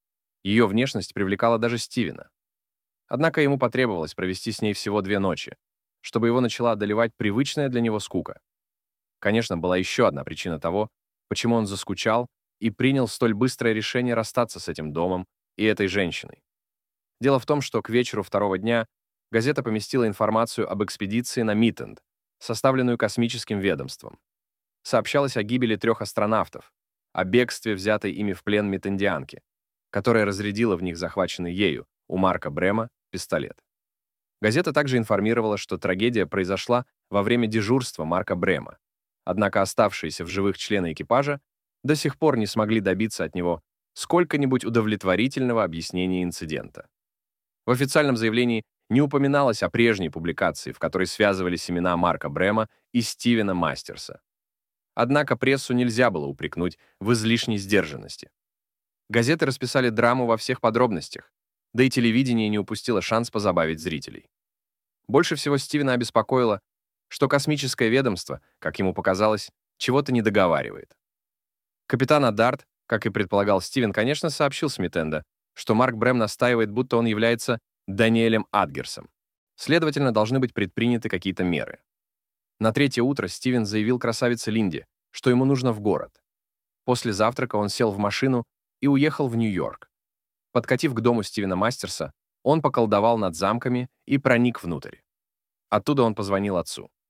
S1: Ее внешность привлекала даже Стивена. Однако ему потребовалось провести с ней всего две ночи, чтобы его начала одолевать привычная для него скука. Конечно, была еще одна причина того, почему он заскучал и принял столь быстрое решение расстаться с этим домом и этой женщиной. Дело в том, что к вечеру второго дня газета поместила информацию об экспедиции на Митенд, составленную космическим ведомством. Сообщалось о гибели трех астронавтов, о бегстве взятой ими в плен митендианки, которая разрядила в них захваченный ею, у Марка Брема, пистолет. Газета также информировала, что трагедия произошла во время дежурства Марка Брема, однако оставшиеся в живых члены экипажа до сих пор не смогли добиться от него сколько-нибудь удовлетворительного объяснения инцидента. В официальном заявлении не упоминалось о прежней публикации, в которой связывались имена Марка Брема и Стивена Мастерса. Однако прессу нельзя было упрекнуть в излишней сдержанности. Газеты расписали драму во всех подробностях, да и телевидение не упустило шанс позабавить зрителей. Больше всего Стивена обеспокоило, что космическое ведомство, как ему показалось, чего-то не договаривает. Капитан Адарт, как и предполагал Стивен, конечно, сообщил с Митенда, что Марк Брэм настаивает, будто он является Даниэлем Адгерсом. Следовательно, должны быть предприняты какие-то меры. На третье утро Стивен заявил красавице Линде, что ему нужно в город. После завтрака он сел в машину и уехал в Нью-Йорк. Подкатив к дому Стивена Мастерса, он поколдовал над замками и проник внутрь. Оттуда он позвонил отцу.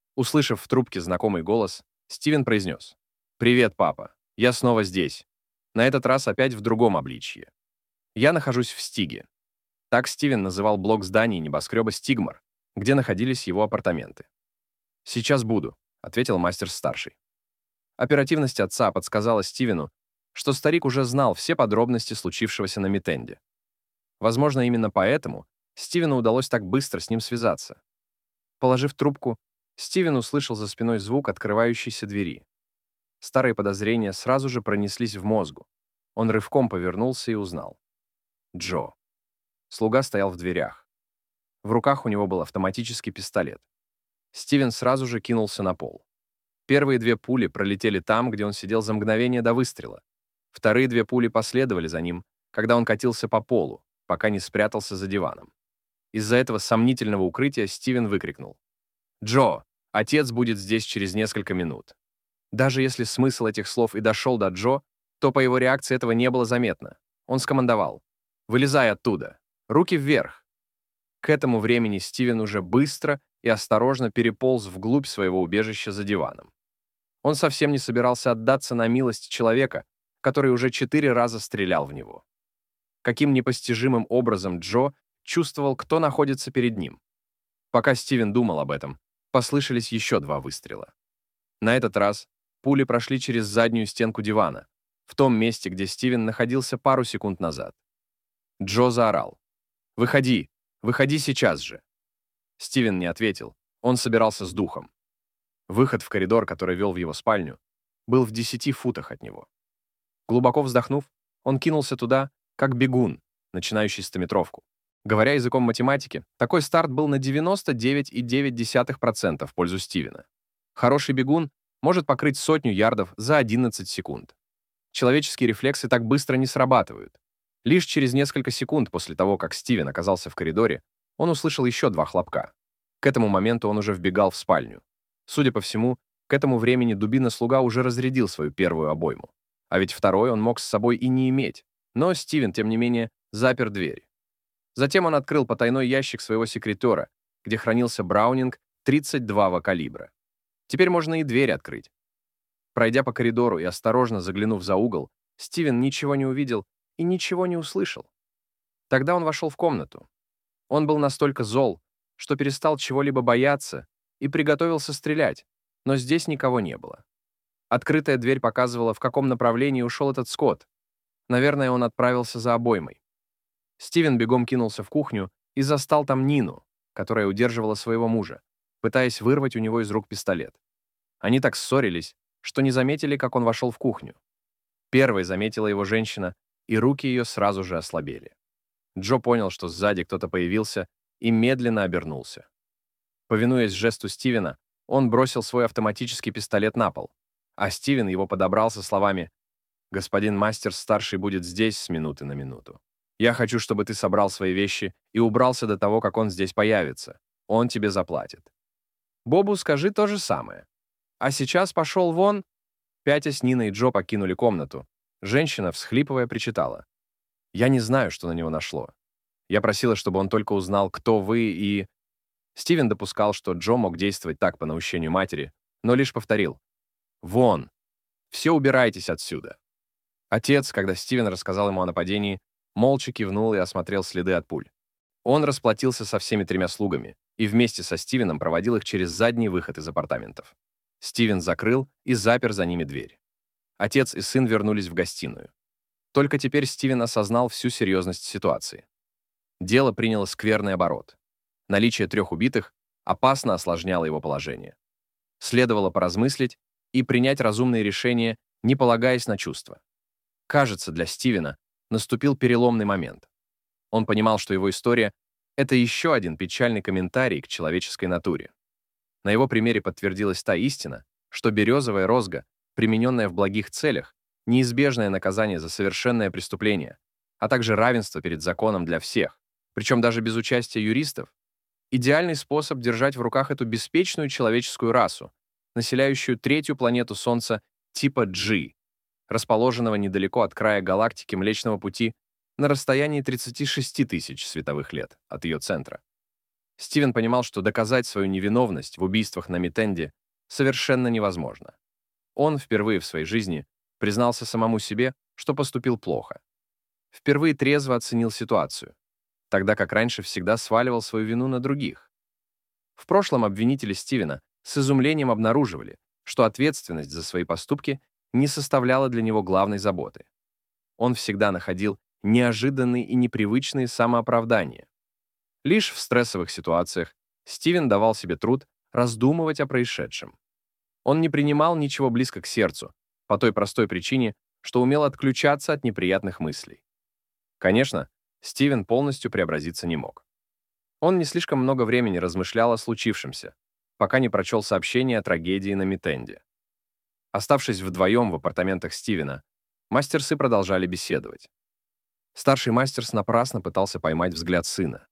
S1: Услышав в трубке знакомый голос, Стивен произнес: «Привет, папа. Я снова здесь. На этот раз опять в другом обличье. Я нахожусь в Стиге». Так Стивен называл блок зданий небоскреба Стигмар, где находились его апартаменты. «Сейчас буду», — ответил мастер-старший. Оперативность отца подсказала Стивену, что старик уже знал все подробности случившегося на Митенде. Возможно, именно поэтому Стивену удалось так быстро с ним связаться. Положив трубку, Стивен услышал за спиной звук открывающейся двери. Старые подозрения сразу же пронеслись в мозгу. Он рывком повернулся и узнал. Джо. Слуга стоял в дверях. В руках у него был автоматический пистолет. Стивен сразу же кинулся на пол. Первые две пули пролетели там, где он сидел за мгновение до выстрела. Вторые две пули последовали за ним, когда он катился по полу, пока не спрятался за диваном. Из-за этого сомнительного укрытия Стивен выкрикнул: «Джо, отец будет здесь через несколько минут». Даже если смысл этих слов и дошел до Джо, то по его реакции этого не было заметно. Он скомандовал: «Вылезай оттуда! Руки вверх!» К этому времени Стивен уже быстро и осторожно переполз вглубь своего убежища за диваном. Он совсем не собирался отдаться на милость человека, который уже четыре раза стрелял в него. Каким непостижимым образом Джо чувствовал, кто находится перед ним. Пока Стивен думал об этом, послышались еще два выстрела. На этот раз пули прошли через заднюю стенку дивана, в том месте, где Стивен находился пару секунд назад. Джо заорал: «Выходи! Выходи сейчас же!» Стивен не ответил, он собирался с духом. Выход в коридор, который вел в его спальню, был в десяти футах от него. Глубоко вздохнув, он кинулся туда, как бегун, начинающий стометровку. Говоря языком математики, такой старт был на девяносто девять целых девять десятых процента в пользу Стивена. Хороший бегун может покрыть сотню ярдов за одиннадцать секунд. Человеческие рефлексы так быстро не срабатывают. Лишь через несколько секунд после того, как Стивен оказался в коридоре, он услышал еще два хлопка. К этому моменту он уже вбегал в спальню. Судя по всему, к этому времени дубина-слуга уже разрядил свою первую обойму. А ведь второй он мог с собой и не иметь. Но Стивен, тем не менее, запер дверь. Затем он открыл потайной ящик своего секретера, где хранился браунинг тридцать два калибра. Теперь можно и дверь открыть. Пройдя по коридору и осторожно заглянув за угол, Стивен ничего не увидел и ничего не услышал. Тогда он вошел в комнату. Он был настолько зол, что перестал чего-либо бояться и приготовился стрелять, но здесь никого не было. Открытая дверь показывала, в каком направлении ушел этот скот. Наверное, он отправился за обоймой. Стивен бегом кинулся в кухню и застал там Нину, которая удерживала своего мужа, пытаясь вырвать у него из рук пистолет. Они так ссорились, что не заметили, как он вошел в кухню. Первой заметила его женщина, и руки ее сразу же ослабели. Джо понял, что сзади кто-то появился, и медленно обернулся. Повинуясь жесту Стивена, он бросил свой автоматический пистолет на пол, а Стивен его подобрал со словами: «Господин мастер-старший будет здесь с минуты на минуту. Я хочу, чтобы ты собрал свои вещи и убрался до того, как он здесь появится. Он тебе заплатит. Бобу скажи то же самое. А сейчас пошел вон». Пятясь, Нина и Джо покинули комнату. Женщина, всхлипывая, причитала: «Я не знаю, что на него нашло. Я просила, чтобы он только узнал, кто вы, и...» Стивен допускал, что Джо мог действовать так по наущению матери, но лишь повторил: «Вон! Все убирайтесь отсюда!» Отец, когда Стивен рассказал ему о нападении, молча кивнул и осмотрел следы от пуль. Он расплатился со всеми тремя слугами и вместе со Стивеном проводил их через задний выход из апартаментов. Стивен закрыл и запер за ними дверь. Отец и сын вернулись в гостиную. Только теперь Стивен осознал всю серьезность ситуации. Дело приняло скверный оборот. Наличие трех убитых опасно осложняло его положение. Следовало поразмыслить и принять разумные решения, не полагаясь на чувства. Кажется, для Стивена наступил переломный момент. Он понимал, что его история — это еще один печальный комментарий к человеческой натуре. На его примере подтвердилась та истина, что березовая розга, примененная в благих целях, неизбежное наказание за совершенное преступление, а также равенство перед законом для всех, причем даже без участия юристов, идеальный способ держать в руках эту беспечную человеческую расу, населяющую третью планету Солнца типа G, расположенного недалеко от края галактики Млечного Пути на расстоянии тридцати шести тысяч световых лет от ее центра. Стивен понимал, что доказать свою невиновность в убийствах на Митенде совершенно невозможно. Он впервые в своей жизни признался самому себе, что поступил плохо. Впервые трезво оценил ситуацию, тогда как раньше всегда сваливал свою вину на других. В прошлом обвинители Стивена с изумлением обнаруживали, что ответственность за свои поступки не составляла для него главной заботы. Он всегда находил неожиданные и непривычные самооправдания. Лишь в стрессовых ситуациях Стивен давал себе труд раздумывать о происшедшем. Он не принимал ничего близко к сердцу, по той простой причине, что умел отключаться от неприятных мыслей. Конечно, Стивен полностью преобразиться не мог. Он не слишком много времени размышлял о случившемся, пока не прочел сообщение о трагедии на Митенде. Оставшись вдвоем в апартаментах Стивена, мастерсы продолжали беседовать. Старший мастерс напрасно пытался поймать взгляд сына.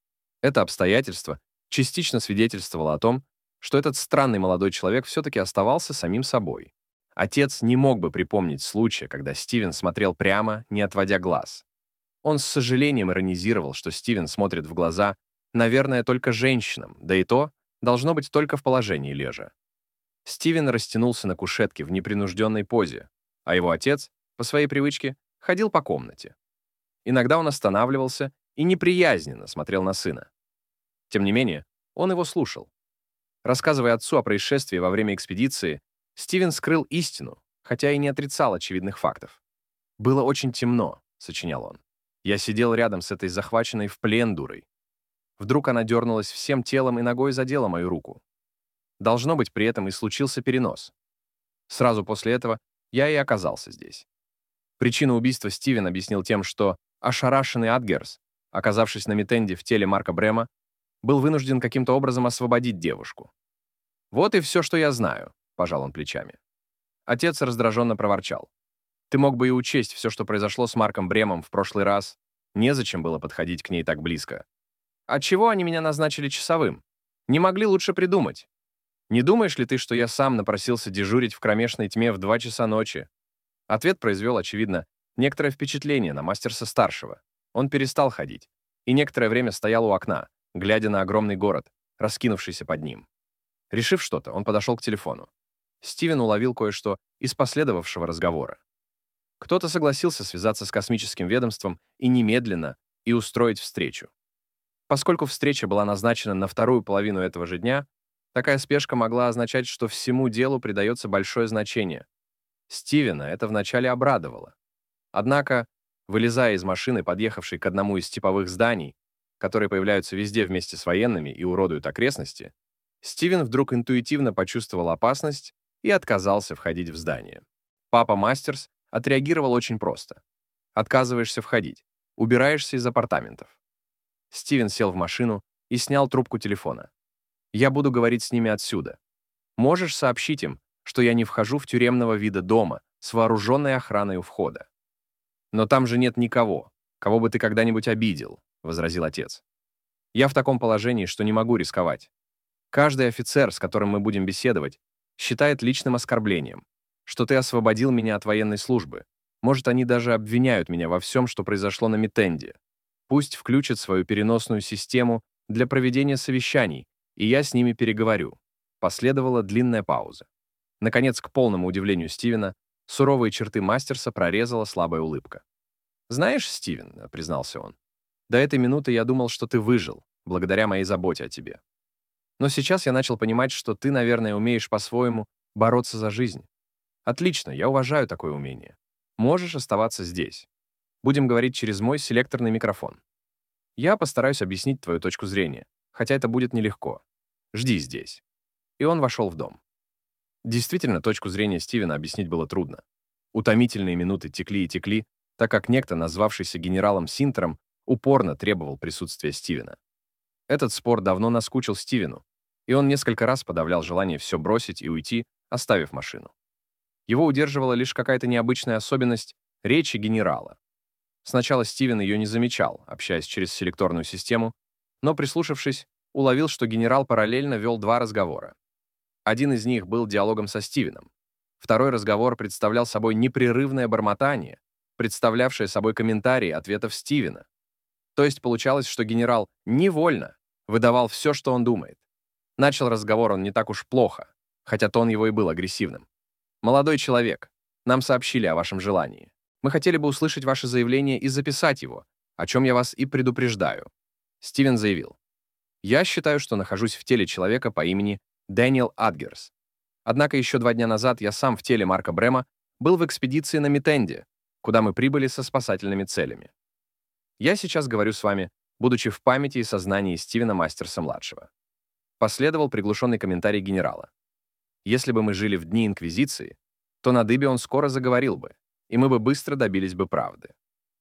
S1: Это обстоятельство частично свидетельствовало о том, что этот странный молодой человек все-таки оставался самим собой. Отец не мог бы припомнить случая, когда Стивен смотрел прямо, не отводя глаз. Он с сожалением иронизировал, что Стивен смотрит в глаза, наверное, только женщинам, да и то должно быть только в положении лежа. Стивен растянулся на кушетке в непринужденной позе, а его отец, по своей привычке, ходил по комнате. Иногда он останавливался и неприязненно смотрел на сына. Тем не менее, он его слушал. Рассказывая отцу о происшествии во время экспедиции, Стивен скрыл истину, хотя и не отрицал очевидных фактов. «Было очень темно», — сочинял он. «Я сидел рядом с этой захваченной в плен дурой. Вдруг она дернулась всем телом и ногой задела мою руку. Должно быть, при этом и случился перенос. Сразу после этого я и оказался здесь». Причину убийства Стивен объяснил тем, что ошарашенный Адгерс, оказавшись на Митенде в теле Марка Брема, был вынужден каким-то образом освободить девушку. «Вот и все, что я знаю», — пожал он плечами. Отец раздраженно проворчал. «Ты мог бы и учесть все, что произошло с Марком Бремом в прошлый раз. Незачем было подходить к ней так близко. Отчего они меня назначили часовым? Не могли лучше придумать. Не думаешь ли ты, что я сам напросился дежурить в кромешной тьме в два часа ночи?» Ответ произвел, очевидно, некоторое впечатление на мастерса-старшего. Он перестал ходить и некоторое время стоял у окна, глядя на огромный город, раскинувшийся под ним. Решив что-то, он подошел к телефону. Стивен уловил кое-что из последовавшего разговора. Кто-то согласился связаться с космическим ведомством и немедленно и устроить встречу. Поскольку встреча была назначена на вторую половину этого же дня, такая спешка могла означать, что всему делу придается большое значение. Стивена это вначале обрадовало. Однако, вылезая из машины, подъехавшей к одному из типовых зданий, которые появляются везде вместе с военными и уродуют окрестности, Стивен вдруг интуитивно почувствовал опасность и отказался входить в здание. Папа Мастерс отреагировал очень просто. «Отказываешься входить. Убираешься из апартаментов». Стивен сел в машину и снял трубку телефона. «Я буду говорить с ними отсюда. Можешь сообщить им, что я не вхожу в тюремного вида дома с вооруженной охраной у входа». «Но там же нет никого, кого бы ты когда-нибудь обидел», — возразил отец. «Я в таком положении, что не могу рисковать. Каждый офицер, с которым мы будем беседовать, считает личным оскорблением, что ты освободил меня от военной службы. Может, они даже обвиняют меня во всем, что произошло на Митенде. Пусть включат свою переносную систему для проведения совещаний, и я с ними переговорю». Последовала длинная пауза. Наконец, к полному удивлению Стивена, суровые черты Мастерса прорезала слабая улыбка. «Знаешь, Стивен», — признался он, — «до этой минуты я думал, что ты выжил, благодаря моей заботе о тебе. Но сейчас я начал понимать, что ты, наверное, умеешь по-своему бороться за жизнь. Отлично, я уважаю такое умение. Можешь оставаться здесь. Будем говорить через мой селекторный микрофон. Я постараюсь объяснить твою точку зрения, хотя это будет нелегко. Жди здесь». И он вошел в дом. Действительно, точку зрения Стивена объяснить было трудно. Утомительные минуты текли и текли, так как некто, назвавшийся генералом Синтером, упорно требовал присутствия Стивена. Этот спор давно наскучил Стивену, и он несколько раз подавлял желание все бросить и уйти, оставив машину. Его удерживала лишь какая-то необычная особенность речи генерала. Сначала Стивен ее не замечал, общаясь через селекторную систему, но, прислушавшись, уловил, что генерал параллельно вел два разговора. Один из них был диалогом со Стивеном. Второй разговор представлял собой непрерывное бормотание, представлявшее собой комментарии ответов Стивена. То есть получалось, что генерал невольно Выдавал все, что он думает. Начал разговор он не так уж плохо, хотя тон его и был агрессивным. «Молодой человек, нам сообщили о вашем желании. Мы хотели бы услышать ваше заявление и записать его, о чем я вас и предупреждаю». Стивен заявил: «Я считаю, что нахожусь в теле человека по имени Дэниел Адгерс. Однако еще два дня назад я сам в теле Марка Брема был в экспедиции на Митенде, куда мы прибыли со спасательными целями. Я сейчас говорю с вами, будучи в памяти и сознании Стивена Мастерса-младшего». Последовал приглушенный комментарий генерала. Если бы мы жили в дни Инквизиции, то на дыбе он скоро заговорил бы, и мы бы быстро добились бы правды.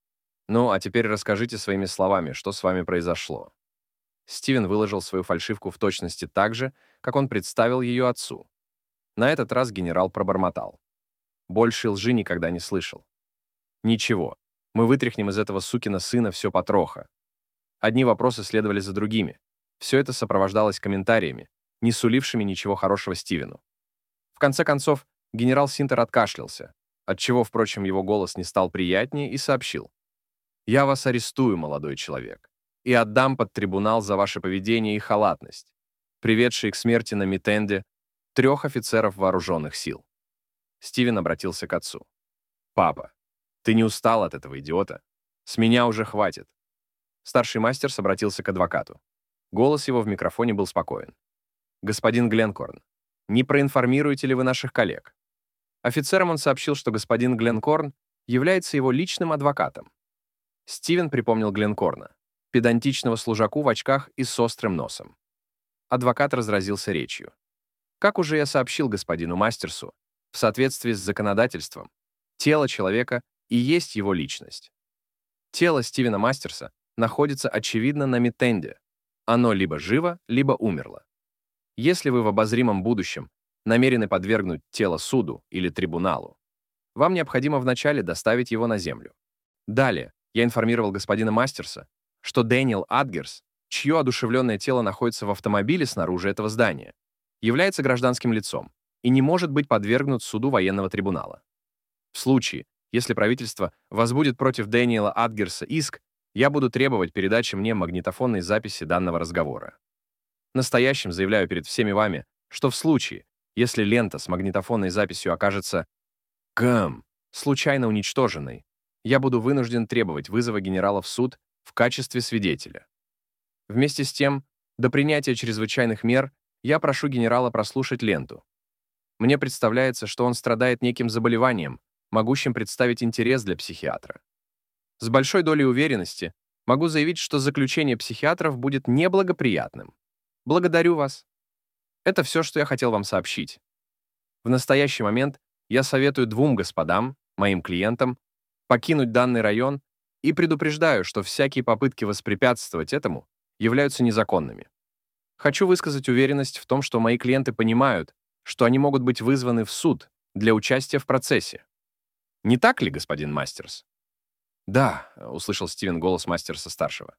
S1: Ну, а теперь расскажите своими словами, что с вами произошло. Стивен выложил свою фальшивку в точности так же, как он представил ее отцу. На этот раз генерал пробормотал: «Больше лжи никогда не слышал». «Ничего, мы вытряхнем из этого сукина сына все потроха». Одни вопросы следовали за другими. Все это сопровождалось комментариями, не сулившими ничего хорошего Стивену. В конце концов, генерал Синтер откашлялся, отчего, впрочем, его голос не стал приятнее, и сообщил: «Я вас арестую, молодой человек, и отдам под трибунал за ваше поведение и халатность, приведшие к смерти на Митенде трех офицеров вооруженных сил». Стивен обратился к отцу. «Папа, ты не устал от этого идиота? С меня уже хватит». Старший мастер обратился к адвокату. Голос его в микрофоне был спокоен. «Господин Гленкорн, не проинформируете ли вы наших коллег?» Офицерам он сообщил, что господин Гленкорн является его личным адвокатом. Стивен припомнил Гленкорна, педантичного служаку в очках и с острым носом. Адвокат разразился речью. «Как уже я сообщил господину Мастерсу, в соответствии с законодательством, тело человека и есть его личность. Тело Стивена Мастерса находится, очевидно, на Митенде. Оно либо живо, либо умерло. Если вы в обозримом будущем намерены подвергнуть тело суду или трибуналу, вам необходимо вначале доставить его на землю. Далее я информировал господина Мастерса, что Дэниел Адгерс, чье одушевленное тело находится в автомобиле снаружи этого здания, является гражданским лицом и не может быть подвергнут суду военного трибунала. В случае, если правительство возбудит против Дэниела Адгерса иск, я буду требовать передачи мне магнитофонной записи данного разговора. Настоящим заявляю перед всеми вами, что в случае, если лента с магнитофонной записью окажется кэм, случайно уничтоженной, я буду вынужден требовать вызова генерала в суд в качестве свидетеля. Вместе с тем, до принятия чрезвычайных мер я прошу генерала прослушать ленту. Мне представляется, что он страдает неким заболеванием, могущим представить интерес для психиатра. С большой долей уверенности могу заявить, что заключение психиатров будет неблагоприятным. Благодарю вас. Это все, что я хотел вам сообщить. В настоящий момент я советую двум господам, моим клиентам, покинуть данный район и предупреждаю, что всякие попытки воспрепятствовать этому являются незаконными. Хочу высказать уверенность в том, что мои клиенты понимают, что они могут быть вызваны в суд для участия в процессе. Не так ли, господин Мастерс? «Да», — услышал Стивен голос Мастерса-старшего.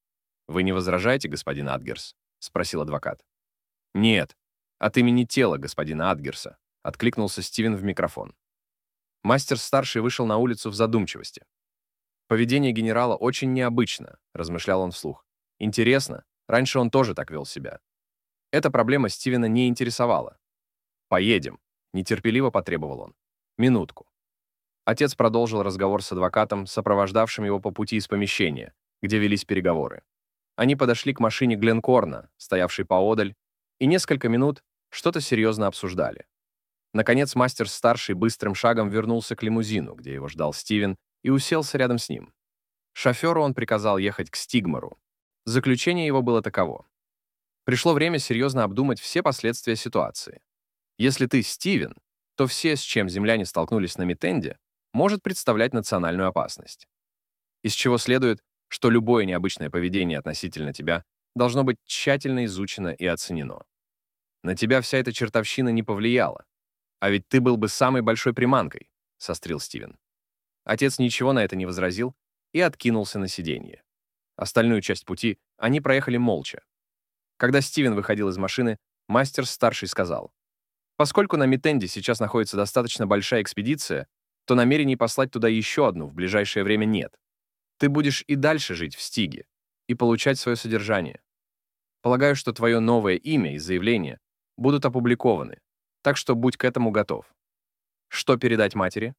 S1: «Вы не возражаете, господин Адгерс?» — спросил адвокат. «Нет, от имени тела господина Адгерса», — откликнулся Стивен в микрофон. Мастерс-старший вышел на улицу в задумчивости. «Поведение генерала очень необычно», — размышлял он вслух. «Интересно, раньше он тоже так вел себя». Эта проблема Стивена не интересовала. «Поедем», — нетерпеливо потребовал он. «Минутку». Отец продолжил разговор с адвокатом, сопровождавшим его по пути из помещения, где велись переговоры. Они подошли к машине Гленкорна, стоявшей поодаль, и несколько минут что-то серьезно обсуждали. Наконец, Мастерс-старший быстрым шагом вернулся к лимузину, где его ждал Стивен, и уселся рядом с ним. Шоферу он приказал ехать к Стигмару. Заключение его было таково. Пришло время серьезно обдумать все последствия ситуации. Если ты Стивен, то все, с чем земляне столкнулись на Митенде, может представлять национальную опасность. Из чего следует, что любое необычное поведение относительно тебя должно быть тщательно изучено и оценено. На тебя вся эта чертовщина не повлияла, а ведь ты был бы самой большой приманкой, — сострил Стивен. Отец ничего на это не возразил и откинулся на сиденье. Остальную часть пути они проехали молча. Когда Стивен выходил из машины, Мастерс-старший сказал: «Поскольку на Митенде сейчас находится достаточно большая экспедиция, то намерений послать туда еще одну в ближайшее время нет. Ты будешь и дальше жить в Стиге и получать свое содержание. Полагаю, что твое новое имя и заявление будут опубликованы, так что будь к этому готов. Что передать матери?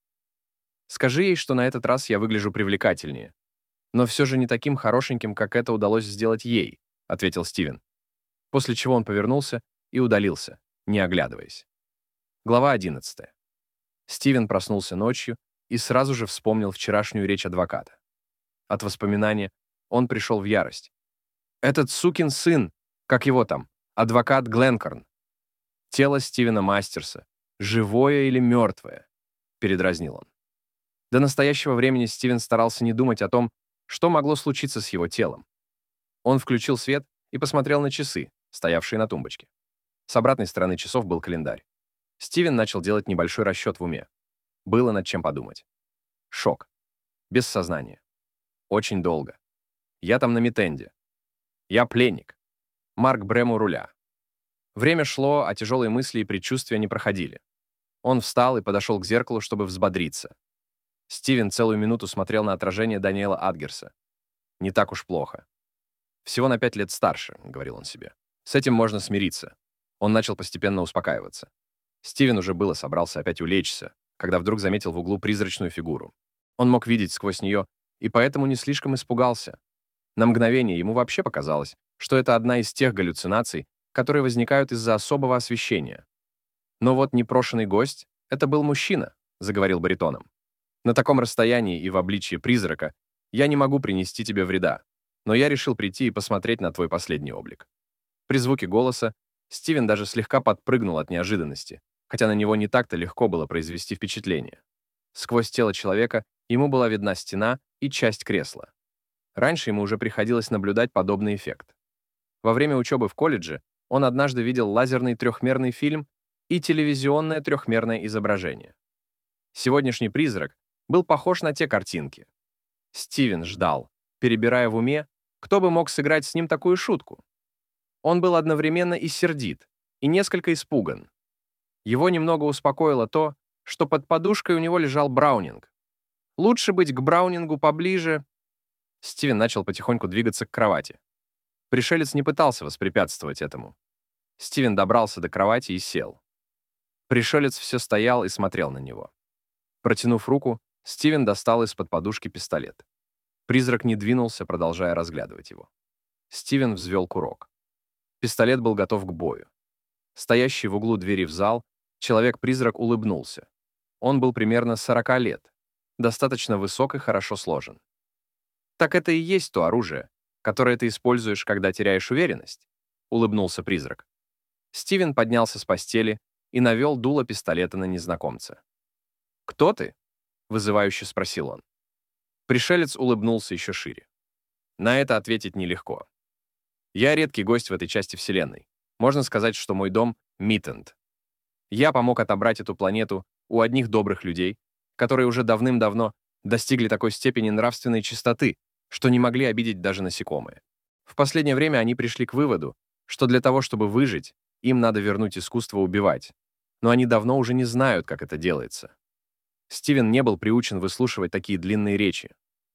S1: Скажи ей, что на этот раз я выгляжу привлекательнее, но все же не таким хорошеньким, как это удалось сделать ей, ответил Стивен. После чего он повернулся и удалился, не оглядываясь. Глава одиннадцатая. Стивен проснулся ночью и сразу же вспомнил вчерашнюю речь адвоката. От воспоминания он пришел в ярость. Этот сукин сын, как его там, адвокат Гленкорн. Тело Стивена Мастерса, живое или мертвое, передразнил он. До настоящего времени Стивен старался не думать о том, что могло случиться с его телом. Он включил свет и посмотрел на часы, стоявшие на тумбочке. С обратной стороны часов был календарь. Стивен начал делать небольшой расчет в уме. Было над чем подумать. Шок. Без сознания. Очень долго. Я там на митенде. Я пленник. Марк Брэм у руля. Время шло, а тяжелые мысли и предчувствия не проходили. Он встал и подошел к зеркалу, чтобы взбодриться. Стивен целую минуту смотрел на отражение Даниэла Адгерса. Не так уж плохо. «Всего на пять лет старше», — говорил он себе. «С этим можно смириться». Он начал постепенно успокаиваться. Стивен уже было собрался опять улечься, когда вдруг заметил в углу призрачную фигуру. Он мог видеть сквозь нее, и поэтому не слишком испугался. На мгновение ему вообще показалось, что это одна из тех галлюцинаций, которые возникают из-за особого освещения. Но вот непрошенный гость — это был мужчина, заговорил баритоном. На таком расстоянии и в обличье призрака я не могу принести тебе вреда, но я решил прийти и посмотреть на твой последний облик. При звуке голоса Стивен даже слегка подпрыгнул от неожиданности, хотя на него не так-то легко было произвести впечатление. Сквозь тело человека ему была видна стена и часть кресла. Раньше ему уже приходилось наблюдать подобный эффект. Во время учебы в колледже он однажды видел лазерный трехмерный фильм и телевизионное трехмерное изображение. Сегодняшний призрак был похож на те картинки. Стивен ждал, перебирая в уме, кто бы мог сыграть с ним такую шутку. Он был одновременно и сердит, и несколько испуган. Его немного успокоило то, что под подушкой у него лежал Браунинг. Лучше быть к Браунингу поближе. Стивен начал потихоньку двигаться к кровати. Пришелец не пытался воспрепятствовать этому. Стивен добрался до кровати и сел. Пришелец все стоял и смотрел на него. Протянув руку, Стивен достал из-под подушки пистолет. Призрак не двинулся, продолжая разглядывать его. Стивен взвел курок. Пистолет был готов к бою. Стоящий в углу двери в зал, человек-призрак улыбнулся. Он был примерно сорока лет, достаточно высок и хорошо сложен. «Так это и есть то оружие, которое ты используешь, когда теряешь уверенность?» — улыбнулся призрак. Стивен поднялся с постели и навел дуло пистолета на незнакомца. «Кто ты?» — вызывающе спросил он. Пришелец улыбнулся еще шире. На это ответить нелегко. «Я редкий гость в этой части Вселенной. Можно сказать, что мой дом — Митенд. Я помог отобрать эту планету у одних добрых людей, которые уже давным-давно достигли такой степени нравственной чистоты, что не могли обидеть даже насекомые. В последнее время они пришли к выводу, что для того, чтобы выжить, им надо вернуть искусство убивать. Но они давно уже не знают, как это делается. Стивен не был приучен выслушивать такие длинные речи.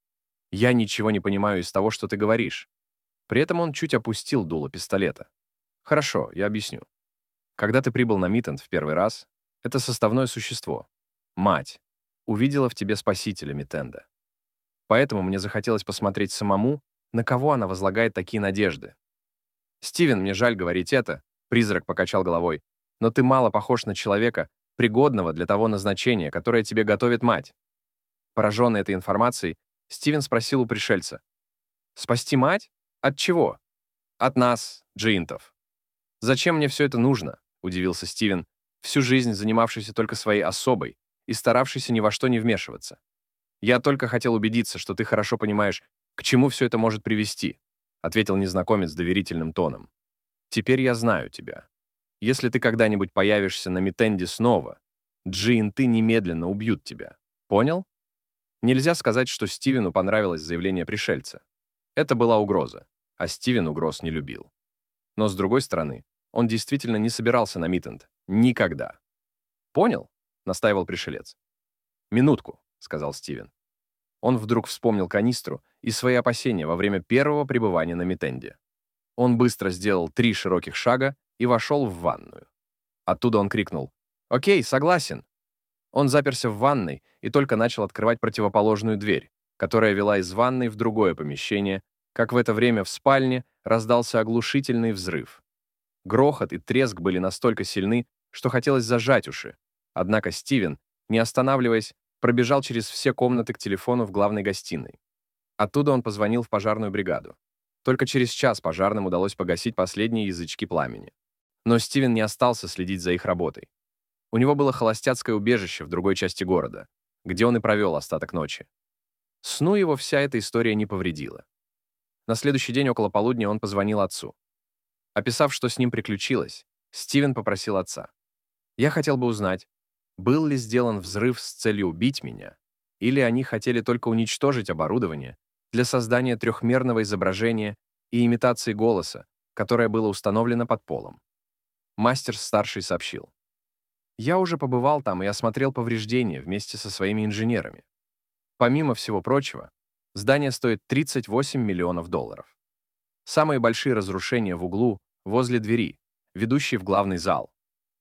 S1: «Я ничего не понимаю из того, что ты говоришь». При этом он чуть опустил дуло пистолета. «Хорошо, я объясню. Когда ты прибыл на Митенд в первый раз, это составное существо, мать, увидела в тебе спасителя Митенда. Поэтому мне захотелось посмотреть самому, на кого она возлагает такие надежды. Стивен, мне жаль говорить это, призрак покачал головой, но ты мало похож на человека, пригодного для того назначения, которое тебе готовит мать». Пораженный этой информацией, Стивен спросил у пришельца: «Спасти мать? От чего?» «От нас, джиинтов». «Зачем мне все это нужно?» — удивился Стивен, всю жизнь занимавшийся только своей особой и старавшийся ни во что не вмешиваться. «Я только хотел убедиться, что ты хорошо понимаешь, к чему все это может привести», — ответил незнакомец доверительным тоном. «Теперь я знаю тебя. Если ты когда-нибудь появишься на Митенде снова, джиинты немедленно убьют тебя. Понял?» Нельзя сказать, что Стивену понравилось заявление пришельца. Это была угроза, а Стивен угроз не любил. Но, с другой стороны, он действительно не собирался на Митенд. Никогда. «Понял?» — настаивал пришелец. «Минутку», — сказал Стивен. Он вдруг вспомнил канистру и свои опасения во время первого пребывания на Митенде. Он быстро сделал три широких шага и вошел в ванную. Оттуда он крикнул: «Окей, согласен». Он заперся в ванной и только начал открывать противоположную дверь, которая вела из ванной в другое помещение, как в это время в спальне раздался оглушительный взрыв. Грохот и треск были настолько сильны, что хотелось зажать уши. Однако Стивен, не останавливаясь, пробежал через все комнаты к телефону в главной гостиной. Оттуда он позвонил в пожарную бригаду. Только через час пожарным удалось погасить последние язычки пламени. Но Стивен не остался следить за их работой. У него было холостяцкое убежище в другой части города, где он и провел остаток ночи. Сну его вся эта история не повредила. На следующий день около полудня он позвонил отцу. Описав, что с ним приключилось, Стивен попросил отца: «Я хотел бы узнать, был ли сделан взрыв с целью убить меня, или они хотели только уничтожить оборудование для создания трехмерного изображения и имитации голоса, которое было установлено под полом». Мастер-старший сообщил: «Я уже побывал там и осмотрел повреждения вместе со своими инженерами. Помимо всего прочего, здание стоит тридцать восемь миллионов долларов. Самые большие разрушения в углу, возле двери, ведущей в главный зал.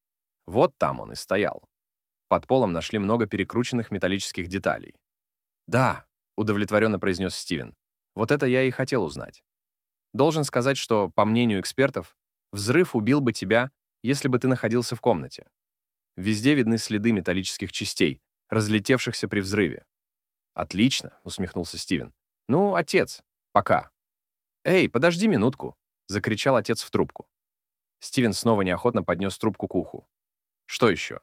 S1: Вот там он и стоял. Под полом нашли много перекрученных металлических деталей». «Да», — удовлетворенно произнес Стивен, «вот это я и хотел узнать. Должен сказать, что, по мнению экспертов, взрыв убил бы тебя, если бы ты находился в комнате. Везде видны следы металлических частей, разлетевшихся при взрыве». «Отлично», — усмехнулся Стивен. «Ну, отец, пока». «Эй, подожди минутку», — закричал отец в трубку. Стивен снова неохотно поднес трубку к уху. «Что еще?»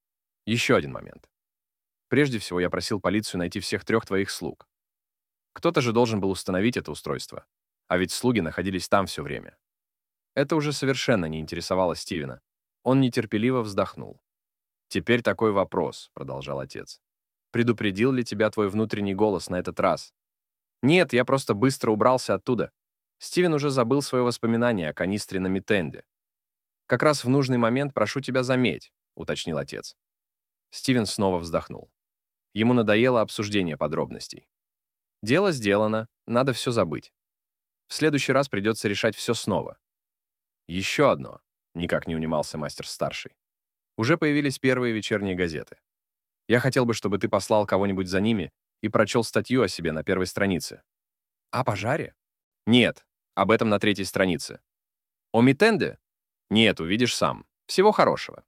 S1: «Еще один момент. Прежде всего, я просил полицию найти всех трех твоих слуг. Кто-то же должен был установить это устройство, а ведь слуги находились там все время». Это уже совершенно не интересовало Стивена. Он нетерпеливо вздохнул. «Теперь такой вопрос», — продолжал отец. «Предупредил ли тебя твой внутренний голос на этот раз?» «Нет, я просто быстро убрался оттуда». Стивен уже забыл свое воспоминание о канистре на Митенде. «Как раз в нужный момент прошу тебя заметь», — уточнил отец. Стивен снова вздохнул. Ему надоело обсуждение подробностей. «Дело сделано, надо все забыть. В следующий раз придется решать все снова». «Еще одно», — никак не унимался мастер-старший. «Уже появились первые вечерние газеты. Я хотел бы, чтобы ты послал кого-нибудь за ними и прочел статью о себе на первой странице». «О пожаре?» «Нет, об этом на третьей странице». «О Митенде?» «Нет, увидишь сам. Всего хорошего».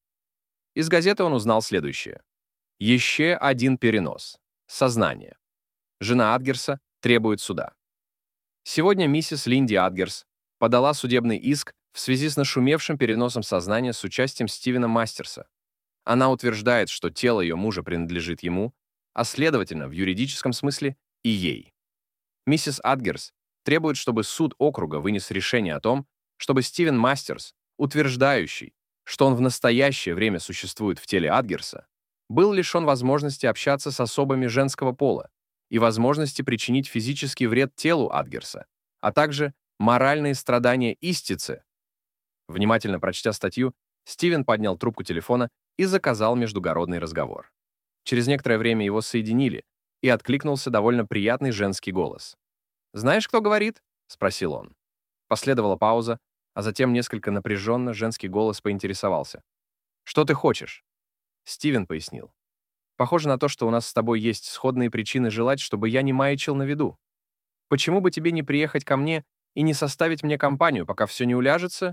S1: Из газеты он узнал следующее. «Еще один перенос. Сознание. Жена Адгерса требует суда». Сегодня миссис Линди Адгерс подала судебный иск в связи с нашумевшим переносом сознания с участием Стивена Мастерса. Она утверждает, что тело ее мужа принадлежит ему, а следовательно, в юридическом смысле, и ей. Миссис Адгерс требует, чтобы суд округа вынес решение о том, чтобы Стивен Мастерс, утверждающий, что он в настоящее время существует в теле Адгерса, был лишен возможности общаться с особами женского пола и возможности причинить физический вред телу Адгерса, а также моральные страдания истицы. Внимательно прочтя статью, Стивен поднял трубку телефона и заказал междугородный разговор. Через некоторое время его соединили, и откликнулся довольно приятный женский голос. «Знаешь, кто говорит?» — спросил он. Последовала пауза, а затем несколько напряженно женский голос поинтересовался. «Что ты хочешь?» Стивен пояснил. «Похоже на то, что у нас с тобой есть сходные причины желать, чтобы я не маячил на виду. Почему бы тебе не приехать ко мне и не составить мне компанию, пока все не уляжется?»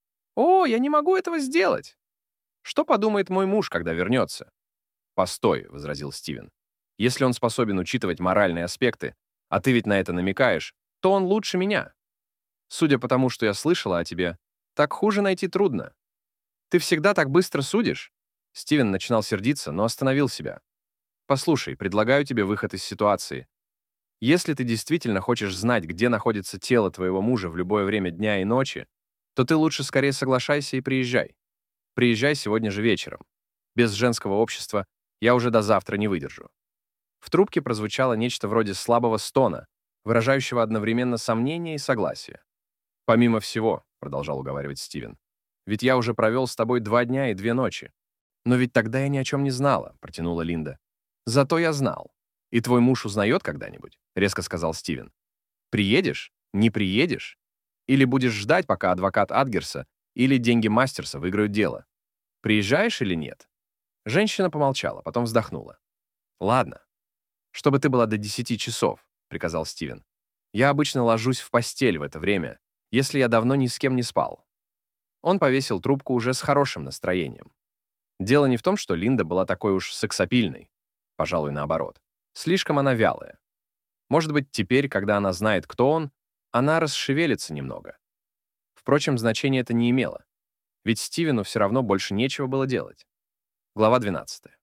S1: «О, я не могу этого сделать!» «Что подумает мой муж, когда вернется?» «Постой», — возразил Стивен. «Если он способен учитывать моральные аспекты, а ты ведь на это намекаешь, то он лучше меня. Судя по тому, что я слышала о тебе, так хуже найти трудно. Ты всегда так быстро судишь?» Стивен начинал сердиться, но остановил себя. «Послушай, предлагаю тебе выход из ситуации. Если ты действительно хочешь знать, где находится тело твоего мужа в любое время дня и ночи, то ты лучше скорее соглашайся и приезжай. Приезжай сегодня же вечером. Без женского общества я уже до завтра не выдержу». В трубке прозвучало нечто вроде слабого стона, выражающего одновременно сомнение и согласие. «Помимо всего», — продолжал уговаривать Стивен, «ведь я уже провел с тобой два дня и две ночи». «Но ведь тогда я ни о чем не знала», — протянула Линда. «Зато я знал. И твой муж узнает когда-нибудь?» — резко сказал Стивен. «Приедешь? Не приедешь? Или будешь ждать, пока адвокат Адгерса или деньги Мастерса выиграют дело? Приезжаешь или нет?» Женщина помолчала, потом вздохнула. «Ладно, чтобы ты была до десяти часов», — приказал Стивен. «Я обычно ложусь в постель в это время, если я давно ни с кем не спал». Он повесил трубку уже с хорошим настроением. Дело не в том, что Линда была такой уж сексапильной. Пожалуй, наоборот. Слишком она вялая. Может быть, теперь, когда она знает, кто он, она расшевелится немного. Впрочем, значения это не имело. Ведь Стивену все равно больше нечего было делать. Глава двенадцатая.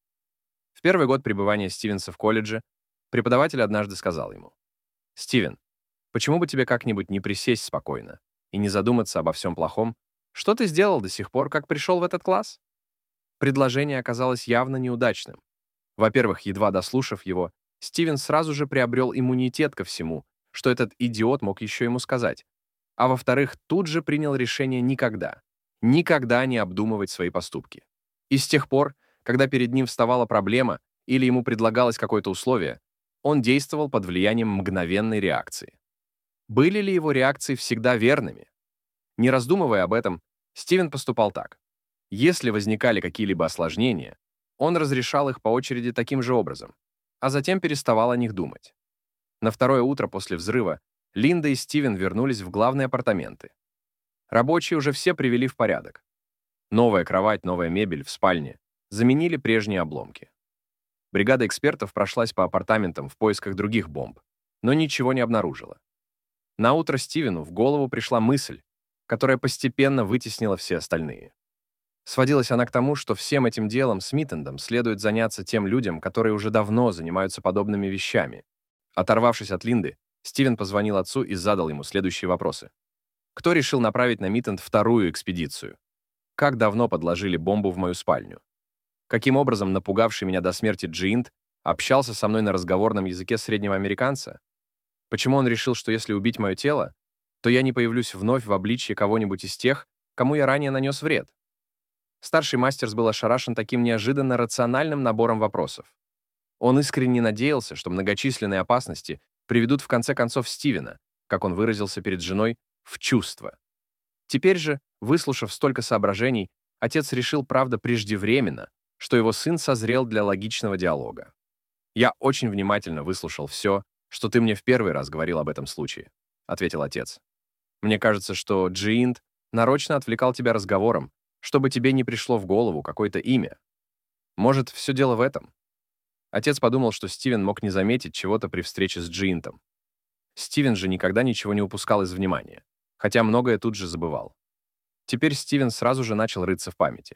S1: В первый год пребывания Стивенса в колледже преподаватель однажды сказал ему: «Стивен, почему бы тебе как-нибудь не присесть спокойно и не задуматься обо всем плохом, что ты сделал до сих пор, как пришел в этот класс?» Предложение оказалось явно неудачным. Во-первых, едва дослушав его, Стивен сразу же приобрел иммунитет ко всему, что этот идиот мог еще ему сказать. А во-вторых, тут же принял решение никогда, никогда не обдумывать свои поступки. И с тех пор, когда перед ним вставала проблема или ему предлагалось какое-то условие, он действовал под влиянием мгновенной реакции. Были ли его реакции всегда верными? Не раздумывая об этом, Стивен поступал так. Если возникали какие-либо осложнения, он разрешал их по очереди таким же образом, а затем переставал о них думать. На второе утро после взрыва Линда и Стивен вернулись в главные апартаменты. Рабочие уже все привели в порядок. Новая кровать, новая мебель в спальне заменили прежние обломки. Бригада экспертов прошлась по апартаментам в поисках других бомб, но ничего не обнаружила. Наутро Стивену в голову пришла мысль, которая постепенно вытеснила все остальные. Сводилась она к тому, что всем этим делом с Миттендом следует заняться тем людям, которые уже давно занимаются подобными вещами. Оторвавшись от Линды, Стивен позвонил отцу и задал ему следующие вопросы. Кто решил направить на Миттенд вторую экспедицию? Как давно подложили бомбу в мою спальню? Каким образом напугавший меня до смерти Джиинт общался со мной на разговорном языке среднего американца? Почему он решил, что если убить мое тело, то я не появлюсь вновь в обличье кого-нибудь из тех, кому я ранее нанес вред? Старший Мастерс был ошарашен таким неожиданно рациональным набором вопросов. Он искренне надеялся, что многочисленные опасности приведут в конце концов Стивена, как он выразился перед женой, в чувство. Теперь же, выслушав столько соображений, отец решил, правда, преждевременно, что его сын созрел для логичного диалога. «Я очень внимательно выслушал все, что ты мне в первый раз говорил об этом случае», — ответил отец. «Мне кажется, что Джиинт нарочно отвлекал тебя разговором, чтобы тебе не пришло в голову какое-то имя. Может, все дело в этом?» Отец подумал, что Стивен мог не заметить чего-то при встрече с Джиинтом. Стивен же никогда ничего не упускал из внимания, хотя многое тут же забывал. Теперь Стивен сразу же начал рыться в памяти.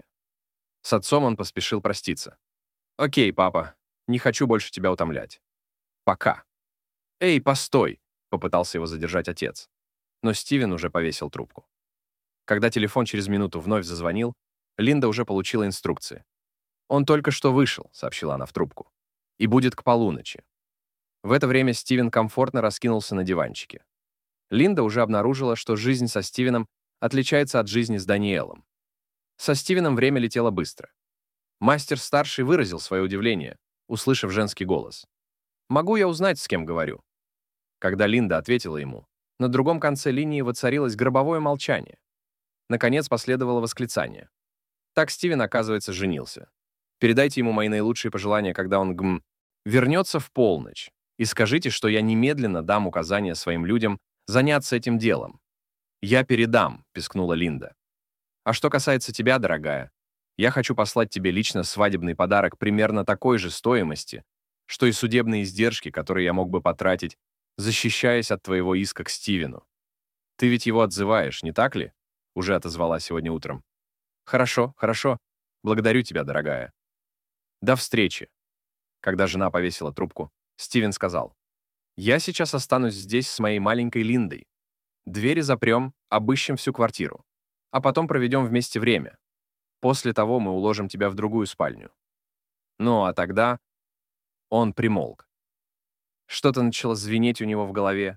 S1: С отцом он поспешил проститься. «Окей, папа, не хочу больше тебя утомлять. Пока». «Эй, постой!» — попытался его задержать отец. Но Стивен уже повесил трубку. Когда телефон через минуту вновь зазвонил, Линда уже получила инструкции. «Он только что вышел», — сообщила она в трубку, — «и будет к полуночи». В это время Стивен комфортно раскинулся на диванчике. Линда уже обнаружила, что жизнь со Стивеном отличается от жизни с Даниэлом. Со Стивеном время летело быстро. Мастер-старший выразил свое удивление, услышав женский голос. «Могу я узнать, с кем говорю?» Когда Линда ответила ему, на другом конце линии воцарилось гробовое молчание. Наконец последовало восклицание. «Так Стивен, оказывается, женился. Передайте ему мои наилучшие пожелания, когда он гм, вернется в полночь, и скажите, что я немедленно дам указания своим людям заняться этим делом». «Я передам», — пискнула Линда. «А что касается тебя, дорогая, я хочу послать тебе лично свадебный подарок примерно такой же стоимости, что и судебные издержки, которые я мог бы потратить, защищаясь от твоего иска к Стивену. Ты ведь его отзываешь, не так ли?» Уже отозвала сегодня утром. «Хорошо, хорошо. Благодарю тебя, дорогая. До встречи». Когда жена повесила трубку, Стивен сказал: «Я сейчас останусь здесь с моей маленькой Линдой. Двери запрем, обыщем всю квартиру, а потом проведем вместе время. После того мы уложим тебя в другую спальню». Ну, а тогда он примолк. Что-то начало звенеть у него в голове.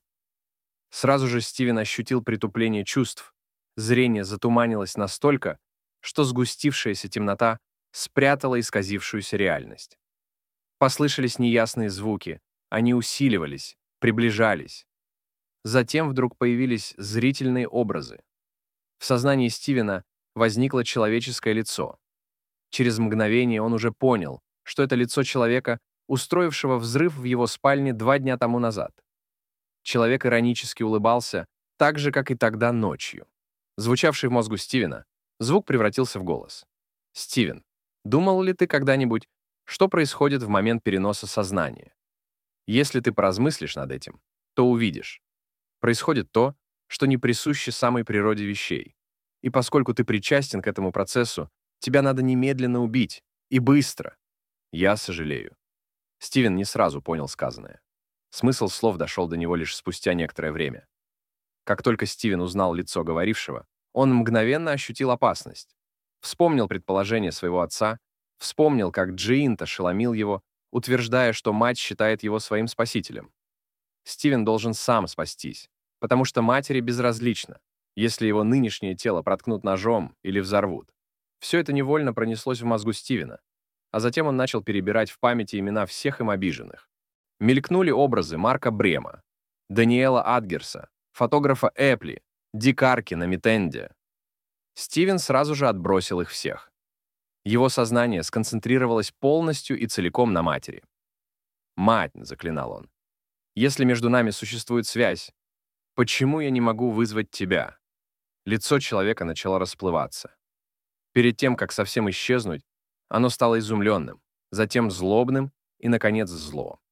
S1: Сразу же Стивен ощутил притупление чувств. Зрение затуманилось настолько, что сгустившаяся темнота спрятала исказившуюся реальность. Послышались неясные звуки, они усиливались, приближались. Затем вдруг появились зрительные образы. В сознании Стивена возникло человеческое лицо. Через мгновение он уже понял, что это лицо человека, устроившего взрыв в его спальне два дня тому назад. Человек иронически улыбался, так же, как и тогда ночью. Звучавший в мозгу Стивена, звук превратился в голос. «Стивен, думал ли ты когда-нибудь, что происходит в момент переноса сознания? Если ты поразмыслишь над этим, то увидишь. Происходит то, что не присуще самой природе вещей. И поскольку ты причастен к этому процессу, тебя надо немедленно убить. И быстро. Я сожалею». Стивен не сразу понял сказанное. Смысл слов дошел до него лишь спустя некоторое время. Как только Стивен узнал лицо говорившего, он мгновенно ощутил опасность. Вспомнил предположение своего отца, вспомнил, как Джиинт ошеломил его, утверждая, что мать считает его своим спасителем. Стивен должен сам спастись, потому что матери безразлично, если его нынешнее тело проткнут ножом или взорвут. Все это невольно пронеслось в мозгу Стивена, а затем он начал перебирать в памяти имена всех им обиженных. Мелькнули образы Марка Брема, Даниэла Адгерса, фотографа Эпли, дикарки на Митенде. Стивен сразу же отбросил их всех. Его сознание сконцентрировалось полностью и целиком на матери. «Мать», — заклинал он, — «если между нами существует связь, почему я не могу вызвать тебя?» Лицо человека начало расплываться. Перед тем, как совсем исчезнуть, оно стало изумленным, затем злобным и, наконец, зло.